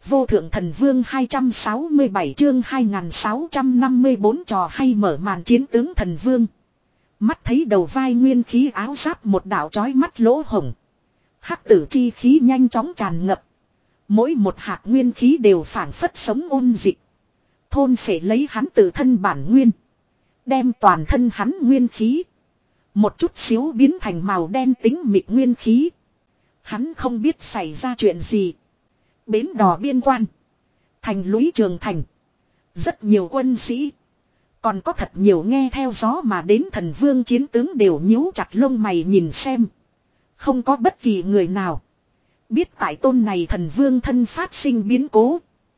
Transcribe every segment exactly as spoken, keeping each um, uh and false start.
Vô thượng thần vương hai trăm sáu mươi bảy chương hai nghìn sáu trăm năm mươi bốn trò hay mở màn chiến tướng thần vương. Mắt thấy đầu vai nguyên khí áo giáp một đạo chói mắt lỗ hổng. Hắc tử chi khí nhanh chóng tràn ngập. Mỗi một hạt nguyên khí đều phảng phất sống ôn dịch. Thôn phệ lấy hắn tự thân bản nguyên. Đem toàn thân hắn nguyên khí. Một chút xíu biến thành màu đen tính mịt nguyên khí. Hắn không biết xảy ra chuyện gì. Bến đò biên quan. Thành lũy trường thành. Rất nhiều quân sĩ. Còn có thật nhiều nghe theo gió mà đến thần vương chiến tướng đều nhíu chặt lông mày nhìn xem. Không có bất kỳ người nào biết tại tôn này thần vương thân phát sinh biến cố.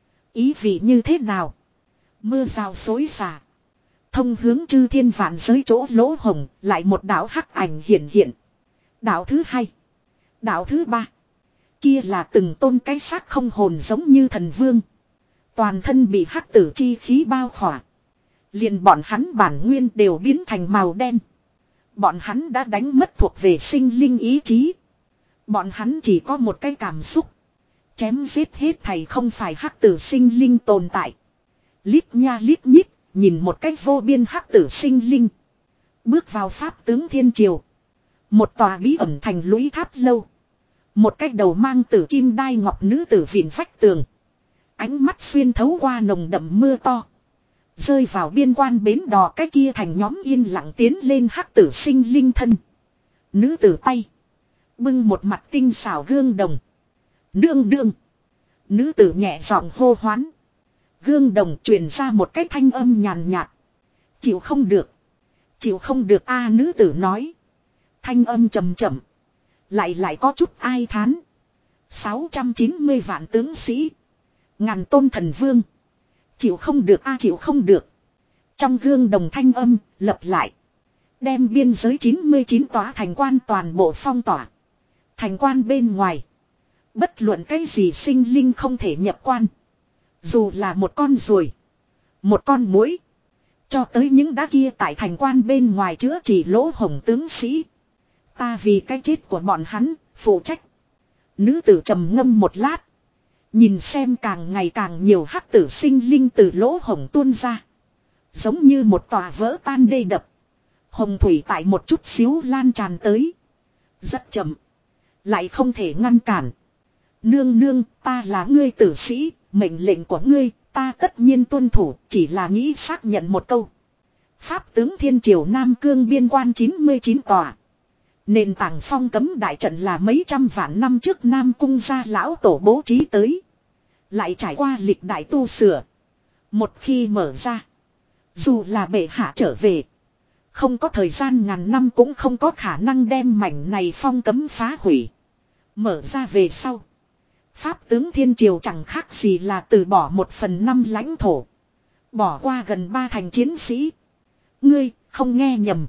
Ý vị như thế nào? Mưa rào xối xả. Thông hướng chư thiên vạn giới chỗ lỗ hồng, lại một đạo hắc ảnh hiện hiện. Đạo thứ hai. Đạo thứ ba. Kia là từng tôn cái xác không hồn giống như thần vương. Toàn thân bị hắc tử chi khí bao khỏa. Liền bọn hắn bản nguyên đều biến thành màu đen. Bọn hắn đã đánh mất thuộc về sinh linh ý chí. Bọn hắn chỉ có một cái cảm xúc. Chém giết hết thầy không phải hắc tử sinh linh tồn tại. Lít nha lít nhít, nhìn một cách vô biên hắc tử sinh linh. Bước vào pháp tướng thiên triều. Một tòa bí ẩn thành lũy tháp lâu. Một cách đầu mang tử kim đai ngọc nữ tử viện vách tường. Ánh mắt xuyên thấu qua nồng đậm mưa to. Rơi vào biên quan bến đò cái kia thành nhóm yên lặng tiến lên hắc tử sinh linh thân. Nữ tử tay. Bưng một mặt tinh xảo gương đồng. Đương đương. Nữ tử nhẹ giọng hô hoán. Gương đồng truyền ra một cái thanh âm nhàn nhạt. Chịu không được. Chịu không được a nữ tử nói. Thanh âm trầm trầm. Lại lại có chút ai thán. sáu trăm chín mươi vạn tướng sĩ. Ngàn tôn thần vương. Chịu không được a chịu không được. Trong gương đồng thanh âm lập lại. Đem biên giới chín mươi chín tòa thành quan toàn bộ phong tỏa. Thành quan bên ngoài. Bất luận cái gì sinh linh không thể nhập quan. Dù là một con ruồi. Một con muỗi. Cho tới những đá kia tại thành quan bên ngoài chữa trị lỗ hổng tướng sĩ. Ta vì cái chết của bọn hắn, phụ trách. Nữ tử trầm ngâm một lát. Nhìn xem càng ngày càng nhiều hắc tử sinh linh từ lỗ hổng tuôn ra. Giống như một tòa vỡ tan đê đập. Hồng thủy tại một chút xíu lan tràn tới. Rất chậm. Lại không thể ngăn cản. Nương nương, ta là ngươi tử sĩ, mệnh lệnh của ngươi, ta tất nhiên tuân thủ, chỉ là nghĩ xác nhận một câu. Pháp tướng thiên triều Nam Cương biên quan chín mươi chín tòa. Nền tảng phong cấm đại trận là mấy trăm vạn năm trước Nam Cung gia lão tổ bố trí tới. Lại trải qua lịch đại tu sửa. Một khi mở ra. Dù là bệ hạ trở về. Không có thời gian ngàn năm cũng không có khả năng đem mảnh này phong cấm phá hủy. Mở ra về sau. Pháp tướng thiên triều chẳng khác gì là từ bỏ một phần năm lãnh thổ. Bỏ qua gần ba thành chiến sĩ. Ngươi không nghe nhầm.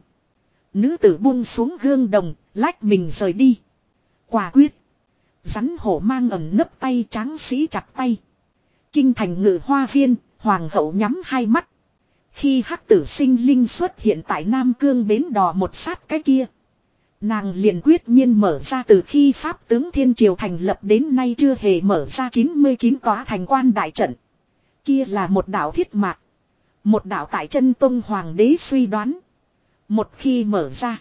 Nữ tử buông xuống gương đồng, lách mình rời đi. Quả quyết. Rắn hổ mang ẩn nấp tay tráng sĩ chặt tay. Kinh thành ngự hoa viên, hoàng hậu nhắm hai mắt. Khi hắc tử sinh linh xuất hiện tại Nam Cương bến đò một sát cái kia. Nàng liền quyết nhiên mở ra từ khi Pháp tướng Thiên Triều thành lập đến nay chưa hề mở ra chín mươi chín tòa thành quan đại trận. Kia là một đạo thiết mạc. Một đạo tại chân tông hoàng đế suy đoán. Một khi mở ra.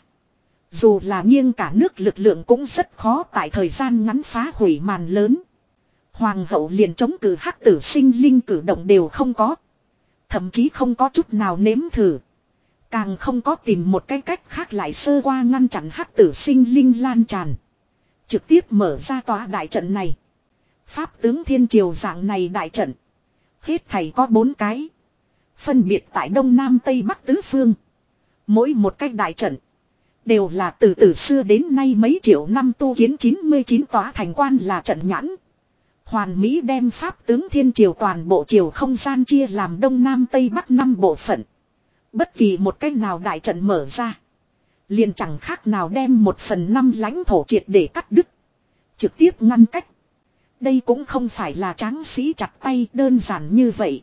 Dù là nghiêng cả nước lực lượng cũng rất khó tại thời gian ngắn phá hủy màn lớn. Hoàng hậu liền chống cự hắc tử sinh linh cử động đều không có. Thậm chí không có chút nào nếm thử. Càng không có tìm một cái cách khác lại sơ qua ngăn chặn hắc tử sinh linh lan tràn. Trực tiếp mở ra tòa đại trận này. Pháp tướng thiên triều dạng này đại trận. Hết thầy có bốn cái. Phân biệt tại Đông Nam Tây Bắc tứ phương. Mỗi một cách đại trận. Đều là từ từ xưa đến nay mấy triệu năm tu kiến chín mươi chín tòa thành quan là trận nhãn. Hoàn Mỹ đem Pháp tướng thiên triều toàn bộ triều không gian chia làm Đông Nam Tây Bắc năm bộ phận. Bất kỳ một cách nào đại trận mở ra. Liền chẳng khác nào đem một phần năm lãnh thổ triệt để cắt đứt. Trực tiếp ngăn cách. Đây cũng không phải là tráng sĩ chặt tay đơn giản như vậy.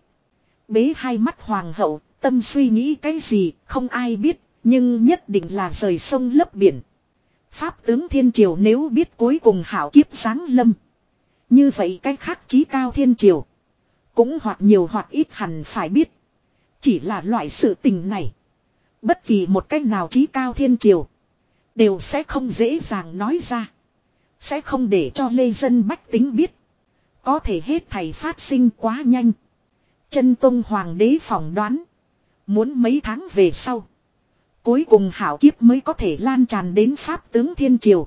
Bế hai mắt hoàng hậu, tâm suy nghĩ cái gì không ai biết. Nhưng nhất định là rời sông lấp biển. Pháp tướng thiên triều nếu biết cuối cùng hảo kiếp giáng lâm. Như vậy cái khác chí cao thiên triều. Cũng hoặc nhiều hoặc ít hẳn phải biết. Chỉ là loại sự tình này. Bất kỳ một cách nào chí cao thiên triều. Đều sẽ không dễ dàng nói ra. Sẽ không để cho lê dân bách tính biết. Có thể hết thảy phát sinh quá nhanh. Chân Tông Hoàng đế phỏng đoán. Muốn mấy tháng về sau. Cuối cùng hảo kiếp mới có thể lan tràn đến Pháp tướng thiên triều.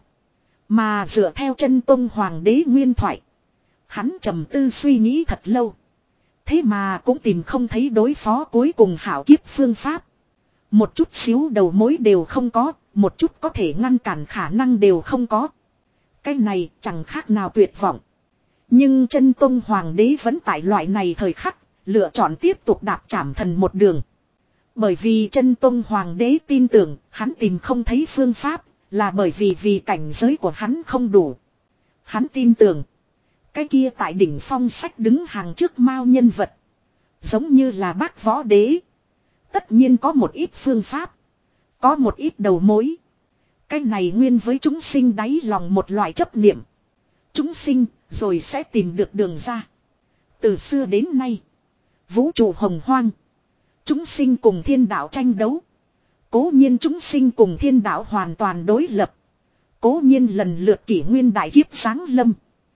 Mà dựa theo Chân Tông Hoàng đế nguyên thoại. Hắn trầm tư suy nghĩ thật lâu. Thế mà cũng tìm không thấy đối phó cuối cùng hảo kiếp phương pháp. Một chút xíu đầu mối đều không có. Một chút có thể ngăn cản khả năng đều không có. Cái này chẳng khác nào tuyệt vọng. Nhưng Chân Tông Hoàng đế vẫn tại loại này thời khắc. Lựa chọn tiếp tục đạp chảm thần một đường. Bởi vì Chân Tông Hoàng đế tin tưởng hắn tìm không thấy phương pháp. Là bởi vì vì cảnh giới của hắn không đủ. Hắn tin tưởng. Cái kia tại đỉnh phong sách đứng hàng trước mao nhân vật. Giống như là bác võ đế. Tất nhiên có một ít phương pháp. Có một ít đầu mối. Cái này nguyên với chúng sinh đáy lòng một loại chấp niệm. Chúng sinh rồi sẽ tìm được đường ra. Từ xưa đến nay. Vũ trụ hồng hoang. Chúng sinh cùng thiên đạo tranh đấu. Cố nhiên chúng sinh cùng thiên đạo hoàn toàn đối lập. Cố nhiên lần lượt kỷ nguyên đại kiếp sáng lâm.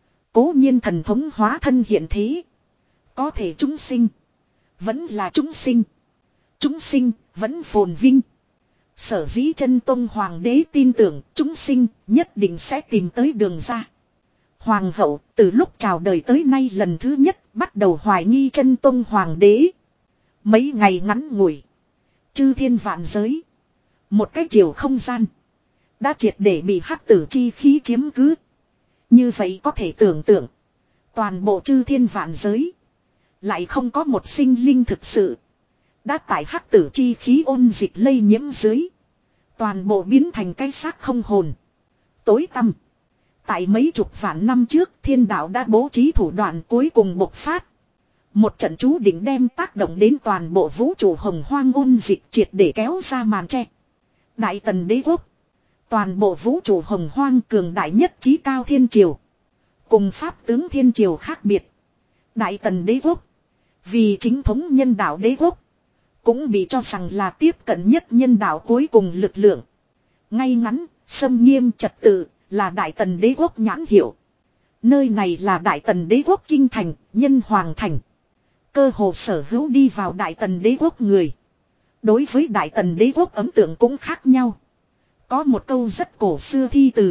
Cố nhiên thần thống hóa thân hiện thế. Có thể chúng sinh. Vẫn là chúng sinh. Chúng sinh vẫn phồn vinh. Sở dĩ Chân Tông Hoàng đế tin tưởng chúng sinh nhất định sẽ tìm tới đường ra. Hoàng hậu từ lúc chào đời tới nay lần thứ nhất bắt đầu hoài nghi Chân Tông Hoàng đế. Mấy ngày ngắn ngủi. Chư thiên vạn giới. Một cái chiều không gian. Đã triệt để bị hắc tử chi khí chiếm cứ. Như vậy có thể tưởng tượng. Toàn bộ chư thiên vạn giới. Lại không có một sinh linh thực sự. Đã tại hắc tử chi khí ôn dịch lây nhiễm dưới. Toàn bộ biến thành cái xác không hồn. Tối tăm. Tại mấy chục vạn năm trước thiên đạo đã bố trí thủ đoạn cuối cùng bộc phát. Một trận chú định đem tác động đến toàn bộ vũ trụ hồng hoang ôn dịch triệt để kéo ra màn tre. Đại Tần đế quốc. Toàn bộ vũ trụ hồng hoang cường đại nhất chí cao thiên triều. Cùng pháp tướng thiên triều khác biệt. Đại Tần đế quốc. Vì chính thống nhân đạo đế quốc. Cũng bị cho rằng là tiếp cận nhất nhân đạo cuối cùng lực lượng. Ngay ngắn, xâm nghiêm trật tự là Đại Tần đế quốc nhãn hiệu. Nơi này là Đại Tần đế quốc kinh thành, nhân hoàng thành. Cơ hồ sở hữu đi vào Đại Tần đế quốc người. Đối với Đại Tần đế quốc ấn tượng cũng khác nhau. Có một câu rất cổ xưa thi từ.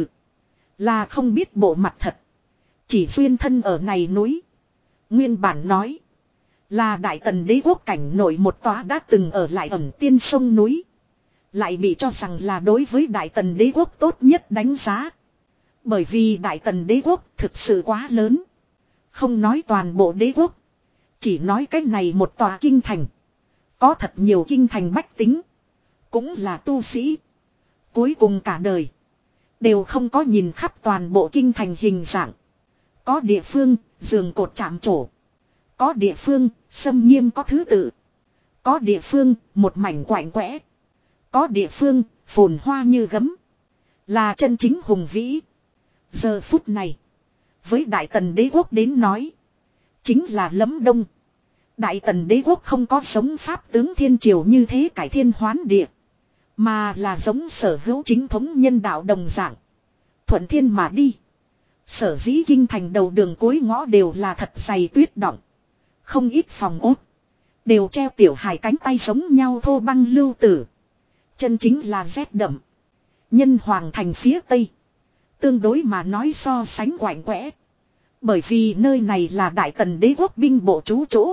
Là không biết bộ mặt thật. Chỉ duyên thân ở này núi. Nguyên bản nói. Là Đại Tần đế quốc cảnh nổi một tòa đã từng ở lại ẩn tiên sông núi. Lại bị cho rằng là đối với Đại Tần đế quốc tốt nhất đánh giá. Bởi vì Đại Tần đế quốc thực sự quá lớn. Không nói toàn bộ đế quốc. Chỉ nói cách này một tòa kinh thành. Có thật nhiều kinh thành bách tính. Cũng là tu sĩ. Cuối cùng cả đời. Đều không có nhìn khắp toàn bộ kinh thành hình dạng. Có địa phương, giường cột chạm trổ. Có địa phương, xâm nghiêm có thứ tự. Có địa phương, một mảnh quạnh quẽ. Có địa phương, phồn hoa như gấm. Là chân chính hùng vĩ. Giờ phút này. Với Đại Tần đế quốc đến nói. Chính là lấm đông. Đại Tần đế quốc không có giống pháp tướng thiên triều như thế cải thiên hoán địa. Mà là giống sở hữu chính thống nhân đạo đồng dạng. Thuận thiên mà đi. Sở dĩ kinh thành đầu đường cuối ngõ đều là thật dày tuyết đọng. Không ít phòng ốt. Đều treo tiểu hài cánh tay giống nhau thô băng lưu tử. Chân chính là rét đậm. Nhân hoàng thành phía tây. Tương đối mà nói so sánh quạnh quẽ. Bởi vì nơi này là Đại Tần đế quốc binh bộ trú chỗ.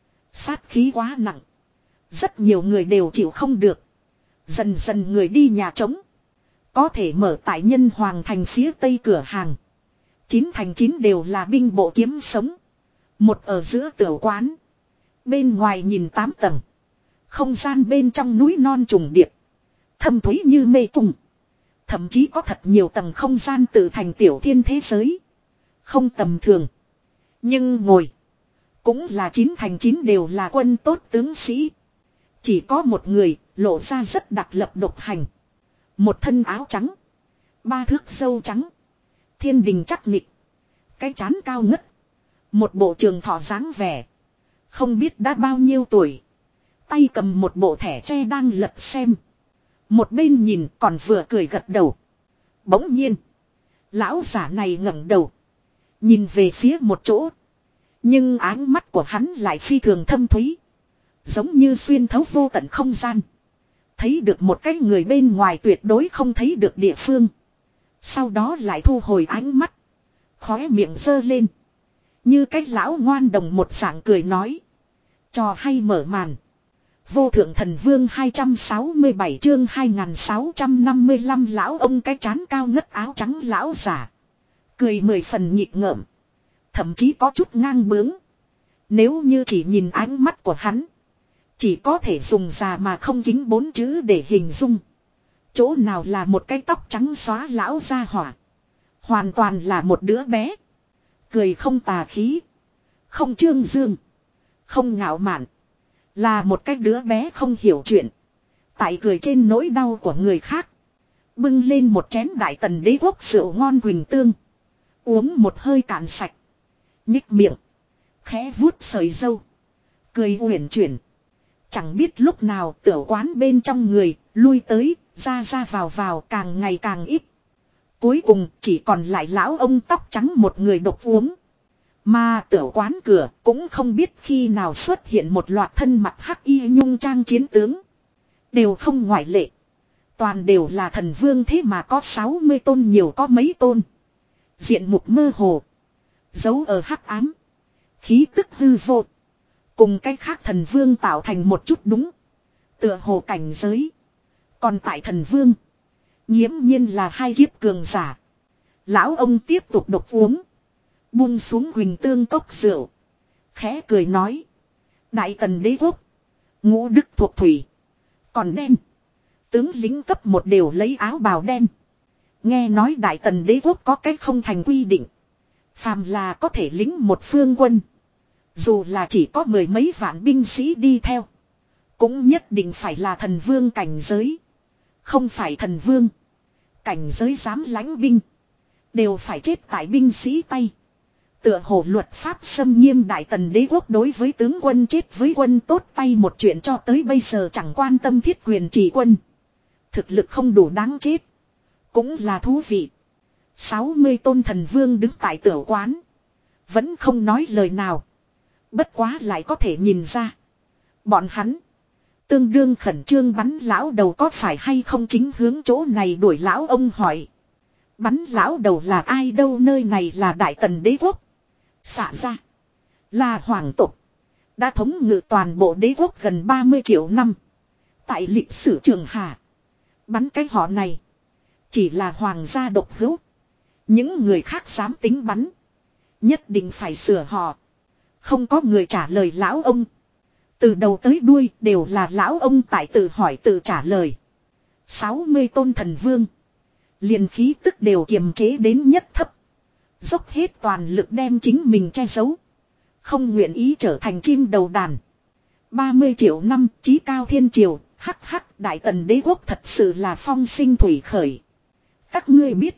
Sát khí quá nặng. Rất nhiều người đều chịu không được. Dần dần người đi nhà trống. Có thể mở tại nhân hoàng thành phía tây cửa hàng. Chín thành chín đều là binh bộ kiếm sống. Một ở giữa tiểu quán. Bên ngoài nhìn tám tầng. Không gian bên trong núi non trùng điệp. Thâm thúy như mê cung. Thậm chí có thật nhiều tầng không gian tự thành tiểu thiên thế giới. Không tầm thường. Nhưng ngồi. Cũng là chín thành chín đều là quân tốt tướng sĩ. Chỉ có một người lộ ra rất đặc lập độc hành. Một thân áo trắng. Ba thước sâu trắng. Thiên đình chắc nịch. Cái trán cao ngất. Một bộ trường thọ dáng vẻ. Không biết đã bao nhiêu tuổi. Tay cầm một bộ thẻ tre đang lật xem. Một bên nhìn còn vừa cười gật đầu. Bỗng nhiên. Lão giả này ngẩng đầu. Nhìn về phía một chỗ. Nhưng ánh mắt của hắn lại phi thường thâm thúy. Giống như xuyên thấu vô tận không gian. Thấy được một cái người bên ngoài tuyệt đối không thấy được địa phương. Sau đó lại thu hồi ánh mắt. Khóe miệng giơ lên. Như cái lão ngoan đồng một dạng cười nói. Trò hay mở màn. Vô thượng thần vương hai trăm sáu mươi bảy chương hai nghìn sáu trăm năm mươi lăm lão ông cái trán cao ngất áo trắng lão giả. Cười mười phần nhịp ngợm. Thậm chí có chút ngang bướng. Nếu như chỉ nhìn ánh mắt của hắn. Chỉ có thể dùng già mà không kính bốn chữ để hình dung. Chỗ nào là một cái tóc trắng xóa lão ra hỏa. Hoàn toàn là một đứa bé. Cười không tà khí. Không trương dương. Không ngạo mạn. Là một cái đứa bé không hiểu chuyện. Tại cười trên nỗi đau của người khác. Bưng lên một chén đại tần đế quốc rượu ngon huỳnh tương. Uống một hơi cạn sạch. Nhích miệng. Khẽ vuốt sợi dâu. Cười uyển chuyển. Chẳng biết lúc nào tiểu quán bên trong người. Lui tới. Ra ra vào vào càng ngày càng ít. Cuối cùng chỉ còn lại lão ông tóc trắng một người độc uống. Mà tiểu quán cửa cũng không biết khi nào xuất hiện một loạt thân mặt hắc y nhung trang chiến tướng. Đều không ngoại lệ. Toàn đều là thần vương thế mà có sáu mươi tôn nhiều có mấy tôn. Diện mục mơ hồ. Giấu ở hắc ám. Khí tức hư vô. Cùng cái khác thần vương tạo thành một chút đúng. Tựa hồ cảnh giới. Còn tại thần vương. Nghiễm nhiên là hai kiếp cường giả. Lão ông tiếp tục độc uống. Buông xuống huỳnh tương cốc rượu. Khẽ cười nói. Đại tần đế quốc. Ngũ đức thuộc thủy. Còn đen. Tướng lính cấp một đều lấy áo bào đen. Nghe nói đại tần đế quốc có cách không thành quy định. Phàm là có thể lính một phương quân. Dù là chỉ có mười mấy vạn binh sĩ đi theo. Cũng nhất định phải là thần vương cảnh giới. Không phải thần vương. Cảnh giới dám lãnh binh. Đều phải chết tại binh sĩ tay. Tựa hồ luật pháp xâm nghiêm đại tần đế quốc đối với tướng quân chết với quân tốt tay một chuyện cho tới bây giờ chẳng quan tâm thiết quyền chỉ quân. Thực lực không đủ đáng chết. Cũng là thú vị. sáu mươi tôn thần vương đứng tại tiểu quán. Vẫn không nói lời nào. Bất quá lại có thể nhìn ra. Bọn hắn. Tương đương khẩn trương bắn lão đầu có phải hay không chính hướng chỗ này đuổi lão ông hỏi. Bắn lão đầu là ai đâu nơi này là đại tần đế quốc. Xạ ra. Là hoàng tộc. Đã thống ngự toàn bộ đế quốc gần ba mươi triệu năm. Tại lịch sử trường hà. Bắn cái họ này. Chỉ là hoàng gia độc hữu. Những người khác dám tính bắn. Nhất định phải sửa họ. Không có người trả lời lão ông. Từ đầu tới đuôi đều là lão ông tại tự hỏi tự trả lời. sáu mươi tôn thần vương. Liền khí tức đều kiềm chế đến nhất thấp. Dốc hết toàn lực đem chính mình che giấu. Không nguyện ý trở thành chim đầu đàn. ba mươi triệu năm chí cao thiên triều. Hắc hắc đại tần đế quốc thật sự là phong sinh thủy khởi. Các ngươi biết.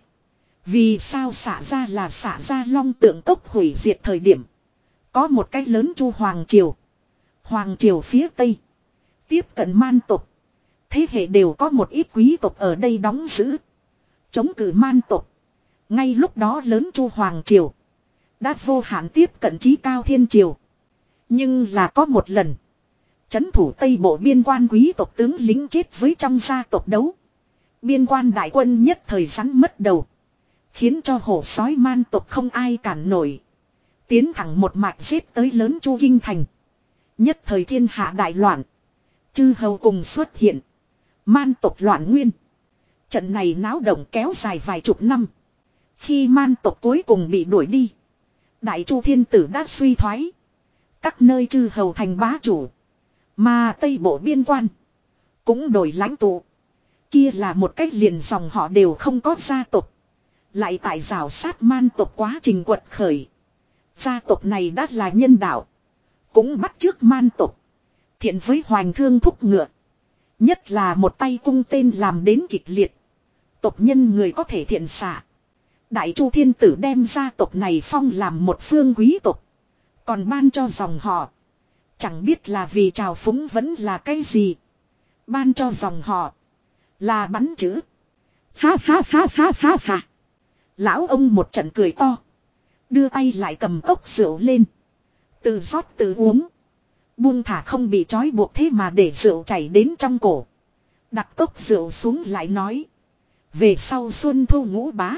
Vì sao xả ra là xả ra long tượng cốc hủy diệt thời điểm. Có một cái lớn chu hoàng triều. Hoàng triều phía tây. Tiếp cận man tộc. Thế hệ đều có một ít quý tộc ở đây đóng giữ. Chống cự man tộc. Ngay lúc đó lớn chu hoàng triều. Đã vô hạn tiếp cận chí cao thiên triều. Nhưng là có một lần. Chấn thủ tây bộ biên quan quý tộc tướng lính chết với trong gia tộc đấu. Biên quan đại quân nhất thời rắn mất đầu. Khiến cho hổ sói man tộc không ai cản nổi. Tiến thẳng một mạch giết tới lớn chu kinh thành. Nhất thời thiên hạ đại loạn. Chư hầu cùng xuất hiện. Man tộc loạn nguyên. Trận này náo động kéo dài vài chục năm. Khi man tộc cuối cùng bị đuổi đi. Đại chu thiên tử đã suy thoái. Các nơi chư hầu thành bá chủ. Mà tây bộ biên quan. Cũng đổi lãnh tụ. Kia là một cách liền dòng họ đều không có gia tộc. Lại tại rào sát man tộc quá trình quật khởi. Gia tộc này đã là nhân đạo. Cũng bắt chước man tộc. Thiện với hoành thương thúc ngựa. Nhất là một tay cung tên làm đến kịch liệt. Tộc nhân người có thể thiện xạ. Đại Chu Thiên Tử đem gia tộc này phong làm một phương quý tộc. Còn ban cho dòng họ. Chẳng biết là vì trào phúng vẫn là cái gì. Ban cho dòng họ. Là bắn chữ. Ha ha ha ha ha ha. Lão ông một trận cười to. Đưa tay lại cầm cốc rượu lên. Tự rót tự uống. Buông thả không bị trói buộc thế mà để rượu chảy đến trong cổ. Đặt cốc rượu xuống lại nói. Về sau xuân thu ngũ bá.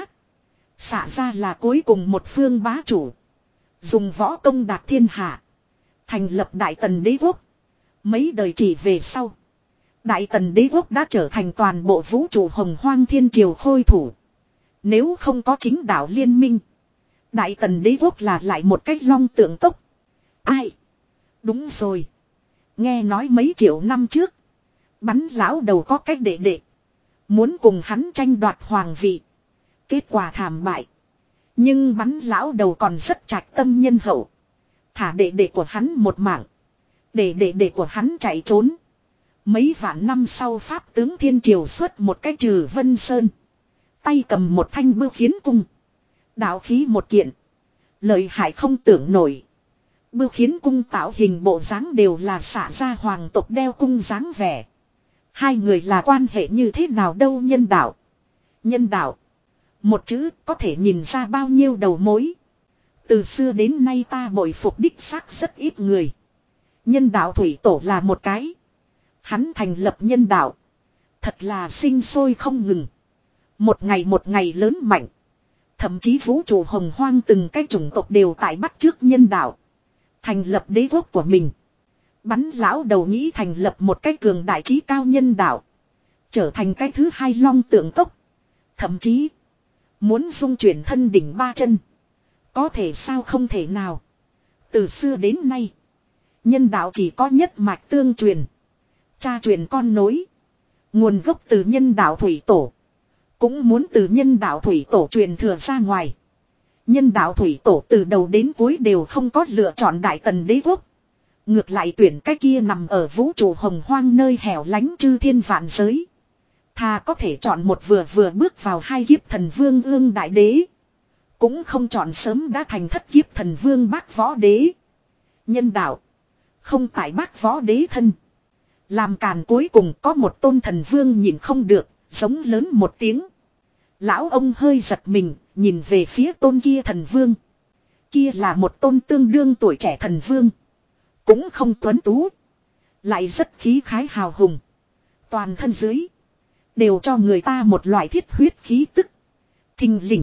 Xả ra là cuối cùng một phương bá chủ. Dùng võ công đạt thiên hạ. Thành lập Đại Tần đế quốc. Mấy đời chỉ về sau. Đại Tần đế quốc đã trở thành toàn bộ vũ trụ hồng hoang thiên triều khôi thủ. Nếu không có chính đạo liên minh. Đại Tần đế quốc là lại một cách long tượng tốc. Ai? Đúng rồi. Nghe nói mấy triệu năm trước. Bắn lão đầu có cách đệ đệ. Muốn cùng hắn tranh đoạt hoàng vị. Kết quả thảm bại. Nhưng bắn lão đầu còn rất trạch tâm nhân hậu. Thả đệ đệ của hắn một mạng. Để đệ đệ của hắn chạy trốn. Mấy vạn năm sau Pháp tướng Thiên Triều xuất một cái trừ Vân Sơn. Tay cầm một thanh bưu khiến cung. Đạo khí một kiện. Lợi hại không tưởng nổi. Bưu khiến cung tạo hình bộ dáng đều là xả ra hoàng tộc đeo cung dáng vẻ. Hai người là quan hệ như thế nào đâu nhân đạo. Nhân đạo. Một chữ có thể nhìn ra bao nhiêu đầu mối. Từ xưa đến nay ta bội phục đích xác rất ít người. Nhân đạo thủy tổ là một cái. Hắn thành lập nhân đạo. Thật là sinh sôi không ngừng. Một ngày một ngày lớn mạnh. Thậm chí vũ trụ hồng hoang từng cái chủng tộc đều tại bắt chước nhân đạo. Thành lập đế quốc của mình. Bắn lão đầu nghĩ thành lập một cái cường đại trí cao nhân đạo. Trở thành cái thứ hai long tượng tốc. Thậm chí. Muốn dung chuyển thân đỉnh ba chân. Có thể sao không thể nào. Từ xưa đến nay. Nhân đạo chỉ có nhất mạch tương truyền. Cha truyền con nối. Nguồn gốc từ nhân đạo thủy tổ. Cũng muốn từ nhân đạo thủy tổ truyền thừa ra ngoài. Nhân đạo thủy tổ từ đầu đến cuối đều không có lựa chọn Đại Tần đế quốc. Ngược lại tuyển cái kia nằm ở vũ trụ hồng hoang nơi hẻo lánh chư thiên vạn giới. Thà có thể chọn một vừa vừa bước vào hai kiếp thần vương ương đại đế. Cũng không chọn sớm đã thành thất kiếp thần vương bác võ đế. Nhân đạo. Không tại bác võ đế thân. Làm càn cuối cùng có một tôn thần vương nhìn không được. Giống lớn một tiếng. Lão ông hơi giật mình. Nhìn về phía tôn kia thần vương. Kia là một tôn tương đương tuổi trẻ thần vương. Cũng không tuấn tú. Lại rất khí khái hào hùng. Toàn thân dưới. Đều cho người ta một loại thiết huyết khí tức. Thình lình.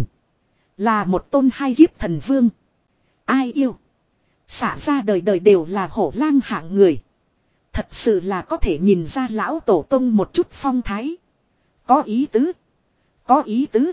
Là một tôn hai kiếp thần vương. Ai yêu. Xả ra đời đời đều là hổ lang hạng người. Thật sự là có thể nhìn ra lão tổ tông một chút phong thái. Có ý tứ. Có ý tứ.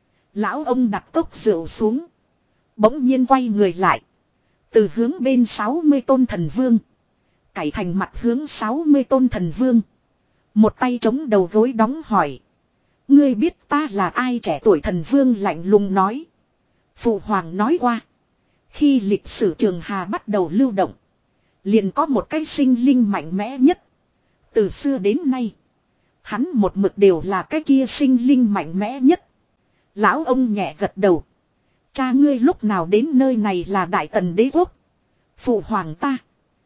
Lão ông đặt cốc rượu xuống. Bỗng nhiên quay người lại. Từ hướng bên sáu mươi tôn thần vương. Cải thành mặt hướng sáu mươi tôn thần vương. Một tay chống đầu gối đóng hỏi. Ngươi biết ta là ai? Trẻ tuổi thần vương lạnh lùng nói. Phụ hoàng nói qua. Khi lịch sử Trường Hà bắt đầu lưu động. Liền có một cái sinh linh mạnh mẽ nhất. Từ xưa đến nay. Hắn một mực đều là cái kia sinh linh mạnh mẽ nhất. Lão ông nhẹ gật đầu. Cha ngươi lúc nào đến nơi này là Đại Tần đế quốc. Phụ hoàng ta.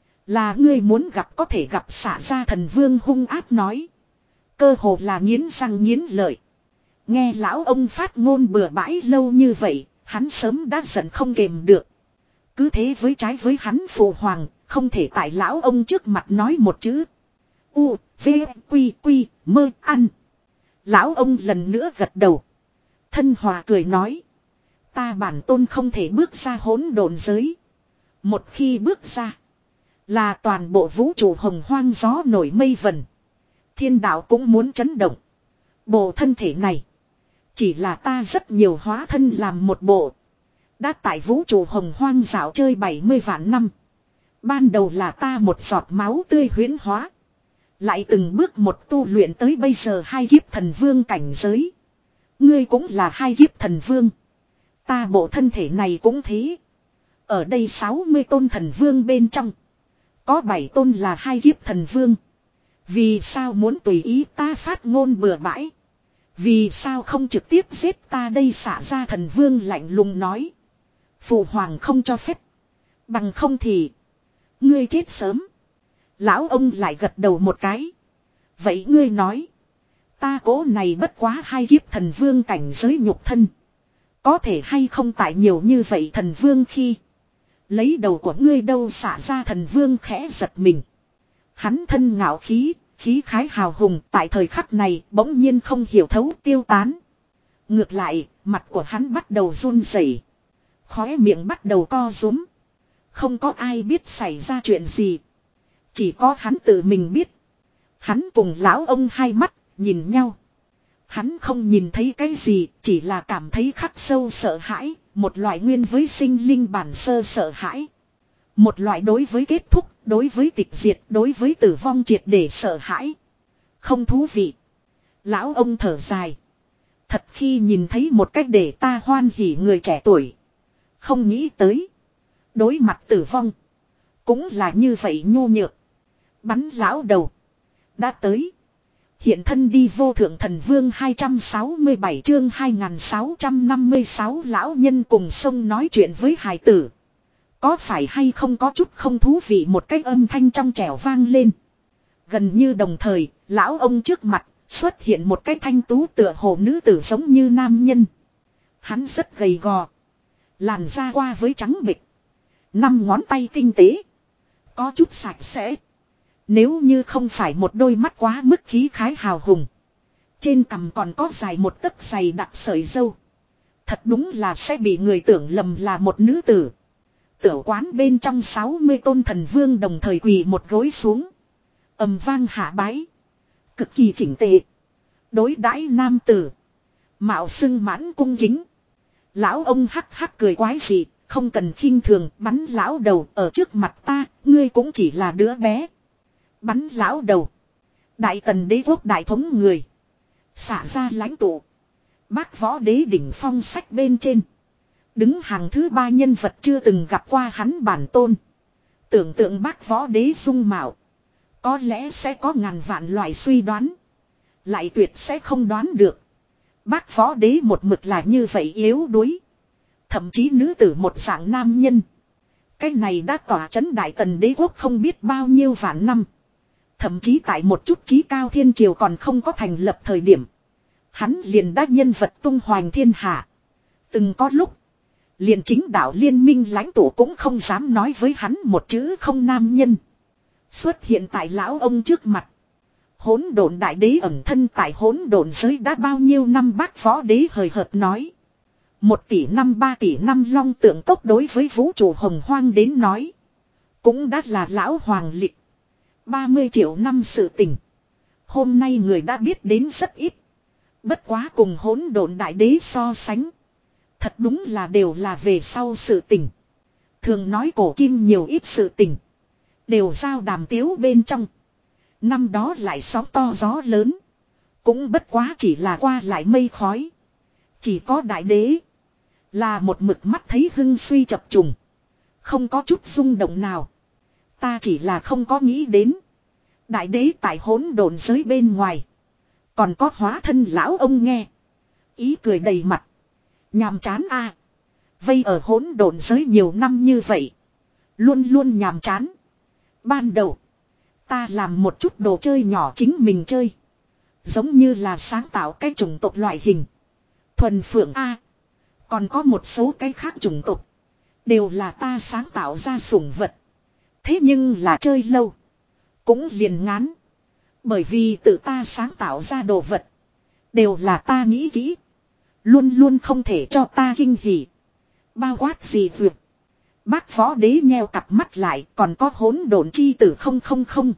Là ngươi muốn gặp có thể gặp xả ra thần vương hung áp nói. Cơ hồ là nghiến răng nghiến lợi. Nghe lão ông phát ngôn bừa bãi lâu như vậy. Hắn sớm đã giận không kềm được. Cứ thế với trái với hắn phụ hoàng. Không thể tại lão ông trước mặt nói một chữ. U, V, Quy, Quy, mơ, ăn. Lão ông lần nữa gật đầu. Thân hòa cười nói. Ta bản tôn không thể bước ra hỗn độn giới. Một khi bước ra. Là toàn bộ vũ trụ hồng hoang gió nổi mây vần. Thiên đạo cũng muốn chấn động. Bộ thân thể này. Chỉ là ta rất nhiều hóa thân làm một bộ. Đã tại vũ trụ hồng hoang dạo chơi bảy mươi vạn năm. Ban đầu là ta một giọt máu tươi huyễn hóa. Lại từng bước một tu luyện tới bây giờ hai kiếp thần vương cảnh giới. Ngươi cũng là hai kiếp thần vương. Ta bộ thân thể này cũng thế. Ở đây sáu mươi tôn thần vương bên trong. Có bảy tôn là hai kiếp thần vương. Vì sao muốn tùy ý ta phát ngôn bừa bãi. Vì sao không trực tiếp giết ta đây, xả ra thần vương lạnh lùng nói. Phụ hoàng không cho phép. Bằng không thì. Ngươi chết sớm. Lão ông lại gật đầu một cái. Vậy ngươi nói. Ta cố này bất quá hai kiếp thần vương cảnh giới nhục thân. Có thể hay không tại nhiều như vậy thần vương khi. Lấy đầu của ngươi đâu, xả ra thần vương khẽ giật mình. Hắn thân ngạo khí, khí khái hào hùng tại thời khắc này bỗng nhiên không hiểu thấu tiêu tán. Ngược lại, mặt của hắn bắt đầu run rẩy, khóe miệng bắt đầu co rúm. Không có ai biết xảy ra chuyện gì. Chỉ có hắn tự mình biết. Hắn cùng lão ông hai mắt, nhìn nhau. Hắn không nhìn thấy cái gì, chỉ là cảm thấy khắc sâu sợ hãi, một loại nguyên với sinh linh bản sơ sợ hãi. Một loại đối với kết thúc, đối với tịch diệt, đối với tử vong triệt để sợ hãi. Không thú vị. Lão ông thở dài. Thật khi nhìn thấy một cách để ta hoan hỉ người trẻ tuổi. Không nghĩ tới. Đối mặt tử vong. Cũng là như vậy nhu nhược. Bắn lão đầu. Đã tới. Hiện thân đi vô thượng thần vương hai trăm sáu mươi bảy chương hai nghìn sáu trăm năm mươi sáu lão nhân cùng sông nói chuyện với hài tử. Có phải hay không có chút không thú vị, một cái âm thanh trong trẻo vang lên. Gần như đồng thời, lão ông trước mặt xuất hiện một cái thanh tú tựa hồ nữ tử giống như nam nhân. Hắn rất gầy gò. Làn da qua với trắng bệch. Năm ngón tay tinh tế. Có chút sạch sẽ. Nếu như không phải một đôi mắt quá mức khí khái hào hùng. Trên cằm còn có dài một tấc dày đặc sợi râu. Thật đúng là sẽ bị người tưởng lầm là một nữ tử. Tiểu quán bên trong sáu mươi tôn thần vương đồng thời quỳ một gối xuống. Ầm vang hạ bái. Cực kỳ chỉnh tề. Đối đãi nam tử. Mạo xưng mãn cung kính. Lão ông hắc hắc cười quái dị. Không cần khinh thường, bắn lão đầu ở trước mặt ta. Ngươi cũng chỉ là đứa bé. Bắn lão đầu. Đại tần đế quốc đại thống người. Xả ra lãnh tụ. Bác võ đế đỉnh phong sách bên trên. Đứng hàng thứ ba nhân vật chưa từng gặp qua hắn bản tôn. Tưởng tượng bác võ đế dung mạo. Có lẽ sẽ có ngàn vạn loại suy đoán. Lại tuyệt sẽ không đoán được. Bác võ đế một mực là như vậy yếu đuối. Thậm chí nữ tử một dạng nam nhân. Cái này đã tỏa chấn đại tần đế quốc không biết bao nhiêu vạn năm. Thậm chí tại một chút chí cao thiên triều còn không có thành lập thời điểm. Hắn liền đã nhân vật tung hoành thiên hạ. Từng có lúc. Liền chính đạo liên minh lãnh tụ cũng không dám nói với hắn một chữ không nam nhân. Xuất hiện tại lão ông trước mặt. Hỗn độn đại đế ẩn thân tại hỗn độn giới đã bao nhiêu năm, bác võ đế hời hợt nói. Một tỷ năm ba tỷ năm long tượng cốc đối với vũ trụ hồng hoang đến nói. Cũng đã là lão hoàng lịch. ba mươi triệu năm sự tình. Hôm nay người đã biết đến rất ít. Bất quá cùng hỗn độn đại đế so sánh. Thật đúng là đều là về sau sự tình. Thường nói cổ kim nhiều ít sự tình. Đều giao đàm tiếu bên trong. Năm đó lại sóng to gió lớn. Cũng bất quá chỉ là qua lại mây khói. Chỉ có đại đế. Là một mực mắt thấy hưng suy chập trùng. Không có chút rung động nào. Ta chỉ là không có nghĩ đến. Đại đế tại hỗn độn giới bên ngoài. Còn có hóa thân lão ông nghe. Ý cười đầy mặt. Nhàm chán a à. Vây ở hỗn độn giới nhiều năm như vậy. Luôn luôn nhàm chán. Ban đầu. Ta làm một chút đồ chơi nhỏ chính mình chơi. Giống như là sáng tạo cái chủng tộc loại hình. Thuần phượng a à. Còn có một số cái khác chủng tộc. Đều là ta sáng tạo ra sủng vật. Thế nhưng là chơi lâu. Cũng liền ngán. Bởi vì tự ta sáng tạo ra đồ vật. Đều là ta nghĩ kỹ. Luôn luôn không thể cho ta kinh hỉ. Bao quát gì vượt. Bác võ đế nheo cặp mắt lại, còn có hỗn độn chi tử không không không.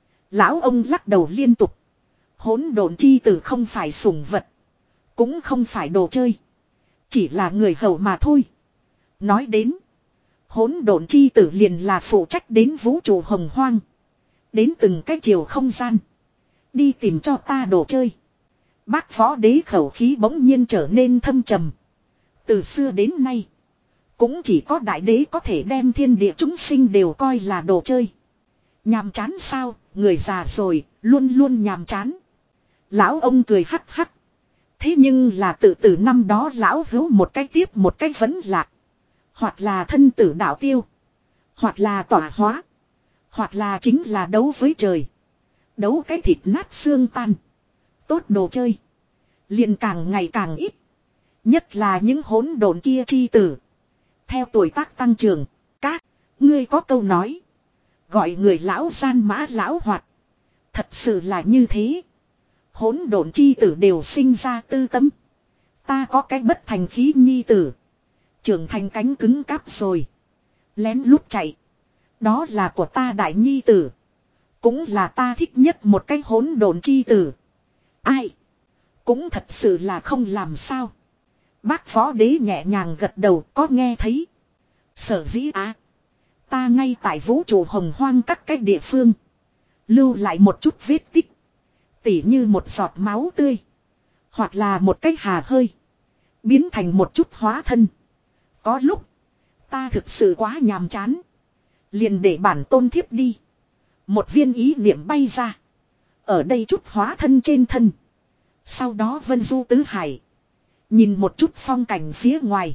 Lão ông lắc đầu liên tục. Hỗn độn chi tử không phải sủng vật. Cũng không phải đồ chơi. Chỉ là người hầu mà thôi. Nói đến. Hỗn độn chi tử liền là phụ trách đến vũ trụ hồng hoang. Đến từng cái chiều không gian. Đi tìm cho ta đồ chơi. Bác võ đế khẩu khí bỗng nhiên trở nên thâm trầm. Từ xưa đến nay. Cũng chỉ có đại đế có thể đem thiên địa chúng sinh đều coi là đồ chơi. Nhàm chán sao, người già rồi, luôn luôn nhàm chán. Lão ông cười hắc hắc. Thế nhưng là tự từ năm đó lão hữu một cái tiếp một cái vấn lạc. Hoặc là thân tử đạo tiêu. Hoặc là tỏa hóa. Hoặc là chính là đấu với trời. Đấu cái thịt nát xương tan. Tốt đồ chơi. Liền càng ngày càng ít. Nhất là những hỗn độn kia chi tử. Theo tuổi tác tăng trưởng. Các ngươi có câu nói. Gọi người lão gian mã lão hoạt. Thật sự là như thế. Hỗn độn chi tử đều sinh ra tư tâm. Ta có cái bất thành khí nhi tử. Trưởng thành cánh cứng cáp rồi. Lén lút chạy. Đó là của ta đại nhi tử. Cũng là ta thích nhất một cái hỗn độn chi tử. Ai? Cũng thật sự là không làm sao. Bác võ đế nhẹ nhàng gật đầu có nghe thấy. Sở dĩ á. Ta ngay tại vũ trụ hồng hoang các cái địa phương. Lưu lại một chút vết tích. Tỉ như một giọt máu tươi. Hoặc là một cái hà hơi. Biến thành một chút hóa thân. Có lúc. Ta thực sự quá nhàm chán. Liền để bản tôn thiếp đi. Một viên ý niệm bay ra. Ở đây chút hóa thân trên thân. Sau đó vân du tứ hải. Nhìn một chút phong cảnh phía ngoài.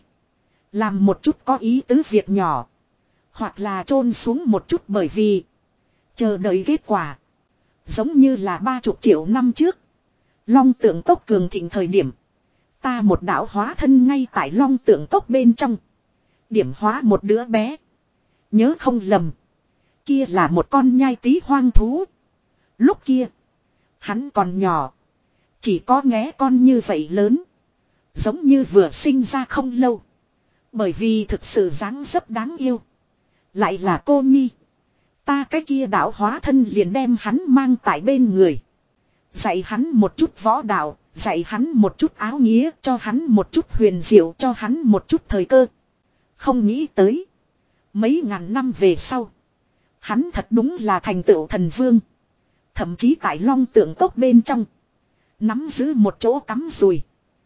Làm một chút có ý tứ việc nhỏ. Hoặc là chôn xuống một chút bởi vì. Chờ đợi kết quả. Giống như là ba chục triệu năm trước. Long tượng tốc cường thịnh thời điểm. Ta một đạo hóa thân ngay tại long tượng tốc bên trong. Điểm hóa một đứa bé. Nhớ không lầm. Kia là một con nhai tí hoang thú. Lúc kia. Hắn còn nhỏ. Chỉ có nghé con như vậy lớn. Giống như vừa sinh ra không lâu. Bởi vì thực sự dáng dấp đáng yêu. Lại là cô nhi. Ta cái kia đạo hóa thân liền đem hắn mang tại bên người. Dạy hắn một chút võ đạo. Dạy hắn một chút áo nghĩa. Cho hắn một chút huyền diệu. Cho hắn một chút thời cơ. Không nghĩ tới. Mấy ngàn năm về sau. Hắn thật đúng là thành tựu thần vương. Thậm chí tại long tượng tốc bên trong. Nắm giữ một chỗ cắm rùi.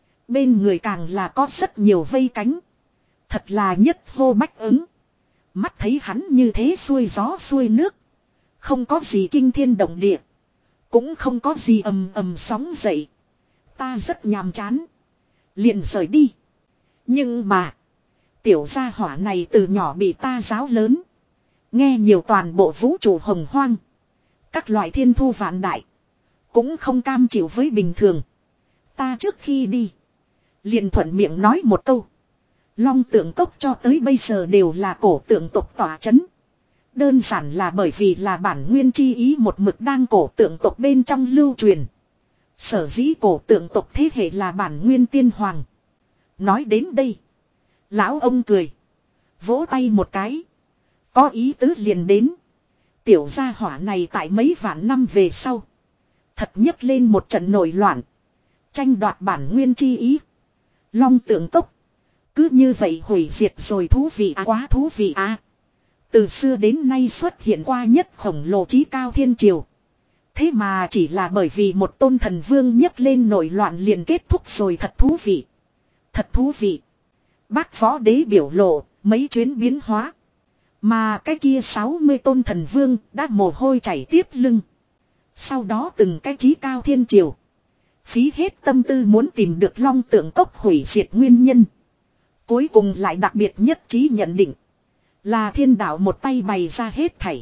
Bên người càng là có rất nhiều vây cánh. Thật là nhất hô bách ứng. Mắt thấy hắn như thế xuôi gió xuôi nước. Không có gì kinh thiên động địa. Cũng không có gì ầm ầm sóng dậy. Ta rất nhàm chán. Liền rời đi. Nhưng mà. Tiểu gia hỏa này từ nhỏ bị ta giáo lớn. Nghe nhiều toàn bộ vũ trụ hồng hoang. Các loại thiên thu vạn đại. Cũng không cam chịu với bình thường. Ta trước khi đi. Liền thuận miệng nói một câu. Long tượng cốc cho tới bây giờ đều là cổ tượng tộc tỏa chấn. Đơn giản là bởi vì là bản nguyên chi ý một mực đang cổ tượng tộc bên trong lưu truyền. Sở dĩ cổ tượng tộc thế hệ là bản nguyên tiên hoàng. Nói đến đây. Lão ông cười. Vỗ tay một cái. Có ý tứ liền đến. Tiểu gia hỏa này tại mấy vạn năm về sau. Thật nhấc lên một trận nổi loạn. Tranh đoạt bản nguyên chi ý. Long tượng cốc. Cứ như vậy hủy diệt rồi thú vị à, quá thú vị à. Từ xưa đến nay xuất hiện qua nhất khổng lồ chí cao thiên triều. Thế mà chỉ là bởi vì một tôn thần vương nhấc lên nổi loạn liền kết thúc rồi, thật thú vị. Thật thú vị. Bác võ đế biểu lộ mấy chuyến biến hóa. Mà cái kia sáu mươi tôn thần vương đã mồ hôi chảy tiếp lưng. Sau đó từng cái chí cao thiên triều. Phí hết tâm tư muốn tìm được long tượng cốc hủy diệt nguyên nhân. Cuối cùng lại đặc biệt nhất trí nhận định. Là thiên đạo một tay bày ra hết thảy.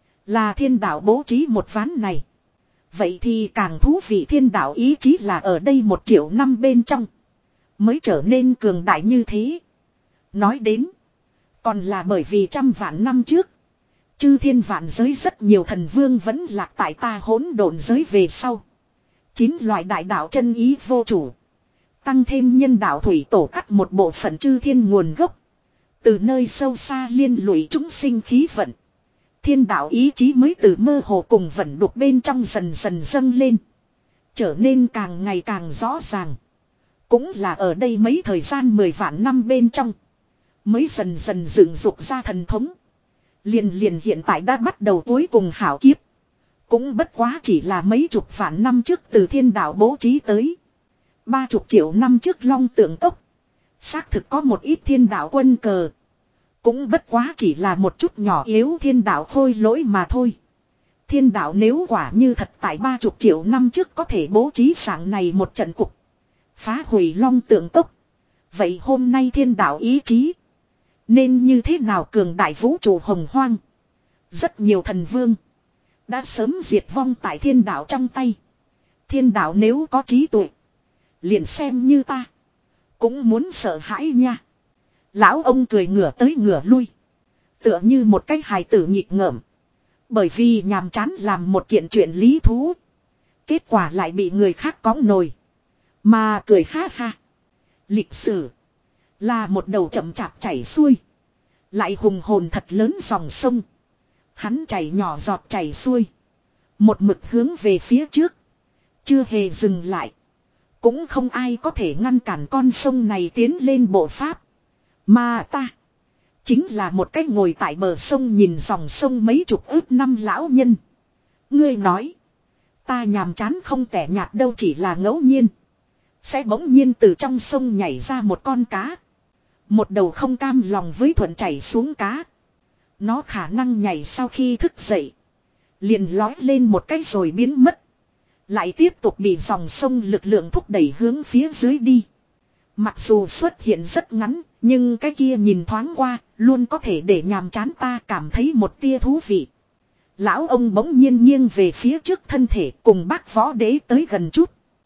Là thiên đạo bố trí một ván này. Vậy thì càng thú vị, thiên đạo ý chí là ở đây một triệu năm bên trong. Mới trở nên cường đại như thế. Nói đến. Còn là bởi vì trăm vạn năm trước. Chư thiên vạn giới rất nhiều thần vương vẫn lạc tại ta hỗn độn giới về sau. Chín loại đại đạo chân ý vô chủ. Tăng thêm nhân đạo thủy tổ cắt một bộ phận chư thiên nguồn gốc. Từ nơi sâu xa liên lụy chúng sinh khí vận. Thiên đạo ý chí mới từ mơ hồ cùng vận đục bên trong dần dần dâng lên. Trở nên càng ngày càng rõ ràng. Cũng là ở đây mấy thời gian mười vạn năm bên trong. Mới dần dần dựng dục ra thần thống. Liền liền hiện tại đã bắt đầu cuối cùng hảo kiếp. Cũng bất quá chỉ là mấy chục vạn năm trước từ thiên đạo bố trí tới. Ba chục triệu năm trước long tượng cốc. Xác thực có một ít thiên đạo quân cờ. Cũng bất quá chỉ là một chút nhỏ yếu thiên đạo khôi lỗi mà thôi. Thiên đạo nếu quả như thật tại ba chục triệu năm trước có thể bố trí dạng này một trận cục. phá hủy long tượng cốc. Vậy hôm nay thiên đạo ý chí. Nên như thế nào cường đại vũ trụ hồng hoang. Rất nhiều thần vương. Đã sớm diệt vong tại thiên đạo trong tay. Thiên đạo nếu có trí tuệ. Liền xem như ta. Cũng muốn sợ hãi nha. Lão ông cười ngửa tới ngửa lui. Tựa như một cái hài tử nhịp ngợm. Bởi vì nhàm chán làm một kiện chuyện lý thú. Kết quả lại bị người khác cõng nồi. Mà cười ha ha. Lịch sử. Là một đầu chậm chạp chảy xuôi. Lại hùng hồn thật lớn dòng sông. Hắn chảy nhỏ giọt chảy xuôi. Một mực hướng về phía trước. Chưa hề dừng lại. Cũng không ai có thể ngăn cản con sông này tiến lên bộ pháp. Mà ta. Chính là một cách ngồi tại bờ sông nhìn dòng sông mấy chục ước năm lão nhân. Ngươi nói. Ta nhàm chán không tẻ nhạt đâu, chỉ là ngẫu nhiên. Sẽ bỗng nhiên từ trong sông nhảy ra một con cá. Một đầu không cam lòng với thuận chảy xuống cá. Nó khả năng nhảy sau khi thức dậy. Liền lói lên một cái rồi biến mất. Lại tiếp tục bị dòng sông lực lượng thúc đẩy hướng phía dưới đi. Mặc dù xuất hiện rất ngắn, nhưng cái kia nhìn thoáng qua, luôn có thể để nhàm chán ta cảm thấy một tia thú vị. Lão ông bỗng nhiên nghiêng về phía trước thân thể cùng bác võ đế tới gần chút.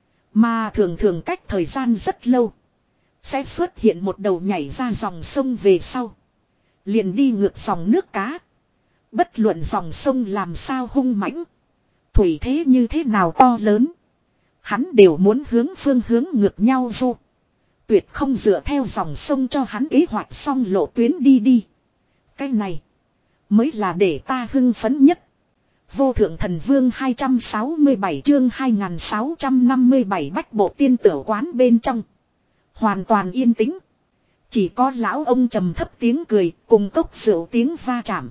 Mà thường thường cách thời gian rất lâu. Sẽ xuất hiện một đầu nhảy ra dòng sông về sau. Liền đi ngược dòng nước cá. Bất luận dòng sông làm sao hung mãnh. Thủy thế như thế nào to lớn. Hắn đều muốn hướng phương hướng ngược nhau du. Tuyệt không dựa theo dòng sông cho hắn kế hoạch xong lộ tuyến đi đi. Cái này mới là để ta hưng phấn nhất. Vô thượng thần vương hai trăm sáu mươi bảy chương hai nghìn sáu trăm năm mươi bảy bách bộ tiên tử quán bên trong. Hoàn toàn yên tĩnh. Chỉ có lão ông trầm thấp tiếng cười cùng cốc rượu tiếng va chạm.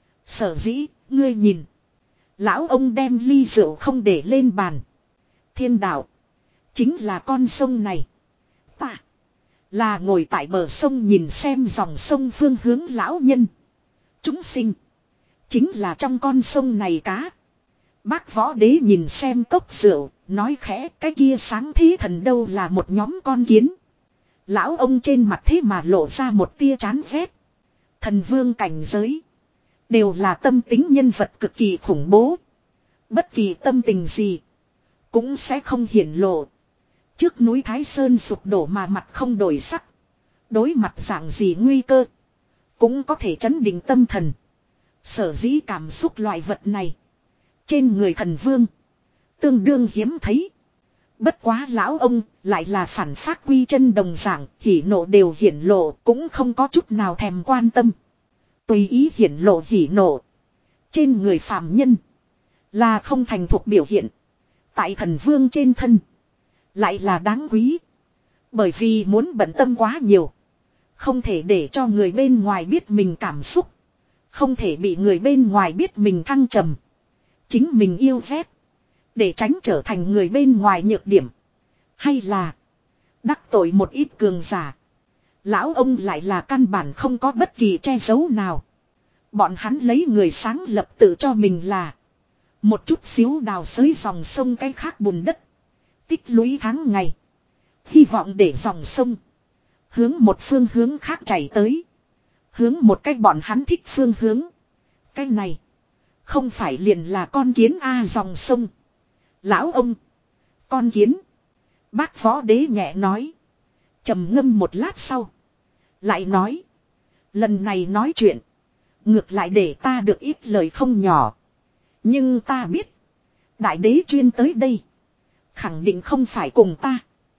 Sở dĩ, ngươi nhìn. Lão ông đem ly rượu không để lên bàn. Thiên đạo. Chính là con sông này. Ta. Là ngồi tại bờ sông nhìn xem dòng sông phương hướng lão nhân. Chúng sinh. Chính là trong con sông này cá. Bác võ đế nhìn xem cốc rượu. Nói khẽ cái kia sáng thí thần đâu là một nhóm con kiến. Lão ông trên mặt thế mà lộ ra một tia chán ghét. Thần vương cảnh giới. Đều là tâm tính nhân vật cực kỳ khủng bố. Bất kỳ tâm tình gì. Cũng sẽ không hiển lộ. Trước núi Thái Sơn sụp đổ mà mặt không đổi sắc. Đối mặt dạng gì nguy cơ. Cũng có thể chấn định tâm thần. Sở dĩ cảm xúc loại vật này. Trên người thần vương. Tương đương hiếm thấy. Bất quá lão ông lại là phản phát quy chân đồng dạng. Hỉ nộ đều hiển lộ. Cũng không có chút nào thèm quan tâm. Tùy ý hiển lộ hỉ nộ. Trên người phàm nhân. Là không thành thuộc biểu hiện. Tại thần vương trên thân. Lại là đáng quý. Bởi vì muốn bận tâm quá nhiều. Không thể để cho người bên ngoài biết mình cảm xúc. Không thể bị người bên ngoài biết mình thăng trầm. Chính mình yêu ghét. Để tránh trở thành người bên ngoài nhược điểm. Hay là đắc tội một ít cường giả. Lão ông lại là căn bản không có bất kỳ che giấu nào. Bọn hắn lấy người sáng lập tự cho mình là một chút xíu đào xới dòng sông cái khác bùn đất. Tích lũy tháng ngày. Hy vọng để dòng sông hướng một phương hướng khác chảy tới. Hướng một cách bọn hắn thích phương hướng. Cái này không phải liền là con kiến A dòng sông. Lão ông. Con kiến. Bác võ đế nhẹ nói. Trầm ngâm một lát sau. Lại nói. Lần này nói chuyện. Ngược lại để ta được ít lời không nhỏ. Nhưng ta biết. Đại đế chuyên tới đây. Khẳng định không phải cùng ta.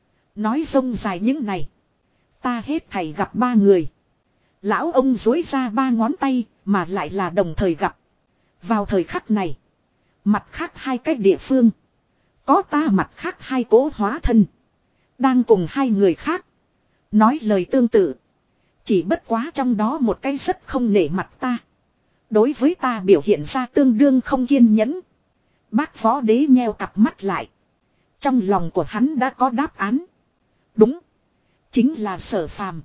Nói rông dài những này. Ta hết thảy gặp ba người. Lão ông dối ra ba ngón tay. Mà lại là đồng thời gặp. Vào thời khắc này. Mặt khác hai cái địa phương. Có ta mặt khác hai cố hóa thân. Đang cùng hai người khác. Nói lời tương tự. Chỉ bất quá trong đó một cái rất không nể mặt ta. Đối với ta biểu hiện ra tương đương không kiên nhẫn. Bác võ đế nheo cặp mắt lại. Trong lòng của hắn đã có đáp án. Đúng. Chính là Sở Phàm.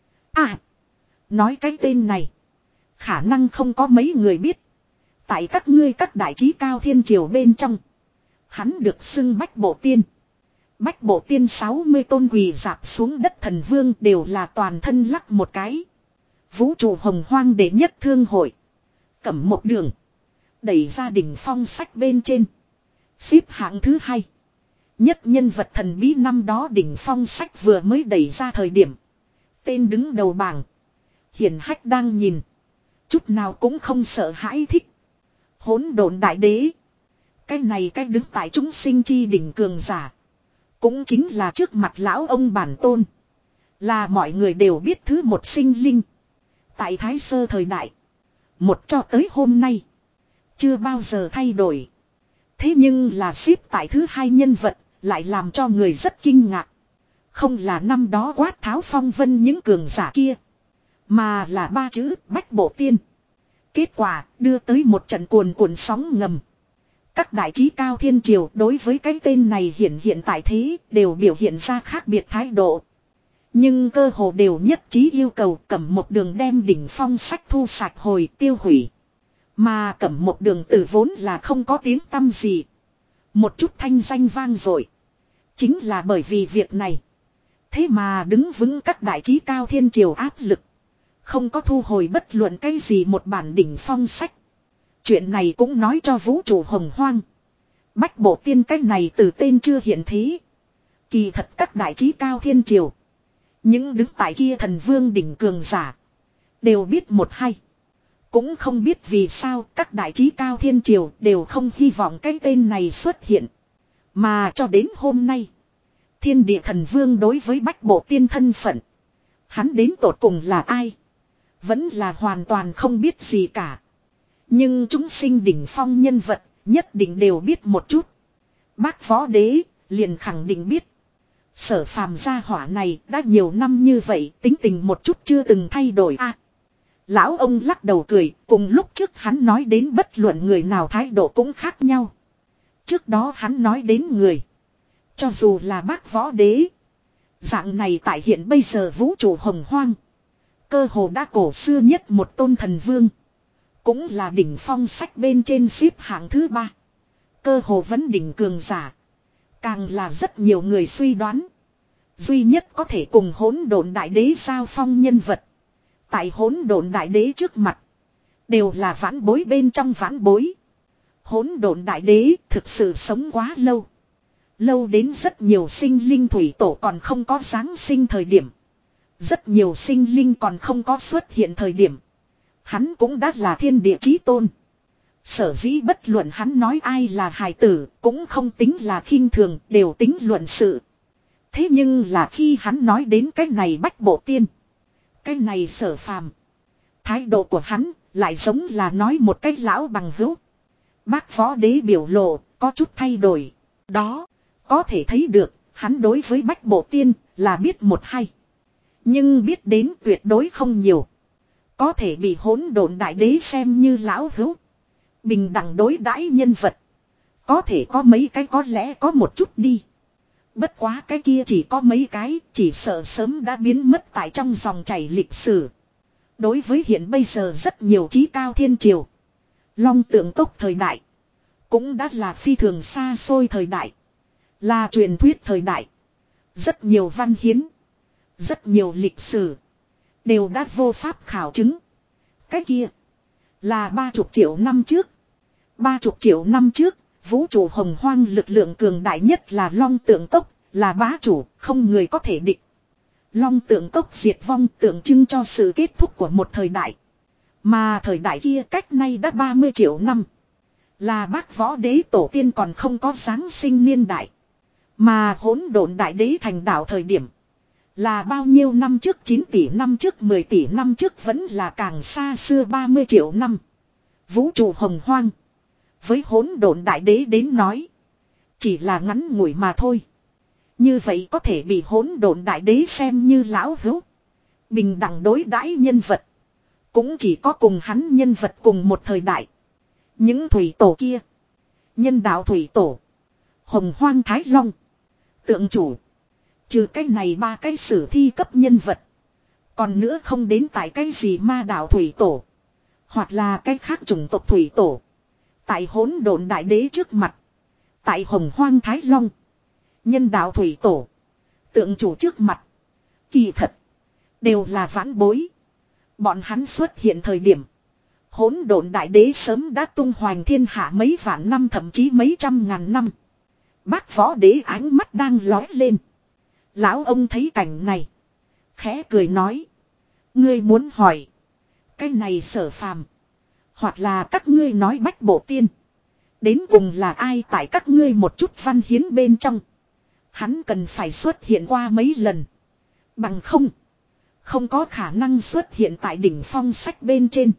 À. Nói cái tên này. Khả năng không có mấy người biết. Tại các ngươi các đại trí cao thiên triều bên trong. Hắn được xưng bách bộ tiên. Bách bộ tiên sáu mươi tôn quỳ dạp xuống đất thần vương đều là toàn thân lắc một cái. Vũ trụ hồng hoang đệ nhất thương hội. Cẩm một đường. Đẩy ra đỉnh phong sách bên trên. Xếp hạng thứ hai. Nhất nhân vật thần bí năm đó đỉnh phong sách vừa mới đẩy ra thời điểm. Tên đứng đầu bảng. Hiển hách đang nhìn. Chút nào cũng không sợ hãi thích. Hỗn độn đại đế. Cái này cái đứng tại chúng sinh chi đỉnh cường giả. Cũng chính là trước mặt lão ông bản tôn. Là mọi người đều biết thứ một sinh linh. Tại Thái Sơ thời đại. Một cho tới hôm nay. Chưa bao giờ thay đổi. Thế nhưng là xếp tại thứ hai nhân vật. Lại làm cho người rất kinh ngạc. Không là năm đó quát tháo phong vân những cường giả kia. Mà là ba chữ Bách Bộ Tiên. Kết quả đưa tới một trận cuồn cuộn sóng ngầm. Các đại trí cao thiên triều đối với cái tên này hiện hiện tại thế đều biểu hiện ra khác biệt thái độ. Nhưng cơ hồ đều nhất trí yêu cầu Cẩm một đường đem đỉnh phong sách thu sạch hồi tiêu hủy. Mà Cẩm một đường từ vốn là không có tiếng tăm gì. Một chút thanh danh vang dội. Chính là bởi vì việc này. Thế mà đứng vững các đại trí cao thiên triều áp lực. Không có thu hồi bất luận cái gì một bản đỉnh phong sách. Chuyện này cũng nói cho vũ trụ hồng hoang. Bách Bộ Tiên cái này từ tên chưa hiện thế. Kỳ thật các đại trí cao thiên triều. Những đứng tại kia thần vương đỉnh cường giả. Đều biết một hay. Cũng không biết vì sao các đại trí cao thiên triều đều không hy vọng cái tên này xuất hiện. Mà cho đến hôm nay. Thiên địa thần vương đối với Bách Bộ Tiên thân phận. Hắn đến tột cùng là ai? Vẫn là hoàn toàn không biết gì cả. Nhưng chúng sinh đỉnh phong nhân vật nhất định đều biết một chút. Bác Võ Đế liền khẳng định biết. Sở Phàm gia hỏa này đã nhiều năm như vậy tính tình một chút chưa từng thay đổi a. À, lão ông lắc đầu cười, cùng lúc trước hắn nói đến bất luận người nào thái độ cũng khác nhau. Trước đó hắn nói đến người. Cho dù là Bác Võ Đế. Dạng này tại hiện bây giờ vũ trụ hồng hoang. Cơ hồ đã cổ xưa nhất một tôn thần vương. Cũng là đỉnh phong sách bên trên xếp hạng thứ ba. Cơ hồ vẫn đỉnh cường giả. Càng là rất nhiều người suy đoán. Duy nhất có thể cùng hỗn độn đại đế giao phong nhân vật. Tại hỗn độn đại đế trước mặt. Đều là vãn bối bên trong vãn bối. Hỗn độn đại đế thực sự sống quá lâu. Lâu đến rất nhiều sinh linh thủy tổ còn không có giáng sinh thời điểm. Rất nhiều sinh linh còn không có xuất hiện thời điểm. Hắn cũng đã là thiên địa chí tôn. Sở dĩ bất luận hắn nói ai là hài tử cũng không tính là khinh thường, đều tính luận sự. Thế nhưng là khi hắn nói đến cái này Bách Bộ Tiên. Cái này Sở Phàm. Thái độ của hắn lại giống là nói một cách lão bằng hữu. Bác Võ Đế biểu lộ có chút thay đổi. Đó có thể thấy được hắn đối với Bách Bộ Tiên là biết một hay. Nhưng biết đến tuyệt đối không nhiều. Có thể bị hỗn độn đại đế xem như lão hữu. Bình đẳng đối đãi nhân vật. Có thể có mấy cái có lẽ có một chút đi. Bất quá cái kia chỉ có mấy cái, chỉ sợ sớm đã biến mất tại trong dòng chảy lịch sử. Đối với hiện bây giờ rất nhiều trí cao thiên triều. Long Tượng Cốc thời đại. Cũng đã là phi thường xa xôi thời đại. Là truyền thuyết thời đại. Rất nhiều văn hiến. Rất nhiều lịch sử. Đều đã vô pháp khảo chứng. Cái kia. Là ba chục triệu năm trước. Ba chục triệu năm trước. Vũ trụ hồng hoang lực lượng cường đại nhất là Long Tượng Cốc. Là bá chủ. Không người có thể địch. Long Tượng Cốc diệt vong tượng trưng cho sự kết thúc của một thời đại. Mà thời đại kia cách nay đã ba mươi triệu năm. Là Bác Võ Đế tổ tiên còn không có giáng sinh niên đại. Mà hỗn độn đại đế thành đạo thời điểm. Là bao nhiêu năm trước, chín tỷ năm trước, mười tỷ năm trước, vẫn là càng xa xưa ba mươi triệu năm. Vũ trụ hồng hoang. Với hỗn độn đại đế đến nói. Chỉ là ngắn ngủi mà thôi. Như vậy có thể bị hỗn độn đại đế xem như lão hữu. Bình đẳng đối đãi nhân vật. Cũng chỉ có cùng hắn nhân vật cùng một thời đại. Những thủy tổ kia. Nhân đạo thủy tổ. Hồng hoang thái long. Tượng chủ. Trừ cái này ba cái sử thi cấp nhân vật. Còn nữa không đến tại cái gì ma đạo thủy tổ. Hoặc là cái khác chủng tộc thủy tổ. Tại hỗn độn đại đế trước mặt. Tại hồng hoang thái long. Nhân đạo thủy tổ. Tượng chủ trước mặt. Kỳ thật. Đều là vãn bối. Bọn hắn xuất hiện thời điểm. Hỗn độn đại đế sớm đã tung hoành thiên hạ mấy vạn năm thậm chí mấy trăm ngàn năm. Bác võ đế ánh mắt đang lóe lên. Lão ông thấy cảnh này. Khẽ cười nói. Ngươi muốn hỏi. Cái này Sở Phàm. Hoặc là các ngươi nói Bách Bộ Tiên. Đến cùng là ai tại các ngươi một chút văn hiến bên trong. Hắn cần phải xuất hiện qua mấy lần. Bằng không. Không có khả năng xuất hiện tại đỉnh phong sách bên trên.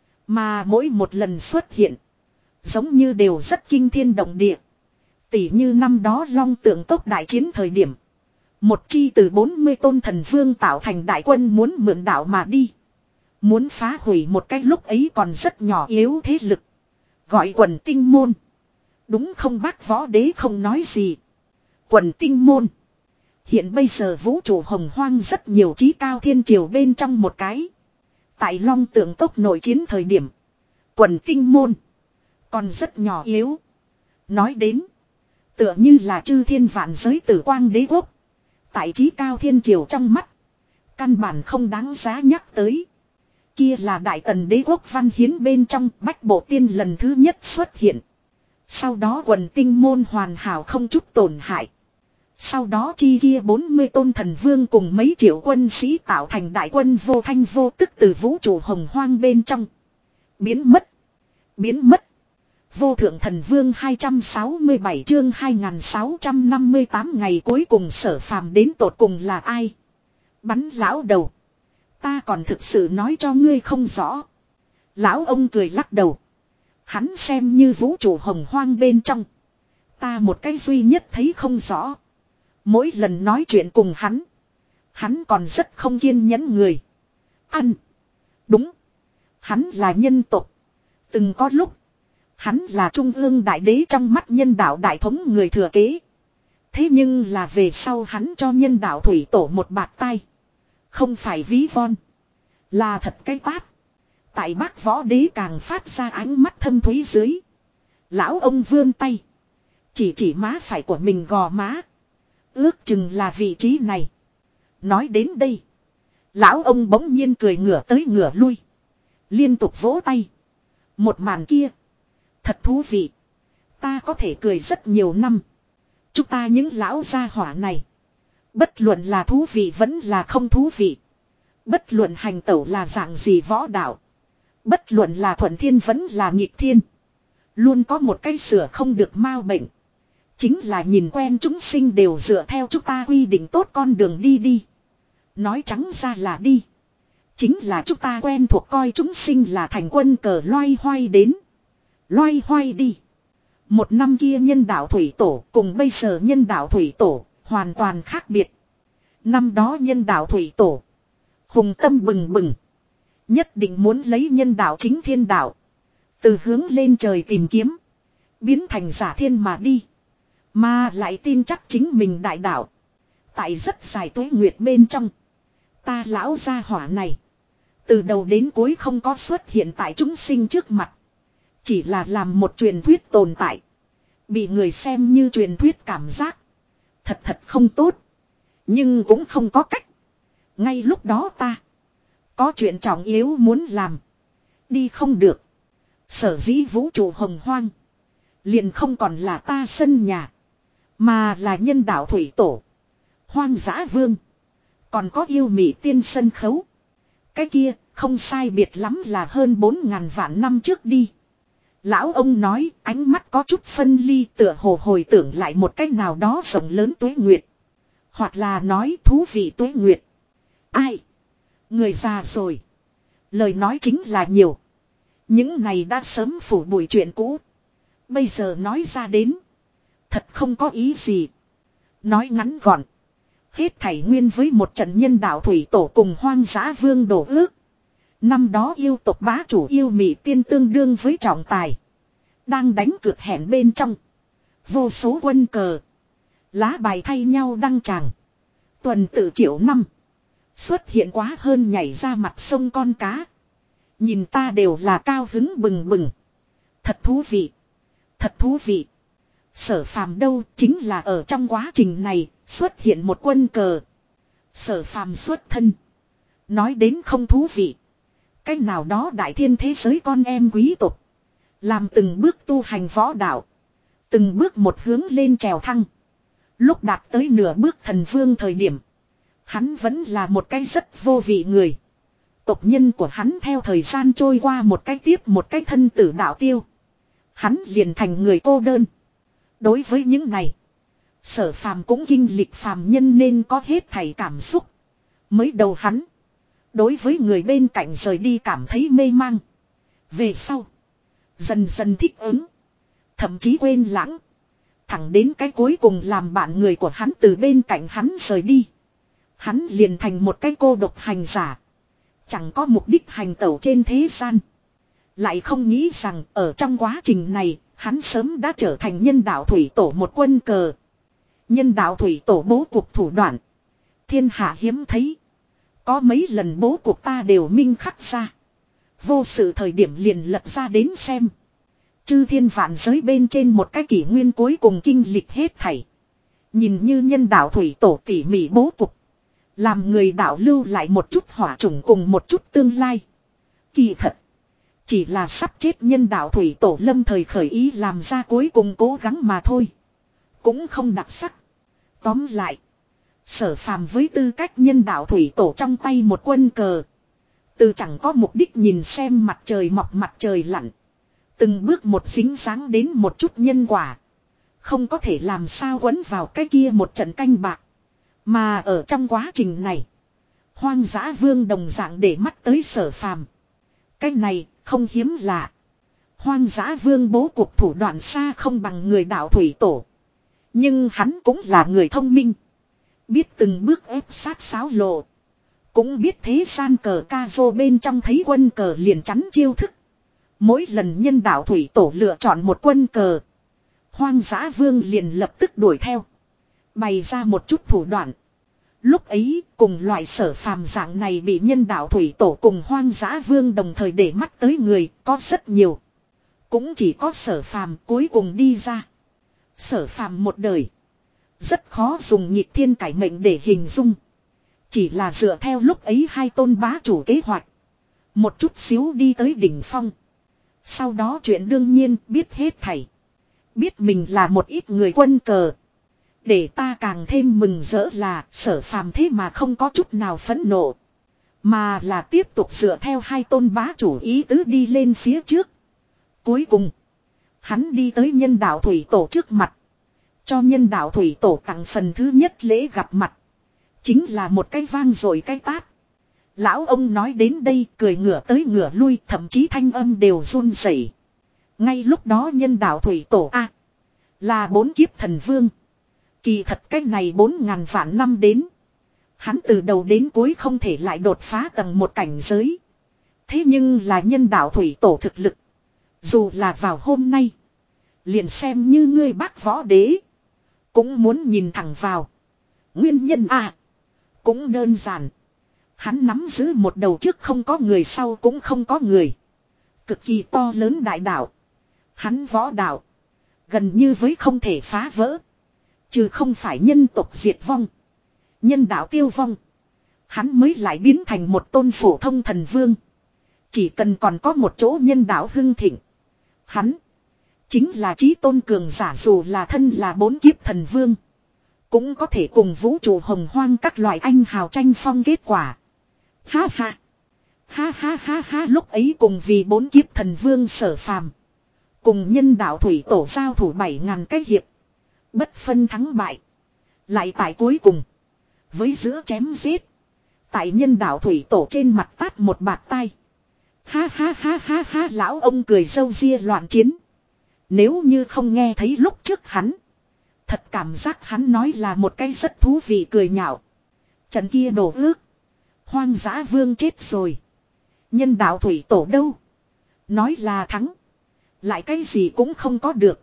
Mà mỗi một lần xuất hiện. Giống như đều rất kinh thiên động địa. Tỉ như năm đó Long Tượng Cốc đại chiến thời điểm. Một chi từ bốn mươi tôn thần vương tạo thành đại quân muốn mượn đạo mà đi. Muốn phá hủy một cái lúc ấy còn rất nhỏ yếu thế lực. Gọi quần tinh môn. Đúng không bác võ đế không nói gì. Quần tinh môn. Hiện bây giờ vũ trụ hồng hoang rất nhiều trí cao thiên triều bên trong một cái. Tại Long Tượng Cốc nội chiến thời điểm. Quần tinh môn. Còn rất nhỏ yếu. Nói đến. Tựa như là chư thiên vạn giới tử quang đế quốc. Tại trí cao thiên triều trong mắt. Căn bản không đáng giá nhắc tới. Kia là đại tần đế quốc văn hiến bên trong Bách Bộ Tiên lần thứ nhất xuất hiện. Sau đó quần tinh môn hoàn hảo không chút tổn hại. Sau đó chi kia bốn mươi tôn thần vương cùng mấy triệu quân sĩ tạo thành đại quân vô thanh vô tức từ vũ trụ hồng hoang bên trong. Biến mất. Biến mất. Vô thượng thần vương hai trăm sáu mươi bảy chương hai nghìn sáu trăm năm mươi tám ngày cuối cùng Sở Phàm đến tột cùng là ai? Bắn lão đầu. Ta còn thực sự nói cho ngươi không rõ. Lão ông cười lắc đầu. Hắn xem như vũ trụ hồng hoang bên trong. Ta một cái duy nhất thấy không rõ. Mỗi lần nói chuyện cùng hắn. Hắn còn rất không kiên nhẫn người. Ăn. Đúng. Hắn là nhân tộc. Từng có lúc. Hắn là trung ương đại đế trong mắt nhân đạo đại thống người thừa kế. Thế nhưng là về sau hắn cho nhân đạo thủy tổ một bạt tay. Không phải ví von. Là thật cái tát. Tại bác võ đế càng phát ra ánh mắt thâm thúy dưới. Lão ông vươn tay. Chỉ chỉ má phải của mình gò má. Ước chừng là vị trí này. Nói đến đây. Lão ông bỗng nhiên cười ngửa tới ngửa lui. Liên tục vỗ tay. Một màn kia. Thật thú vị. Ta có thể cười rất nhiều năm. Chúng ta những lão gia hỏa này. Bất luận là thú vị vẫn là không thú vị. Bất luận hành tẩu là dạng gì võ đạo. Bất luận là thuận thiên vẫn là nghịch thiên. Luôn có một cái sửa không được mau bệnh. Chính là nhìn quen chúng sinh đều dựa theo chúng ta quy định tốt con đường đi đi. Nói trắng ra là đi. Chính là chúng ta quen thuộc coi chúng sinh là thành quân cờ loay hoay đến. Loay hoay đi. Một năm kia nhân đạo thủy tổ cùng bây giờ nhân đạo thủy tổ hoàn toàn khác biệt. Năm đó nhân đạo thủy tổ. Hùng tâm bừng bừng. Nhất định muốn lấy nhân đạo chính thiên đạo. Từ hướng lên trời tìm kiếm. Biến thành giả thiên mà đi. Mà lại tin chắc chính mình đại đạo. Tại rất dài tuế nguyệt bên trong. Ta lão gia hỏa này. Từ đầu đến cuối không có xuất hiện tại chúng sinh trước mặt. Chỉ là làm một truyền thuyết tồn tại. Bị người xem như truyền thuyết cảm giác. Thật thật không tốt. Nhưng cũng không có cách. Ngay lúc đó ta. Có chuyện trọng yếu muốn làm. Đi không được. Sở dĩ vũ trụ hồng hoang. Liền không còn là ta sân nhà. Mà là nhân đạo thủy tổ. Hoang dã vương. Còn có yêu mị tiên sân khấu. Cái kia không sai biệt lắm là hơn bốn ngàn vạn năm trước đi. Lão ông nói ánh mắt có chút phân ly tựa hồ hồi tưởng lại một cách nào đó rộng lớn tuế nguyệt. Hoặc là nói thú vị tuế nguyệt. Ai? Người già rồi. Lời nói chính là nhiều. Những này đã sớm phủ bụi chuyện cũ. Bây giờ nói ra đến. Thật không có ý gì. Nói ngắn gọn. Hết thảy nguyên với một trận nhân đạo thủy tổ cùng hoang dã vương đổ ước. Năm đó yêu tộc bá chủ yêu mị tiên tương đương với trọng tài. Đang đánh cược hẹn bên trong. Vô số quân cờ. Lá bài thay nhau đăng tràng. Tuần tự triệu năm. Xuất hiện quá hơn nhảy ra mặt sông con cá. Nhìn ta đều là cao hứng bừng bừng. Thật thú vị. Thật thú vị. Sở Phàm đâu chính là ở trong quá trình này xuất hiện một quân cờ. Sở Phàm xuất thân. Nói đến không thú vị. Cách nào đó đại thiên thế giới con em quý tộc. Làm từng bước tu hành võ đạo. Từng bước một hướng lên trèo thăng. Lúc đạt tới nửa bước thần vương thời điểm. Hắn vẫn là một cái rất vô vị người. Tộc nhân của hắn theo thời gian trôi qua một cái tiếp một cái thân tử đạo tiêu. Hắn liền thành người cô đơn. Đối với những này. Sở Phàm cũng kinh lịch phàm nhân nên có hết thảy cảm xúc. Mới đầu hắn. Đối với người bên cạnh rời đi cảm thấy mê mang. Về sau. Dần dần thích ứng. Thậm chí quên lãng. Thẳng đến cái cuối cùng làm bạn người của hắn từ bên cạnh hắn rời đi. Hắn liền thành một cái cô độc hành giả. Chẳng có mục đích hành tẩu trên thế gian. Lại không nghĩ rằng ở trong quá trình này, hắn sớm đã trở thành nhân đạo thủy tổ một quân cờ. Nhân đạo thủy tổ bố cục thủ đoạn. Thiên hạ hiếm thấy. Có mấy lần bố cục ta đều minh khắc ra. Vô sự thời điểm liền lật ra đến xem. Chư thiên vạn giới bên trên một cái kỷ nguyên cuối cùng kinh lịch hết thảy. Nhìn như nhân đạo thủy tổ tỉ mỉ bố cục. Làm người đạo lưu lại một chút hỏa chủng cùng một chút tương lai. Kỳ thật. Chỉ là sắp chết nhân đạo thủy tổ lâm thời khởi ý làm ra cuối cùng cố gắng mà thôi. Cũng không đặc sắc. Tóm lại. Sở Phàm với tư cách nhân đạo thủy tổ trong tay một quân cờ. Từ chẳng có mục đích nhìn xem mặt trời mọc mặt trời lặn. Từng bước một dính dáng đến một chút nhân quả. Không có thể làm sao quấn vào cái kia một trận canh bạc. Mà ở trong quá trình này. Hoang dã vương đồng dạng để mắt tới Sở Phàm. Cái này không hiếm lạ. Hoang dã vương bố cục thủ đoạn xa không bằng người đạo thủy tổ. Nhưng hắn cũng là người thông minh. Biết từng bước ép sát xáo lộ. Cũng biết thế gian cờ ca vô bên trong thấy quân cờ liền chắn chiêu thức. Mỗi lần nhân đạo thủy tổ lựa chọn một quân cờ. Hoang dã vương liền lập tức đuổi theo. Bày ra một chút thủ đoạn. Lúc ấy cùng loại Sở Phàm dạng này bị nhân đạo thủy tổ cùng hoang dã vương đồng thời để mắt tới người có rất nhiều. Cũng chỉ có Sở Phàm cuối cùng đi ra. Sở Phàm một đời. Rất khó dùng nhịp thiên cải mệnh để hình dung. Chỉ là dựa theo lúc ấy hai tôn bá chủ kế hoạch. Một chút xíu đi tới đỉnh phong. Sau đó chuyện đương nhiên biết hết thảy. Biết mình là một ít người quân cờ. Để ta càng thêm mừng rỡ là Sở Phàm thế mà không có chút nào phẫn nộ. Mà là tiếp tục dựa theo hai tôn bá chủ ý tứ đi lên phía trước. Cuối cùng. Hắn đi tới nhân đạo thủy tổ trước mặt. Cho nhân đạo thủy tổ tặng phần thứ nhất lễ gặp mặt. Chính là một cái vang rồi cái tát. Lão ông nói đến đây cười ngửa tới ngửa lui, thậm chí thanh âm đều run rẩy. Ngay lúc đó nhân đạo thủy tổ A. Là bốn kiếp thần vương. Kỳ thật cách này bốn ngàn vạn năm đến. Hắn từ đầu đến cuối không thể lại đột phá tầng một cảnh giới. Thế nhưng là nhân đạo thủy tổ thực lực. Dù là vào hôm nay. Liền xem như ngươi bác võ đế. Cũng muốn nhìn thẳng vào. Nguyên nhân A. Cũng đơn giản. Hắn nắm giữ một đầu trước không có người sau cũng không có người. Cực kỳ to lớn đại đạo. Hắn võ đạo. Gần như với không thể phá vỡ. Trừ không phải nhân tộc diệt vong. Nhân đạo tiêu vong. Hắn mới lại biến thành một tôn phổ thông thần vương. Chỉ cần còn có một chỗ nhân đạo hưng thịnh. Hắn. Chính là chí tôn cường giả dù là thân là bốn kiếp thần vương. Cũng có thể cùng vũ trụ hồng hoang các loại anh hào tranh phong kết quả. Ha ha. Ha ha ha ha lúc ấy cùng vì bốn kiếp thần vương Sở Phàm. Cùng nhân đạo thủy tổ giao thủ bảy ngàn cái hiệp. Bất phân thắng bại. Lại tại cuối cùng. Với giữa chém giết. Tại nhân đạo thủy tổ trên mặt tát một bạt tay. Ha ha ha ha ha lão ông cười râu ria loạn chiến. Nếu như không nghe thấy lúc trước hắn. Thật cảm giác hắn nói là một cái rất thú vị cười nhạo. Trận kia đổ ước. Hoang dã vương chết rồi. Nhân đạo thủy tổ đâu. Nói là thắng. Lại cái gì cũng không có được.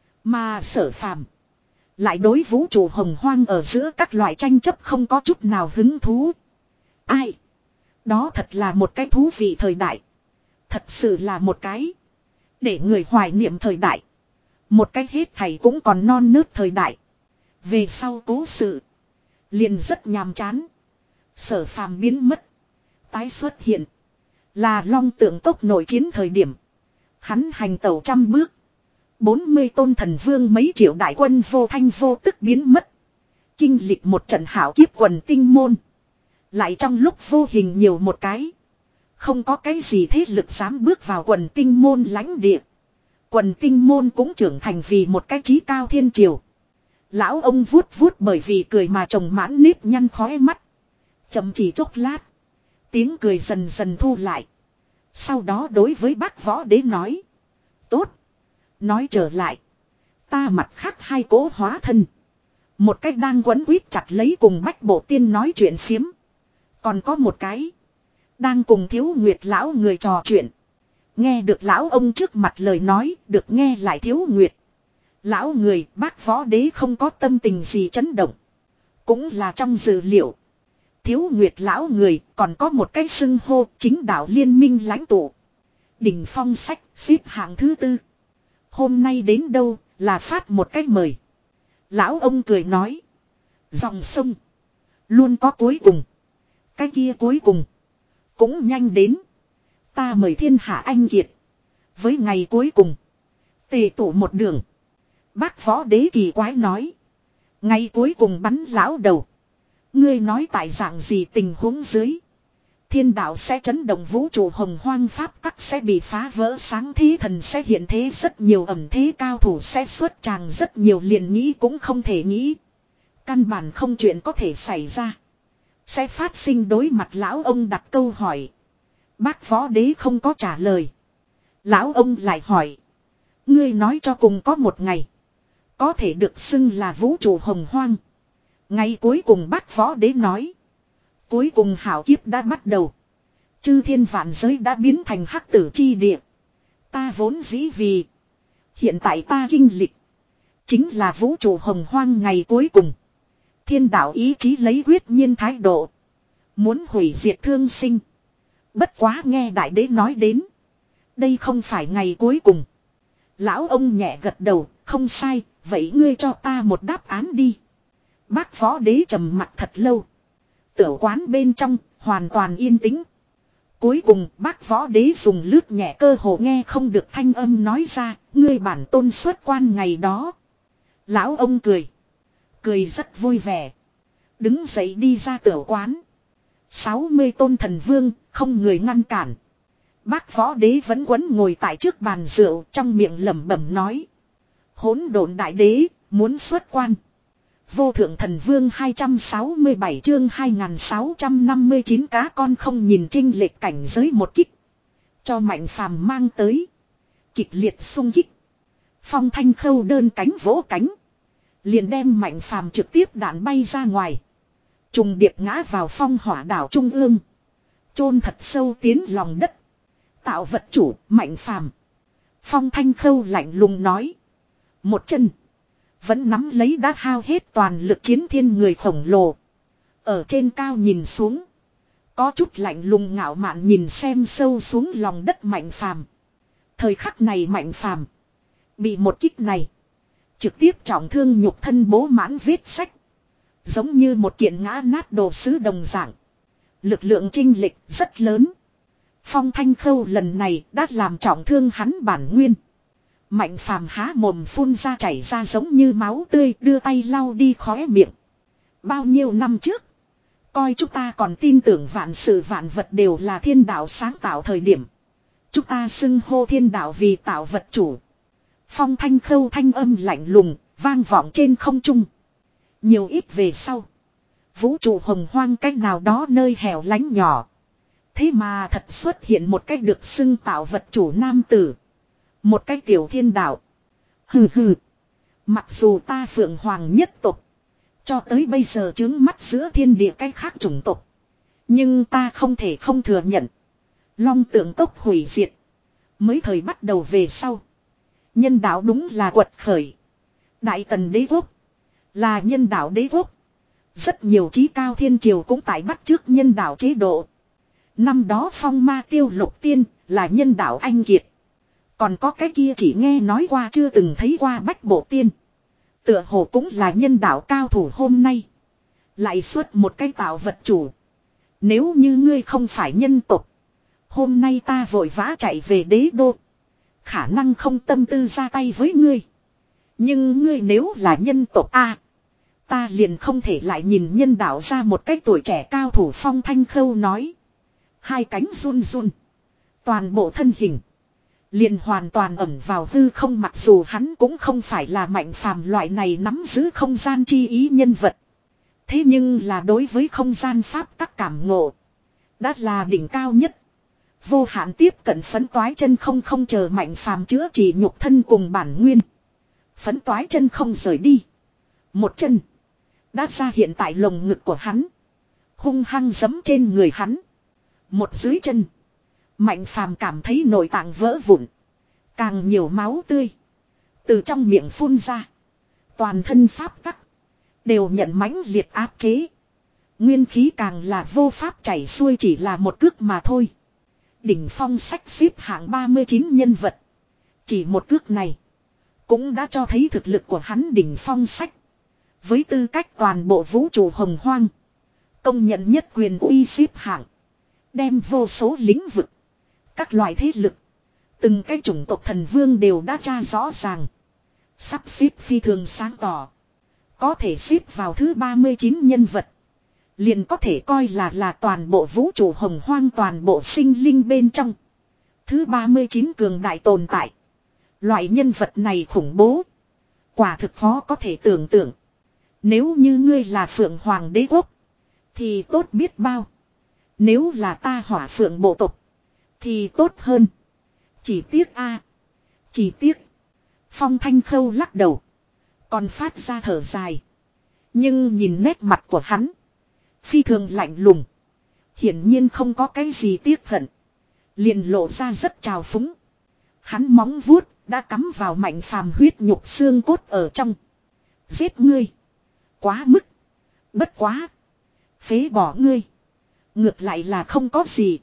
Mà Sở Phàm lại đối vũ trụ hồng hoang ở giữa các loại tranh chấp không có chút nào hứng thú. Ai? Đó thật là một cái thú vị thời đại. Thật sự là một cái. Để người hoài niệm thời đại. Một cách hết thảy cũng còn non nớt thời đại. Về sau cố sự. Liền rất nhàm chán. Sở Phàm biến mất. Tái xuất hiện. Là Long Tượng Cốc nội chiến thời điểm. Hắn hành tẩu trăm bước. bốn mươi tôn thần vương mấy triệu đại quân vô thanh vô tức biến mất. Kinh lịch một trận hảo kiếp quần tinh môn. Lại trong lúc vô hình nhiều một cái. Không có cái gì thế lực dám bước vào quần tinh môn lãnh địa. Quần tinh môn cũng trưởng thành vì một cái chí cao thiên triều. Lão ông vuốt vuốt bởi vì cười mà trồng mãn nếp nhăn khóe mắt. Chậm chỉ chốc lát. Tiếng cười dần dần thu lại. Sau đó đối với bác võ đế nói. Tốt. Nói trở lại. Ta mặt khác hai cố hóa thân. Một cách đang quấn quýt chặt lấy cùng bách bộ tiên nói chuyện phiếm. Còn có một cái. Đang cùng thiếu nguyệt lão người trò chuyện. Nghe được lão ông trước mặt lời nói. Được nghe lại thiếu nguyệt. Lão người bác võ đế không có tâm tình gì chấn động. Cũng là trong dự liệu. Thiếu nguyệt lão người còn có một cái xưng hô chính đạo liên minh lãnh tụ. Đỉnh phong sách xếp hạng thứ tư. Hôm nay đến đâu là phát một cách mời. Lão ông cười nói. Dòng sông. Luôn có cuối cùng. Cái kia cuối cùng. Cũng nhanh đến. Ta mời thiên hạ anh kiệt. Với ngày cuối cùng. Tề tụ một đường. Bác võ đế kỳ quái nói. Ngày cuối cùng bắn lão đầu. Ngươi nói tại dạng gì tình huống dưới. Thiên đạo sẽ chấn động vũ trụ hồng hoang pháp tắc sẽ bị phá vỡ sáng thế thần sẽ hiện thế rất nhiều ẩm thế cao thủ sẽ xuất tràng rất nhiều liền nghĩ cũng không thể nghĩ. Căn bản không chuyện có thể xảy ra. Sẽ phát sinh đối mặt lão ông đặt câu hỏi. Bác võ đế không có trả lời. Lão ông lại hỏi. Ngươi nói cho cùng có một ngày. Có thể được xưng là vũ trụ hồng hoang. Ngày cuối cùng bác võ đế nói. Cuối cùng hảo kiếp đã bắt đầu. Chư thiên vạn giới đã biến thành hắc tử chi địa. Ta vốn dĩ vì. Hiện tại ta kinh lịch. Chính là vũ trụ hồng hoang ngày cuối cùng. Thiên đạo ý chí lấy quyết nhiên thái độ. Muốn hủy diệt thương sinh. Bất quá nghe đại đế nói đến. Đây không phải ngày cuối cùng. Lão ông nhẹ gật đầu. Không sai. Vậy ngươi cho ta một đáp án đi. Bác võ đế trầm mặt thật lâu. Tiểu quán bên trong hoàn toàn yên tĩnh. Cuối cùng bác võ đế dùng lướt nhẹ cơ hồ nghe không được thanh âm nói ra. Ngươi bản tôn xuất quan ngày đó. Lão ông cười. Cười rất vui vẻ. Đứng dậy đi ra tiểu quán. sáu mươi tôn thần vương không người ngăn cản. Bác võ đế vẫn quấn ngồi tại trước bàn rượu trong miệng lẩm bẩm nói. Hỗn độn đại đế muốn xuất quan. Vô thượng thần vương hai trăm sáu mươi bảy chương hai nghìn sáu trăm năm mươi chín cá con không nhìn chênh lệch cảnh giới một kích. Cho Mạnh Phàm mang tới. Kịch liệt xung kích. Phong Thanh Khâu đơn cánh vỗ cánh. Liền đem Mạnh Phàm trực tiếp đạn bay ra ngoài. Trùng điệp ngã vào phong hỏa đảo trung ương. Chôn thật sâu tiến lòng đất. Tạo vật chủ Mạnh Phàm. Phong Thanh Khâu lạnh lùng nói. Một chân. Vẫn nắm lấy đã hao hết toàn lực chiến thiên người khổng lồ. Ở trên cao nhìn xuống. Có chút lạnh lùng ngạo mạn nhìn xem sâu xuống lòng đất Mạnh Phàm. Thời khắc này Mạnh Phàm. Bị một kích này. Trực tiếp trọng thương nhục thân bố mãn vết sách. Giống như một kiện ngã nát đồ sứ đồng dạng. Lực lượng chênh lệch rất lớn. Phong Thanh Khâu lần này đã làm trọng thương hắn bản nguyên. Mạnh Phàm há mồm phun ra chảy ra giống như máu tươi đưa tay lau đi khóe miệng. Bao nhiêu năm trước. Coi chúng ta còn tin tưởng vạn sự vạn vật đều là thiên đạo sáng tạo thời điểm. Chúng ta xưng hô thiên đạo vì tạo vật chủ. Phong Thanh Khâu thanh âm lạnh lùng vang vọng trên không trung. Nhiều ít về sau. Vũ trụ hồng hoang cách nào đó nơi hẻo lánh nhỏ. Thế mà thật xuất hiện một cách được xưng tạo vật chủ nam tử. Một cái tiểu thiên đạo. Hừ hừ. Mặc dù ta phượng hoàng nhất tộc. Cho tới bây giờ chứng mắt giữa thiên địa cái khác chủng tộc. Nhưng ta không thể không thừa nhận. Long Tượng Cốc hủy diệt. Mới thời bắt đầu về sau. Nhân đạo đúng là quật khởi. Đại Tần đế quốc. Là nhân đạo đế quốc. Rất nhiều chí cao thiên triều cũng tại bắt trước nhân đạo chế độ. Năm đó phong ma tiêu lục tiên là nhân đạo anh kiệt. Còn có cái kia chỉ nghe nói qua chưa từng thấy qua Bách Bộ Tiên. Tựa hồ cũng là nhân đạo cao thủ hôm nay. Lại xuất một cái tạo vật chủ. Nếu như ngươi không phải nhân tộc. Hôm nay ta vội vã chạy về đế đô. Khả năng không tâm tư ra tay với ngươi. Nhưng ngươi nếu là nhân tộc A. Ta liền không thể lại nhìn nhân đạo ra một cái tuổi trẻ cao thủ Phong Thanh Khâu nói. Hai cánh run run. Toàn bộ thân hình. Liền hoàn toàn ẩn vào hư không, mặc dù hắn cũng không phải là Mạnh Phàm loại này nắm giữ không gian chi ý nhân vật. Thế nhưng là đối với không gian pháp các cảm ngộ. Đã là đỉnh cao nhất. Vô hạn tiếp cận phấn toái chân không không chờ Mạnh Phàm chữa trị nhục thân cùng bản nguyên. Phấn toái chân không rời đi. Một chân. Đã ra hiện tại lồng ngực của hắn. Hung hăng giẫm trên người hắn. Một dưới chân. Mạnh Phàm cảm thấy nội tạng vỡ vụn. Càng nhiều máu tươi. Từ trong miệng phun ra. Toàn thân pháp tắc. Đều nhận mãnh liệt áp chế. Nguyên khí càng là vô pháp chảy xuôi, chỉ là một cước mà thôi. Đỉnh phong sách xếp hạng ba mươi chín nhân vật. Chỉ một cước này. Cũng đã cho thấy thực lực của hắn đỉnh phong sách. Với tư cách toàn bộ vũ trụ hồng hoang. Công nhận nhất quyền uy xếp hạng. Đem vô số lĩnh vực. Các loại thế lực. Từng cái chủng tộc thần vương đều đã tra rõ ràng. Sắp xếp phi thường sáng tỏ. Có thể xếp vào thứ ba mươi chín nhân vật. Liền có thể coi là là toàn bộ vũ trụ hồng hoang, toàn bộ sinh linh bên trong. Thứ ba mươi chín cường đại tồn tại. Loại nhân vật này khủng bố. Quả thực khó có thể tưởng tượng. Nếu như ngươi là Phượng Hoàng đế quốc. Thì tốt biết bao. Nếu là ta Hỏa Phượng bộ tộc. Thì tốt hơn. Chỉ tiếc a, Chỉ tiếc. Phong Thanh Khâu lắc đầu. Còn phát ra thở dài. Nhưng nhìn nét mặt của hắn. Phi thường lạnh lùng. Hiển nhiên không có cái gì tiếc hận. Liền lộ ra rất trào phúng. Hắn móng vuốt đã cắm vào Mạnh Phàm huyết nhục xương cốt ở trong. Giết ngươi. Quá mức. Bất quá. Phế bỏ ngươi. Ngược lại là không có gì.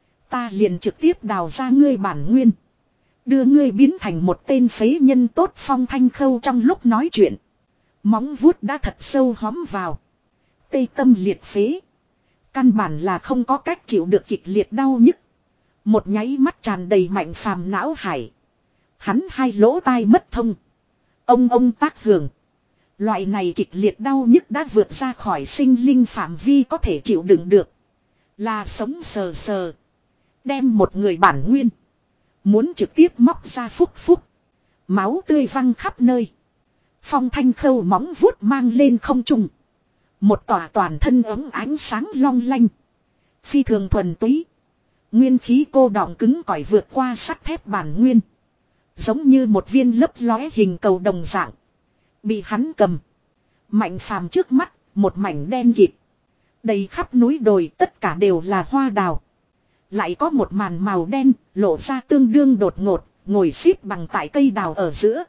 Ta liền trực tiếp đào ra ngươi bản nguyên. Đưa ngươi biến thành một tên phế nhân tốt. Phong Thanh Khâu trong lúc nói chuyện. Móng vuốt đã thật sâu hóm vào. Tê tâm liệt phế. Căn bản là không có cách chịu được kịch liệt đau nhức. Một nháy mắt tràn đầy Mạnh Phàm não hải. Hắn hai lỗ tai mất thông. Ông ông tác hưởng. Loại này kịch liệt đau nhức đã vượt ra khỏi sinh linh phạm vi có thể chịu đựng được. Là sống sờ sờ. Đem một người bản nguyên. Muốn trực tiếp móc ra phúc phúc. Máu tươi văng khắp nơi. Phong Thanh Khâu móng vuốt mang lên không trung. Một tòa toàn thân ấm ánh sáng long lanh. Phi thường thuần túy. Nguyên khí cô đọng cứng cỏi vượt qua sắt thép bản nguyên. Giống như một viên lấp lóe hình cầu đồng dạng. Bị hắn cầm. Mạnh Phàm trước mắt, một mảnh đen kịt. Đầy khắp núi đồi tất cả đều là hoa đào. Lại có một màn màu đen, lộ ra tương đương đột ngột, ngồi xếp bằng tại cây đào ở giữa.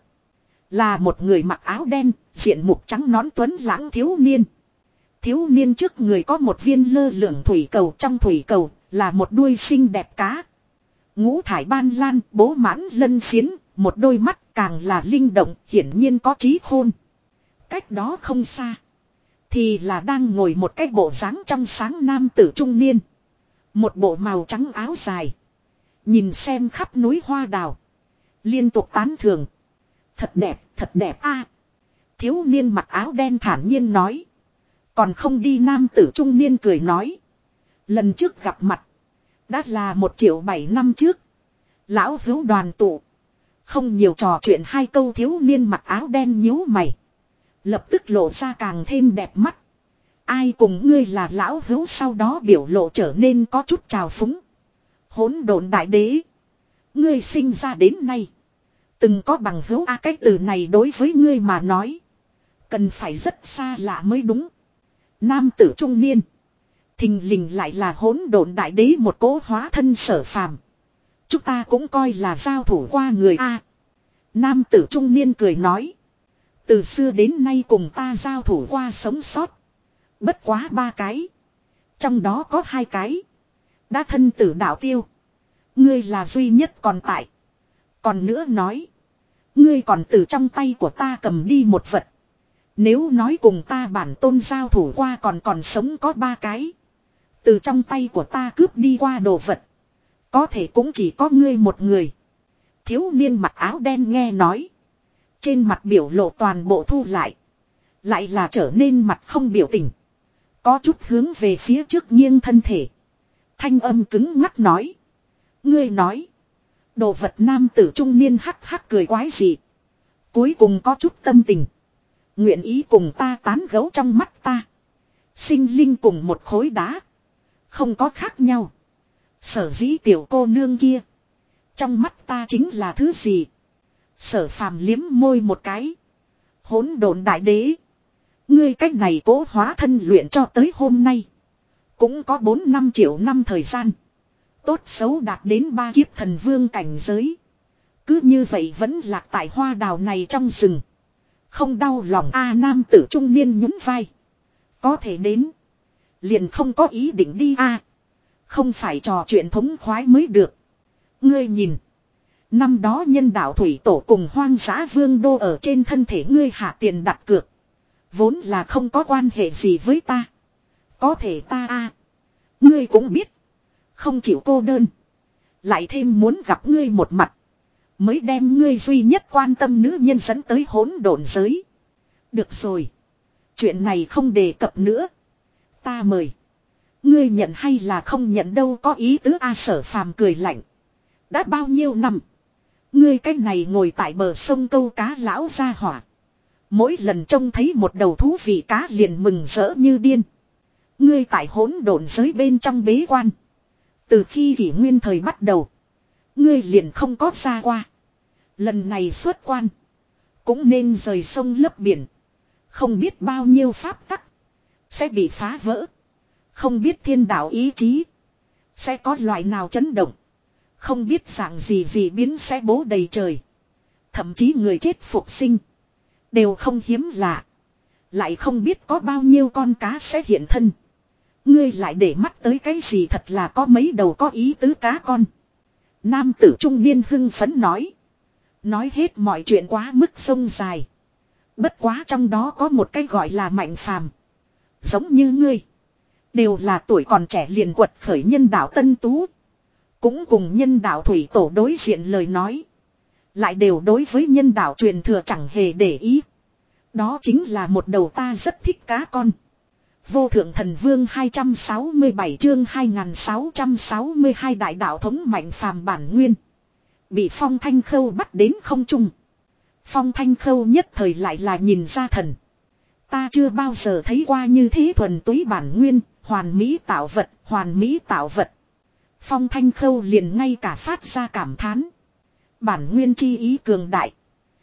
Là một người mặc áo đen, diện mục trắng nón tuấn lãng thiếu niên. Thiếu niên trước người có một viên lơ lửng thủy cầu, trong thủy cầu là một đuôi xinh đẹp cá. Ngũ thải ban lan, bố mãn lân phiến, một đôi mắt càng là linh động, hiển nhiên có trí khôn. Cách đó không xa, thì là đang ngồi một cái bộ dáng trong sáng nam tử trung niên. Một bộ màu trắng áo dài. Nhìn xem khắp núi hoa đào. Liên tục tán thưởng. Thật đẹp, thật đẹp a. Thiếu niên mặc áo đen thản nhiên nói. Còn không đi, nam tử trung niên cười nói. Lần trước gặp mặt. Đã là một triệu bảy năm trước. Lão hữu đoàn tụ. Không nhiều trò chuyện hai câu, thiếu niên mặc áo đen nhíu mày. Lập tức lộ ra càng thêm đẹp mắt. Ai cùng ngươi là lão hữu, sau đó biểu lộ trở nên có chút trào phúng. Hỗn độn đại đế. Ngươi sinh ra đến nay. Từng có bằng hữu a, cái từ này đối với ngươi mà nói. Cần phải rất xa lạ mới đúng. Nam tử trung niên. Thình lình lại là hỗn độn đại đế một cỗ hóa thân Sở Phàm. Chúng ta cũng coi là giao thủ qua người a. Nam tử trung niên cười nói. Từ xưa đến nay cùng ta giao thủ qua sống sót. Bất quá ba cái. Trong đó có hai cái. Đã thân tử đạo tiêu. Ngươi là duy nhất còn tại. Còn nữa nói. Ngươi còn từ trong tay của ta cầm đi một vật. Nếu nói cùng ta bản tôn giao thủ qua còn còn sống có ba cái. Từ trong tay của ta cướp đi qua đồ vật. Có thể cũng chỉ có ngươi một người. Thiếu niên mặc áo đen nghe nói. Trên mặt biểu lộ toàn bộ thu lại. Lại là trở nên mặt không biểu tình. Có chút hướng về phía trước nghiêng thân thể. Thanh âm cứng ngắc nói. Ngươi nói. Đồ vật nam tử trung niên hắc hắc cười quái gì. Cuối cùng có chút tâm tình. Nguyện ý cùng ta tán gấu trong mắt ta. Sinh linh cùng một khối đá. Không có khác nhau. Sở dĩ tiểu cô nương kia. Trong mắt ta chính là thứ gì. Sở phàm liếm môi một cái. Hỗn độn đại đế. Ngươi cách này cố hóa thân luyện cho tới hôm nay. Cũng có bốn năm triệu năm thời gian. Tốt xấu đạt đến ba kiếp thần vương cảnh giới. Cứ như vậy vẫn lạc tại hoa đào này trong rừng. Không đau lòng a nam tử trung niên nhún vai. Có thể đến. Liền không có ý định đi a. Không phải trò chuyện thống khoái mới được. Ngươi nhìn. Năm đó nhân đạo thủy tổ cùng hoang dã vương đô ở trên thân thể ngươi hạ tiền đặt cược. Vốn là không có quan hệ gì với ta. Có thể ta a, ngươi cũng biết. Không chịu cô đơn. Lại thêm muốn gặp ngươi một mặt. Mới đem ngươi duy nhất quan tâm nữ nhân dẫn tới hỗn độn giới. Được rồi. Chuyện này không đề cập nữa. Ta mời. Ngươi nhận hay là không nhận đâu có ý tứ a sở phàm cười lạnh. Đã bao nhiêu năm. Ngươi cách này ngồi tại bờ sông câu cá lão ra hỏa. Mỗi lần trông thấy một đầu thú vị cá liền mừng rỡ như điên. Ngươi tại hỗn độn giới bên trong bế quan. Từ khi kỷ nguyên thời bắt đầu. Ngươi liền không có ra qua. Lần này xuất quan. Cũng nên rời sông lấp biển. Không biết bao nhiêu pháp tắc. Sẽ bị phá vỡ. Không biết thiên đạo ý chí. Sẽ có loại nào chấn động. Không biết dạng gì gì biến sẽ bố đầy trời. Thậm chí người chết phục sinh. Đều không hiếm lạ. Lại không biết có bao nhiêu con cá sẽ hiện thân. Ngươi lại để mắt tới cái gì thật là có mấy đầu có ý tứ cá con. Nam tử trung niên hưng phấn nói. Nói hết mọi chuyện quá mức sông dài. Bất quá trong đó có một cái gọi là mạnh phàm. Giống như ngươi. Đều là tuổi còn trẻ liền quật khởi nhân đạo tân tú. Cũng cùng nhân đạo thủy tổ đối diện lời nói. Lại đều đối với nhân đạo truyền thừa chẳng hề để ý. Đó chính là một đầu ta rất thích cá con. Vô thượng thần vương hai trăm sáu mươi bảy chương hai nghìn sáu trăm sáu mươi hai đại đạo thống mạnh phàm bản nguyên. Bị Phong Thanh Khâu bắt đến không trung. Phong Thanh Khâu nhất thời lại là nhìn ra thần. Ta chưa bao giờ thấy qua như thế thuần túy bản nguyên, hoàn mỹ tạo vật, hoàn mỹ tạo vật. Phong Thanh Khâu liền ngay cả phát ra cảm thán. Bản nguyên chi ý cường đại.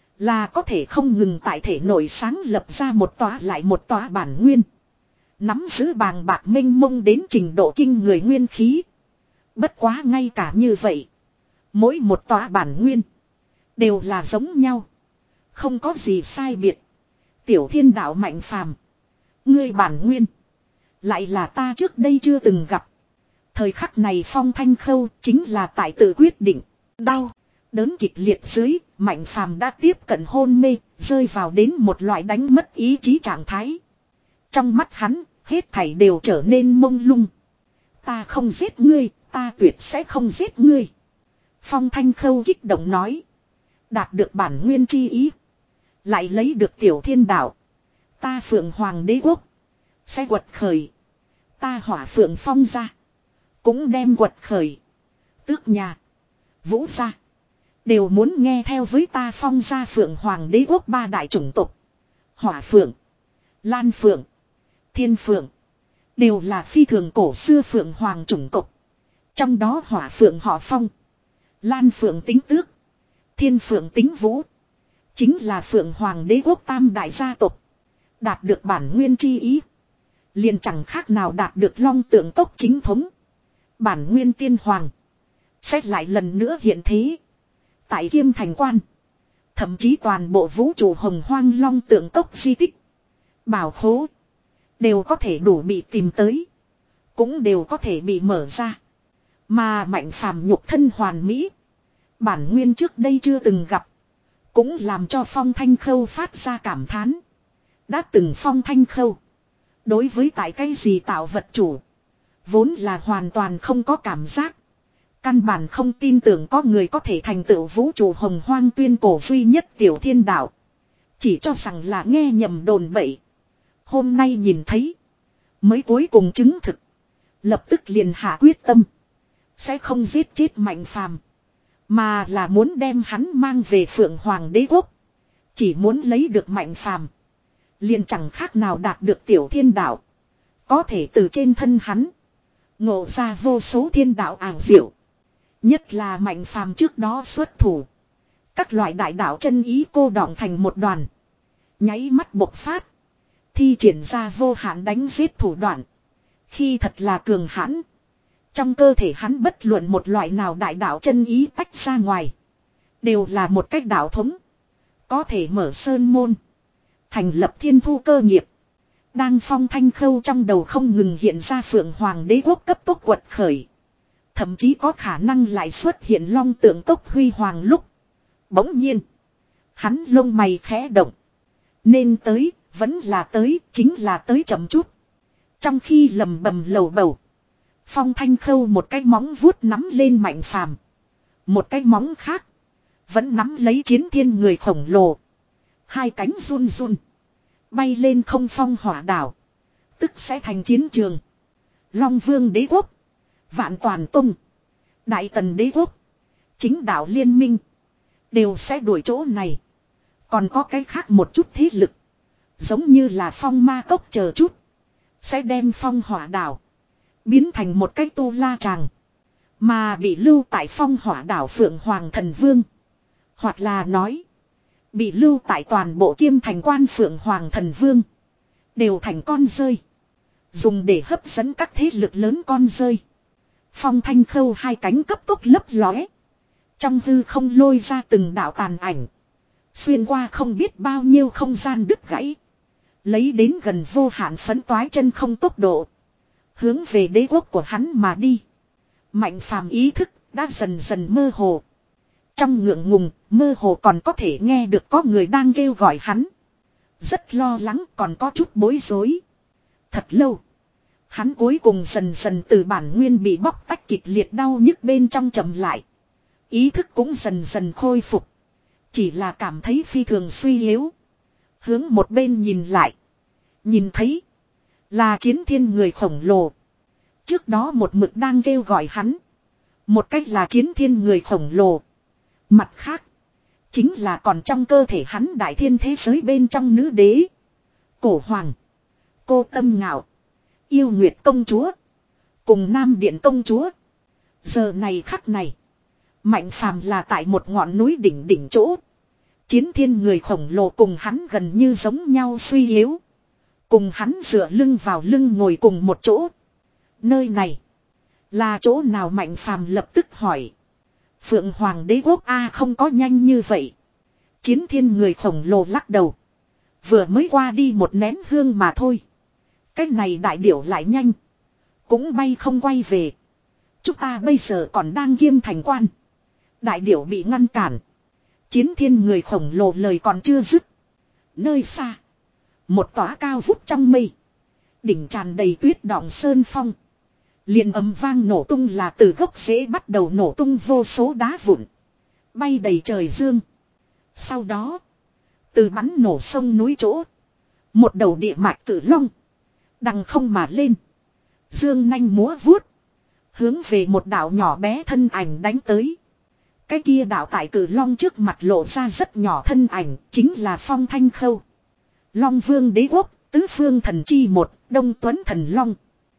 Là có thể không ngừng tại thể nội sáng lập ra một tòa lại một tòa bản nguyên. Nắm giữ bàng bạc minh mông đến trình độ kinh người nguyên khí. Bất quá ngay cả như vậy. Mỗi một tòa bản nguyên. Đều là giống nhau. Không có gì sai biệt. Tiểu thiên đạo mạnh phàm. Ngươi bản nguyên. Lại là ta trước đây chưa từng gặp. Thời khắc này Phong Thanh Khâu chính là tại tự quyết định. Đau. Đớn kịch liệt dưới. Mạnh phàm đã tiếp cận hôn mê. Rơi vào đến một loại đánh mất ý chí trạng thái. Trong mắt hắn. Hết thảy đều trở nên mông lung. Ta không giết ngươi. Ta tuyệt sẽ không giết ngươi. Phong Thanh Khâu kích động nói. Đạt được bản nguyên chi ý. Lại lấy được tiểu thiên đạo. Ta Phượng Hoàng đế quốc. Sẽ quật khởi. Ta Hỏa Phượng Phong ra. Cũng đem quật khởi. Tước nhà. Vũ gia. Đều muốn nghe theo với ta Phong gia Phượng Hoàng đế quốc ba đại chủng tộc. Hỏa Phượng. Lan Phượng. Thiên Phượng. Đều là phi thường cổ xưa Phượng Hoàng chủng tộc. Trong đó Hỏa Phượng họ Phong. Lan Phượng tính tước. Thiên Phượng tính vũ. Chính là Phượng Hoàng đế quốc tam đại gia tộc. Đạt được bản nguyên chi ý. Liền chẳng khác nào đạt được long tượng cốc chính thống. Bản nguyên tiên hoàng. Xét lại lần nữa hiện thế. Tại Kiêm Thành Quan. Thậm chí toàn bộ vũ trụ hồng hoang long tượng cốc di tích. Bảo khố. Đều có thể đủ bị tìm tới. Cũng đều có thể bị mở ra. Mà mạnh phàm nhục thân hoàn mỹ. Bản nguyên trước đây chưa từng gặp. Cũng làm cho Phong Thanh Khâu phát ra cảm thán. Đã từng Phong Thanh Khâu. Đối với tại cái gì tạo vật chủ. Vốn là hoàn toàn không có cảm giác. Căn bản không tin tưởng có người có thể thành tựu vũ trụ hồng hoang tuyên cổ duy nhất tiểu thiên đạo. Chỉ cho rằng là nghe nhầm đồn bậy. Hôm nay nhìn thấy. Mới cuối cùng chứng thực. Lập tức liền hạ quyết tâm. Sẽ không giết chết Mạnh Phàm, mà là muốn đem hắn mang về Phượng Hoàng Đế Quốc. Chỉ muốn lấy được Mạnh Phàm, liền chẳng khác nào đạt được tiểu thiên đạo. Có thể từ trên thân hắn ngộ ra vô số thiên đạo ảo diệu. Nhất là Mạnh Phàm trước đó xuất thủ. Các loại đại đạo chân ý cô đọng thành một đoàn. Nháy mắt bộc phát. Thi triển ra vô hạn đánh giết thủ đoạn. Khi thật là cường hãn. Trong cơ thể hắn bất luận một loại nào đại đạo chân ý tách ra ngoài. Đều là một cách đạo thống. Có thể mở sơn môn. Thành lập thiên thu cơ nghiệp. Đang Phong Thanh Khâu trong đầu không ngừng hiện ra Phượng Hoàng Đế Quốc cấp tốc quật khởi. Thậm chí có khả năng lại xuất hiện long tượng cốc huy hoàng lúc. Bỗng nhiên. Hắn lông mày khẽ động. Nên tới, vẫn là tới, chính là tới chậm chút. Trong khi lầm bầm lầu bầu. Phong Thanh Khâu một cái móng vuốt nắm lên Mạnh Phàm. Một cái móng khác. Vẫn nắm lấy Chiến Thiên người khổng lồ. Hai cánh run run. Bay lên không phong hỏa đảo. Tức sẽ thành chiến trường. Long Vương Đế Quốc. Vạn Toàn Tông. Đại Tần Đế Quốc. Chính đạo liên minh. Đều sẽ đuổi chỗ này. Còn có cái khác một chút thế lực. Giống như là Phong Ma Cốc chờ chút. Sẽ đem phong hỏa đảo. Biến thành một cái tu la tràng. Mà bị lưu tại phong hỏa đảo Phượng Hoàng Thần Vương. Hoặc là nói. Bị lưu tại toàn bộ Kiêm Thành quan Phượng Hoàng Thần Vương. Đều thành con rơi. Dùng để hấp dẫn các thế lực lớn con rơi. Phong Thanh Khâu hai cánh cấp tốc lấp lóe. Trong hư không lôi ra từng đạo tàn ảnh. Xuyên qua không biết bao nhiêu không gian đứt gãy. Lấy đến gần vô hạn phấn toái chân không tốc độ. Hướng về đế quốc của hắn mà đi. Mạnh Phàm ý thức đã dần dần mơ hồ. Trong ngượng ngùng, mơ hồ còn có thể nghe được có người đang kêu gọi hắn. Rất lo lắng, còn có chút bối rối. Thật lâu. Hắn cuối cùng dần dần từ bản nguyên bị bóc tách kịch liệt đau nhức bên trong chậm lại. Ý thức cũng dần dần khôi phục. Chỉ là cảm thấy phi thường suy yếu. Hướng một bên nhìn lại. Nhìn thấy. Là Chiến Thiên người khổng lồ. Trước đó một mực đang kêu gọi hắn. Một cách là Chiến Thiên người khổng lồ. Mặt khác. Chính là còn trong cơ thể hắn đại thiên thế giới bên trong nữ đế. Cổ hoàng. Cô Tâm Ngạo. Yêu Nguyệt công chúa. Cùng Nam Điện công chúa. Giờ này khắc này. Mạnh Phàm là tại một ngọn núi đỉnh đỉnh chỗ. Chiến Thiên người khổng lồ cùng hắn gần như giống nhau suy yếu. Cùng hắn dựa lưng vào lưng ngồi cùng một chỗ. Nơi này. Là chỗ nào Mạnh Phàm lập tức hỏi. Phượng Hoàng Đế Quốc A không có nhanh như vậy. Chiến Thiên người khổng lồ lắc đầu. Vừa mới qua đi một nén hương mà thôi. Cái này đại điểu lại nhanh. Cũng bay không quay về. Chúng ta bây giờ còn đang Kiêm Thành quan. Đại điểu bị ngăn cản. Chiến Thiên người khổng lồ lời còn chưa dứt. Nơi xa. Một tòa cao vút trong mây. Đỉnh tràn đầy tuyết đọng sơn phong. Liền ầm vang nổ tung là từ gốc rễ bắt đầu nổ tung vô số đá vụn. Bay đầy trời dương. Sau đó. Từ bắn nổ sông núi chỗ. Một đầu địa mạch cử long. Đằng không mà lên. Dương nanh múa vuốt. Hướng về một đảo nhỏ bé thân ảnh đánh tới. Cái kia đảo tại cử long trước mặt lộ ra rất nhỏ thân ảnh. Chính là Phong Thanh Khâu. Long Vương Đế Quốc. Tứ phương thần chi một. Đông Tuấn Thần Long.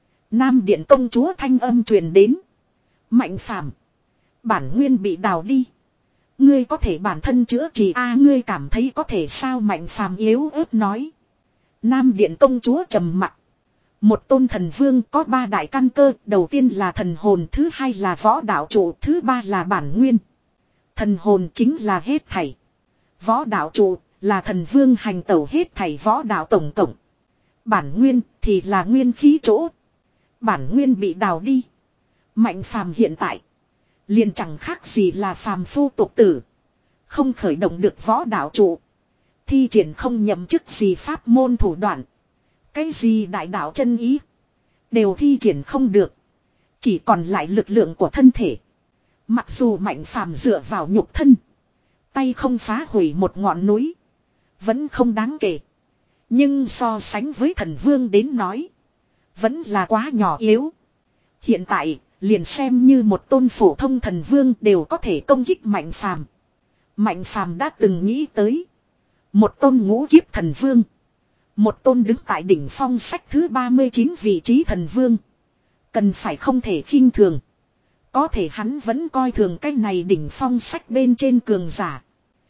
Nam Điện công chúa thanh âm truyền đến. Mạnh Phàm, bản nguyên bị đào đi. Ngươi có thể bản thân chữa trị a à, ngươi cảm thấy có thể sao Mạnh Phàm yếu ớt nói. Nam Điện công chúa trầm mặc. Một tôn thần vương có ba đại căn cơ. Đầu tiên là thần hồn. Thứ hai là võ đạo trụ. Thứ ba là bản nguyên. Thần hồn chính là hết thảy. Võ đạo trụ là thần vương hành tẩu hết thảy võ đạo tổng cộng. Bản nguyên thì là nguyên khí chỗ. Bản nguyên bị đào đi. Mạnh Phàm hiện tại Liền chẳng khác gì là phàm phu tục tử. Không khởi động được võ đạo trụ. Thi triển không nhậm chức gì pháp môn thủ đoạn. Cái gì đại đạo chân ý. Đều thi triển không được. Chỉ còn lại lực lượng của thân thể. Mặc dù Mạnh Phàm dựa vào nhục thân. Tay không phá hủy một ngọn núi. Vẫn không đáng kể. Nhưng so sánh với thần vương đến nói. Vẫn là quá nhỏ yếu. Hiện tại liền xem như một tôn phổ thông thần vương đều có thể công kích Mạnh Phàm. Mạnh Phàm đã từng nghĩ tới. Một tôn ngũ kiếp thần vương. Một tôn đứng tại đỉnh phong sách thứ ba mươi chín vị trí thần vương. Cần phải không thể khinh thường. Có thể hắn vẫn coi thường cái này đỉnh phong sách bên trên cường giả.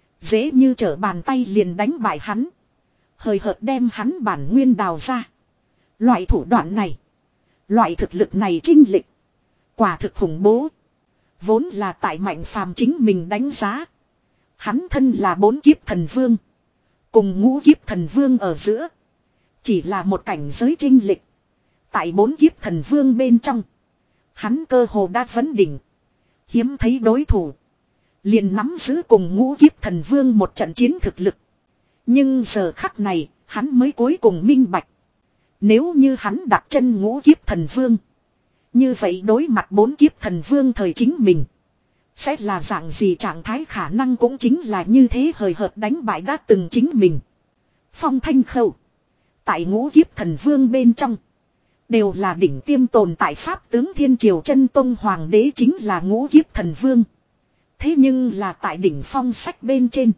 Dễ như trở bàn tay liền đánh bại hắn. Hời hợt đem hắn bản nguyên đào ra. Loại thủ đoạn này. Loại thực lực này chinh lịch. Quả thực khủng bố. Vốn là tại Mạnh Phàm chính mình đánh giá. Hắn thân là bốn kiếp thần vương. Cùng ngũ kiếp thần vương ở giữa. Chỉ là một cảnh giới chinh lịch. Tại bốn kiếp thần vương bên trong. Hắn cơ hồ đã vấn đỉnh. Hiếm thấy đối thủ. Liền nắm giữ cùng ngũ kiếp thần vương một trận chiến thực lực. Nhưng giờ khắc này, hắn mới cuối cùng minh bạch. Nếu như hắn đặt chân ngũ kiếp thần vương. Như vậy đối mặt bốn kiếp thần vương thời chính mình. Sẽ là dạng gì trạng thái, khả năng cũng chính là như thế, hời hợt đánh bại đã từng chính mình. Phong Thanh Khâu. Tại ngũ kiếp thần vương bên trong. Đều là đỉnh tiêm tồn tại pháp tướng Thiên Triều Chân Tông Hoàng đế chính là ngũ kiếp thần vương. Thế nhưng là tại đỉnh phong sách bên trên.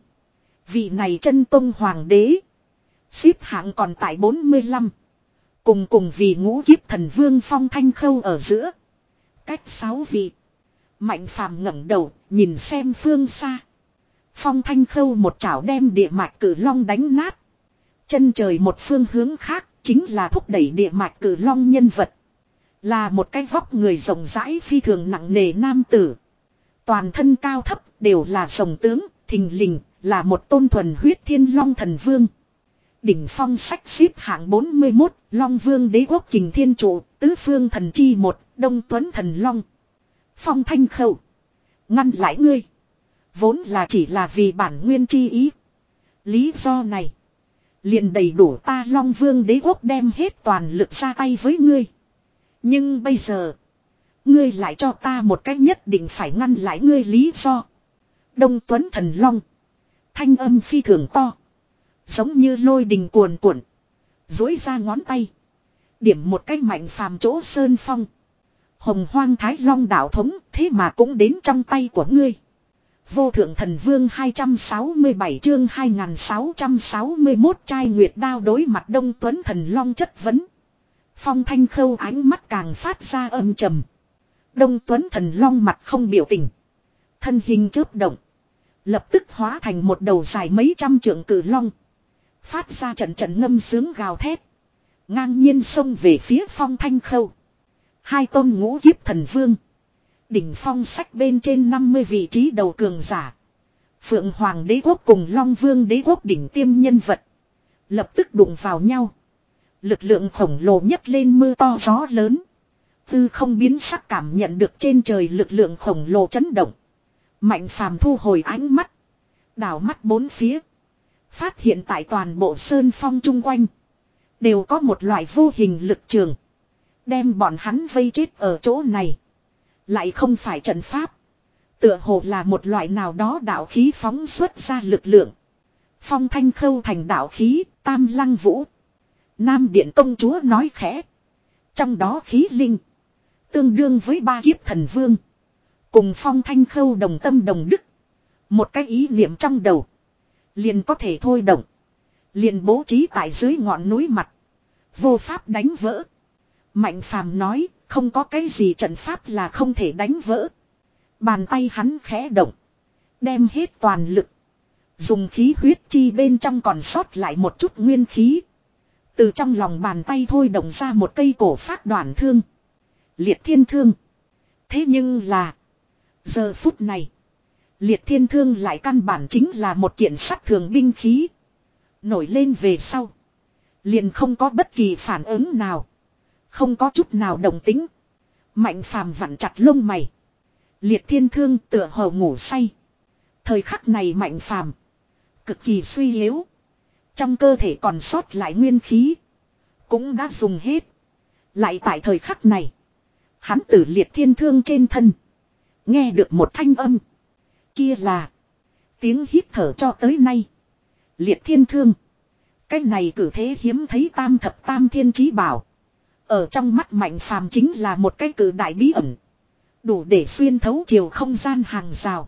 Vị này Chân Tông Hoàng đế. Xếp hạng còn tại bốn mươi lăm. Cùng cùng vì ngũ kiếp thần vương Phong Thanh Khâu ở giữa. Cách sáu vị. Mạnh Phàm ngẩng đầu nhìn xem phương xa. Phong Thanh Khâu một chảo đem địa mạch cử long đánh nát. Chân trời một phương hướng khác chính là thúc đẩy địa mạch cử long nhân vật. Là một cái vóc người rộng rãi phi thường nặng nề nam tử. Toàn thân cao thấp đều là rồng tướng, thình lình là một tôn thuần huyết thiên long thần vương. Đỉnh phong sách xếp hạng bốn mươi mốt, Long Vương Đế Quốc Kình Thiên Trụ, Tứ Phương Thần Chi một, Đông Tuấn Thần Long. Phong Thanh Khâu. Ngăn lại ngươi. Vốn là chỉ là vì bản nguyên chi ý. Lý do này. Liền đầy đủ ta Long Vương Đế Quốc đem hết toàn lực ra tay với ngươi. Nhưng bây giờ. Ngươi lại cho ta một cách nhất định phải ngăn lại ngươi lý do. Đông Tuấn Thần Long. Thanh âm phi thường to. Giống như lôi đình cuồn cuộn. Dối ra ngón tay. Điểm một cách Mạnh Phàm chỗ sơn phong. Hồng Hoang Thái Long đạo thống thế mà cũng đến trong tay của ngươi. Vô Thượng Thần Vương hai trăm sáu mươi bảy chương hai nghìn sáu trăm sáu mươi mốt trai nguyệt đao đối mặt Đông Tuấn Thần Long chất vấn. Phong Thanh Khâu ánh mắt càng phát ra âm trầm. Đông Tuấn Thần Long mặt không biểu tình. Thân hình chớp động. Lập tức hóa thành một đầu dài mấy trăm trượng cử long. Phát ra trận trận ngâm sướng gào thét. Ngang nhiên xông về phía Phong Thanh Khâu. Hai tôn ngũ kiếp thần vương. Đỉnh phong sách bên trên năm mươi vị trí đầu cường giả. Phượng Hoàng Đế Quốc cùng Long Vương Đế Quốc đỉnh tiêm nhân vật. Lập tức đụng vào nhau. Lực lượng khổng lồ nhấc lên mưa to gió lớn. Tư không biến sắc cảm nhận được trên trời lực lượng khổng lồ chấn động. Mạnh Phàm thu hồi ánh mắt. Đảo mắt bốn phía. Phát hiện tại toàn bộ sơn phong chung quanh. Đều có một loại vô hình lực trường. Đem bọn hắn vây chết ở chỗ này. Lại không phải trận pháp. Tựa hồ là một loại nào đó đạo khí phóng xuất ra lực lượng. Phong Thanh Khâu thành đạo khí, Tam Lăng Vũ. Nam Điện công chúa nói khẽ. Trong đó khí linh. Tương đương với ba kiếp thần vương. Cùng Phong Thanh Khâu đồng tâm đồng đức. Một cái ý niệm trong đầu. Liền có thể thôi động. Liền bố trí tại dưới ngọn núi mặt. Vô pháp đánh vỡ. Mạnh Phàm nói, không có cái gì trận pháp là không thể đánh vỡ. Bàn tay hắn khẽ động. Đem hết toàn lực. Dùng khí huyết chi bên trong còn sót lại một chút nguyên khí. Từ trong lòng bàn tay thôi động ra một cây cổ phát đoạn thương. Liệt thiên thương. Thế nhưng là. Giờ phút này. Liệt thiên thương lại căn bản chính là một kiện sắt thường binh khí. Nổi lên về sau. Liền không có bất kỳ phản ứng nào. Không có chút nào đồng tính. Mạnh Phàm vặn chặt lông mày. Liệt Thiên Thương tựa hồ ngủ say. Thời khắc này Mạnh Phàm cực kỳ suy yếu. Trong cơ thể còn sót lại nguyên khí cũng đã dùng hết. Lại tại thời khắc này, hắn từ Liệt Thiên Thương trên thân nghe được một thanh âm. Kia là tiếng hít thở cho tới nay. Liệt Thiên Thương, cái này cử thế hiếm thấy tam thập tam thiên chí bảo. Ở trong mắt Mạnh Phàm chính là một cái cử đại bí ẩn. Đủ để xuyên thấu chiều không gian hàng rào.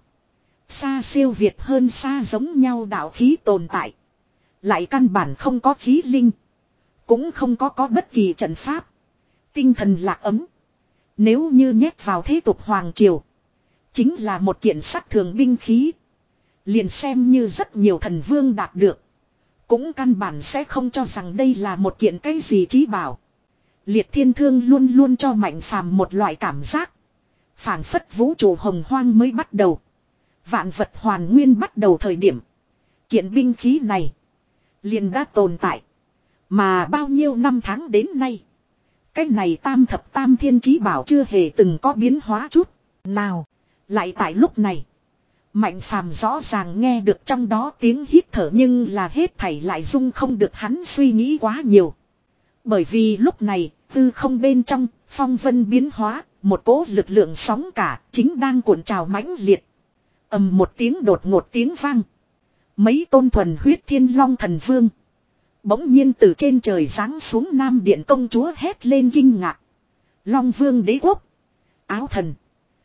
Xa siêu việt hơn xa giống nhau đạo khí tồn tại. Lại căn bản không có khí linh. Cũng không có có bất kỳ trận pháp. Tinh thần lạc ấm. Nếu như nhét vào thế tục hoàng triều, chính là một kiện sát thường binh khí. Liền xem như rất nhiều thần vương đạt được, cũng căn bản sẽ không cho rằng đây là một kiện cái gì chí bảo. Liệt Thiên Thương luôn luôn cho Mạnh Phàm một loại cảm giác. Phảng phất vũ trụ hồng hoang mới bắt đầu. Vạn vật hoàn nguyên bắt đầu thời điểm. Kiện binh khí này liền đã tồn tại. Mà bao nhiêu năm tháng đến nay, cái này tam thập tam thiên chí bảo chưa hề từng có biến hóa chút nào. Lại tại lúc này, Mạnh Phàm rõ ràng nghe được trong đó tiếng hít thở, nhưng là hết thảy lại dung không được hắn suy nghĩ quá nhiều. Bởi vì lúc này, tư không bên trong, phong vân biến hóa, một cỗ lực lượng sóng cả chính đang cuộn trào mãnh liệt. Ầm một tiếng đột ngột tiếng vang. Mấy tôn thuần huyết thiên long thần vương bỗng nhiên từ trên trời giáng xuống. Nam Điện công chúa hét lên kinh ngạc. Long vương đế quốc, áo thần,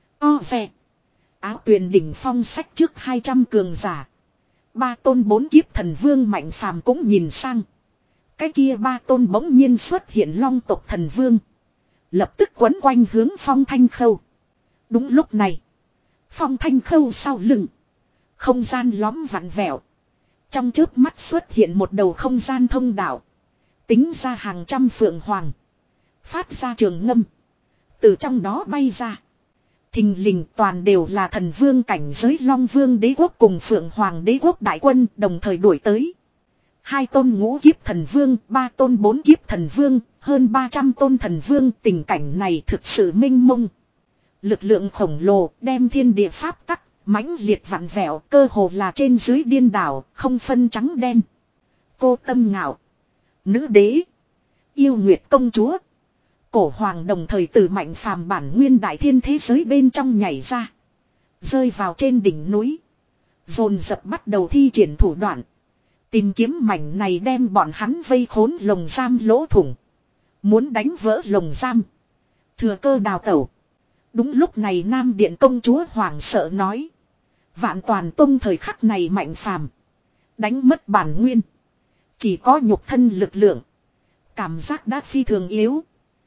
o ve, áo tuyền đỉnh phong sách trước hai trăm cường giả. Ba tôn bốn kiếp thần vương. Mạnh Phàm cũng nhìn sang. Cái kia ba tôn bỗng nhiên xuất hiện long tộc thần vương, lập tức quấn quanh hướng Phong Thanh Khâu. Đúng lúc này, Phong Thanh Khâu sau lưng, không gian lõm vặn vẹo. Trong chớp mắt xuất hiện một đầu không gian thông đạo. Tính ra hàng trăm phượng hoàng, phát ra trường ngâm, từ trong đó bay ra. Thình lình toàn đều là thần vương cảnh giới. Long vương đế quốc cùng phượng hoàng đế quốc đại quân đồng thời đuổi tới. Hai tôn ngũ kiếp thần vương, ba tôn bốn kiếp thần vương, hơn ba trăm tôn thần vương. Tình cảnh này thực sự minh mông. Lực lượng khổng lồ đem thiên địa pháp tắc mãnh liệt vặn vẹo, cơ hồ là trên dưới điên đảo, không phân trắng đen. Cô Tâm Ngạo, nữ đế, Yêu Nguyệt công chúa, Cổ Hoàng đồng thời từ Mạnh Phàm bản nguyên đại thiên thế giới bên trong nhảy ra, rơi vào trên đỉnh núi, dồn dập bắt đầu thi triển thủ đoạn, tìm kiếm mảnh này đem bọn hắn vây khốn lồng giam lỗ thủng, muốn đánh vỡ lồng giam, thừa cơ đào tẩu. Đúng lúc này Nam Điện công chúa hoảng sợ nói: Vạn Toàn Tông thời khắc này Mạnh Phàm đánh mất bản nguyên, chỉ có nhục thân lực lượng, cảm giác đã phi thường yếu.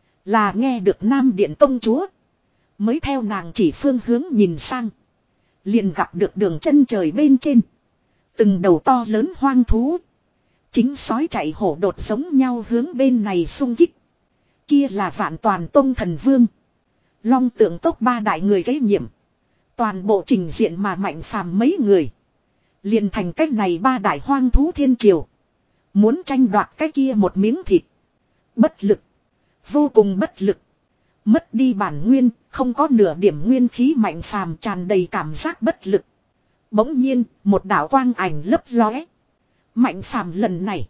Là nghe được Nam Điện công chúa, mới theo nàng chỉ phương hướng nhìn sang, liền gặp được đường chân trời bên trên, từng đầu to lớn hoang thú, chính sói chạy hổ đột giống nhau hướng bên này xung kích. Kia là Vạn Toàn Tông thần vương, Long Tượng Tốc ba đại người kế nhiệm. Toàn bộ trình diện mà Mạnh Phàm mấy người, liền thành cách này ba đại hoang thú thiên triều, muốn tranh đoạt cái kia một miếng thịt. Bất lực, vô cùng bất lực. Mất đi bản nguyên, không có nửa điểm nguyên khí. Mạnh Phàm tràn đầy cảm giác bất lực. Bỗng nhiên, một đạo quang ảnh lấp lóe. Mạnh Phàm lần này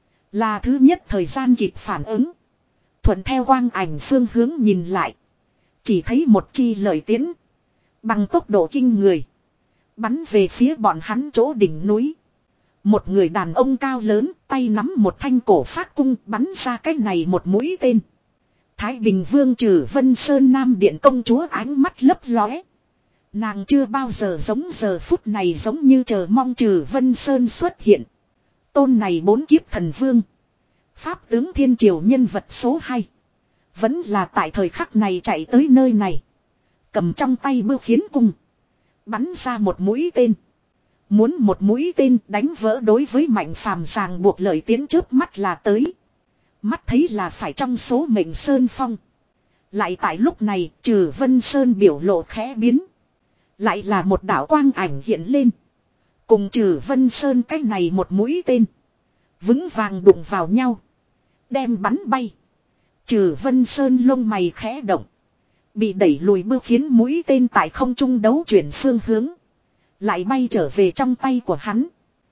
là thứ nhất thời gian kịp phản ứng, thuận theo quang ảnh phương hướng nhìn lại, chỉ thấy một chi lợi tiễn bằng tốc độ kinh người bắn về phía bọn hắn chỗ đỉnh núi. Một người đàn ông cao lớn, tay nắm một thanh cổ phát cung, bắn ra cái này một mũi tên. Thái Bình Vương Trử Vân Sơn. Nam Điện công chúa ánh mắt lấp lóe. Nàng chưa bao giờ giống giờ phút này giống như chờ mong Trử Vân Sơn xuất hiện. Tôn này bốn kiếp thần vương, pháp tướng thiên triều nhân vật số hai, vẫn là tại thời khắc này chạy tới nơi này, cầm trong tay bưu khiến cung, bắn ra một mũi tên. Muốn một mũi tên đánh vỡ đối với Mạnh Phàm ràng buộc lợi tiến trước mắt là tới. Mắt thấy là phải trong số mệnh Sơn Phong. Lại tại lúc này Trử Vân Sơn biểu lộ khẽ biến. Lại là một đạo quang ảnh hiện lên, cùng Trử Vân Sơn cái này một mũi tên vững vàng đụng vào nhau, đem bắn bay. Trử Vân Sơn lông mày khẽ động, Bị đẩy lùi bước khiến mũi tên tại không trung đấu chuyển phương hướng. Lại bay trở về trong tay của hắn.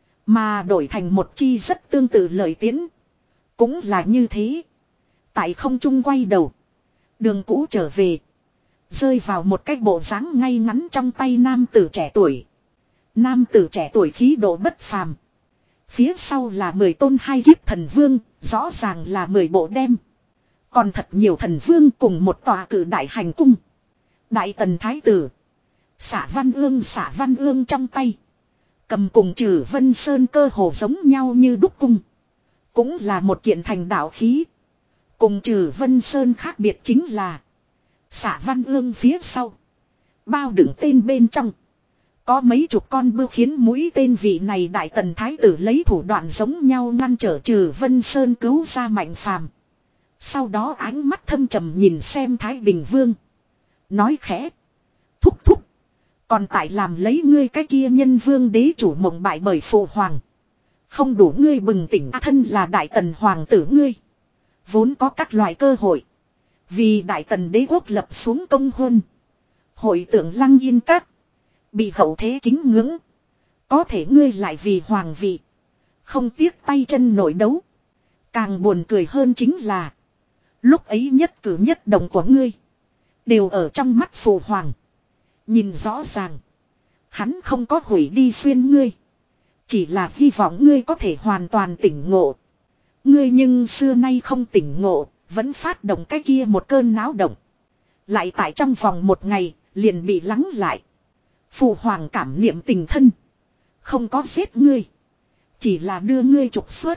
Mà đổi thành một chi rất tương tự lợi tiến. Cũng là như thế. Tại không trung quay đầu. Đường cũ trở về. Rơi vào một cái bộ dáng ngay ngắn trong tay nam tử trẻ tuổi. Nam tử trẻ tuổi khí độ bất phàm. Phía sau là mười tôn hai kiếp thần vương. Rõ ràng là mười bộ đem. Còn thật nhiều thần vương cùng một tòa cử đại hành cung. Đại tần thái tử. Xả văn ương xả văn ương trong tay. Cầm cùng Trừ Vân Sơn cơ hồ giống nhau như đúc cung. Cũng là một kiện thành đạo khí. Cùng Trừ Vân Sơn khác biệt chính là. Xả văn ương phía sau. Bao đựng tên bên trong. Có mấy chục con bưu khiến mũi tên vị này đại tần thái tử lấy thủ đoạn giống nhau ngăn trở Trừ Vân Sơn cứu ra Mạnh Phàm. Sau đó ánh mắt thâm trầm nhìn xem Thái Bình Vương. Nói khẽ. Thúc thúc. Còn tại làm lấy ngươi cái kia nhân vương đế chủ mộng bại bởi phụ hoàng. Không đủ ngươi bừng tỉnh à, thân là đại tần hoàng tử ngươi. Vốn có các loại cơ hội. Vì đại tần đế quốc lập xuống công hôn. Hội tưởng Lăng Yên Các. Bị hậu thế kính ngưỡng. Có thể ngươi lại vì hoàng vị. Không tiếc tay chân nổi đấu. Càng buồn cười hơn chính là. Lúc ấy nhất cử nhất động của ngươi. Đều ở trong mắt phụ hoàng. Nhìn rõ ràng. Hắn không có hủy đi xuyên ngươi. Chỉ là hy vọng ngươi có thể hoàn toàn tỉnh ngộ. Ngươi nhưng xưa nay không tỉnh ngộ. Vẫn phát động cái kia một cơn náo động. Lại tại trong vòng một ngày. Liền bị lắng lại. Phụ hoàng cảm niệm tình thân. Không có giết ngươi. Chỉ là đưa ngươi trục xuất.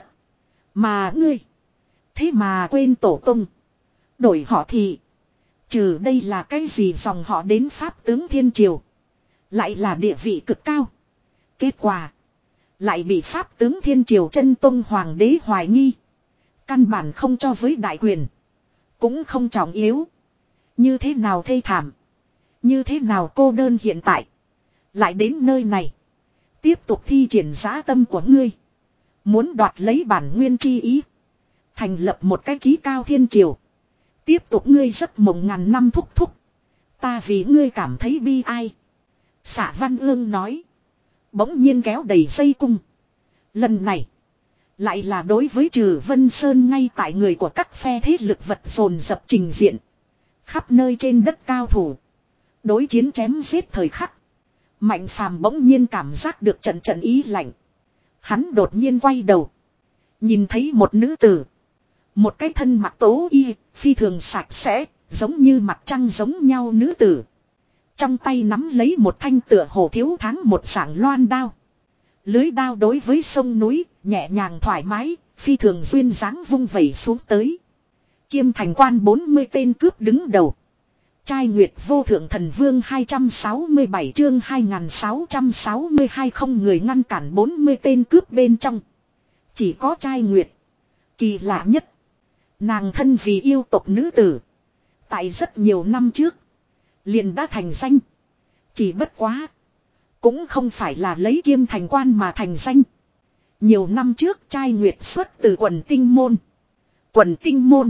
Mà ngươi. Thế mà quên tổ tung. Đổi họ thì. Trừ đây là cái gì dòng họ đến Pháp tướng Thiên Triều. Lại là địa vị cực cao. Kết quả. Lại bị Pháp tướng Thiên Triều chân tông hoàng đế hoài nghi. Căn bản không cho với đại quyền. Cũng không trọng yếu. Như thế nào thê thảm. Như thế nào cô đơn hiện tại. Lại đến nơi này. Tiếp tục thi triển dã tâm của ngươi. Muốn đoạt lấy bản nguyên chi ý. Thành lập một cái chí cao thiên triều. Tiếp tục ngươi giấc mộng ngàn năm thúc thúc. Ta vì ngươi cảm thấy bi ai. Xả Văn Ương nói. Bỗng nhiên kéo đầy dây cung. Lần này. Lại là đối với Trừ Vân Sơn ngay tại người của các phe thế lực vật dồn dập trình diện. Khắp nơi trên đất cao thủ. Đối chiến chém giết thời khắc. Mạnh Phàm bỗng nhiên cảm giác được trận trận ý lạnh. Hắn đột nhiên quay đầu. Nhìn thấy một nữ tử. Một cái thân mặc tố y, phi thường sạch sẽ, giống như mặt trăng giống nhau nữ tử. Trong tay nắm lấy một thanh tựa hồ thiếu tháng một sảng loan đao. Lưới đao đối với sông núi, nhẹ nhàng thoải mái, phi thường duyên dáng vung vẩy xuống tới. Kiêm thành quan bốn mươi tên cướp đứng đầu. Trai Nguyệt vô thượng thần vương hai trăm sáu mươi bảy chương hai nghìn sáu trăm sáu mươi hai không người ngăn cản bốn mươi tên cướp bên trong. Chỉ có Trai Nguyệt. Kỳ lạ nhất. Nàng thân vì yêu tộc nữ tử. Tại rất nhiều năm trước. Liền đã thành danh. Chỉ bất quá. Cũng không phải là lấy kiêm thành quan mà thành danh. Nhiều năm trước Trai Nguyệt xuất từ quần tinh môn. Quần tinh môn.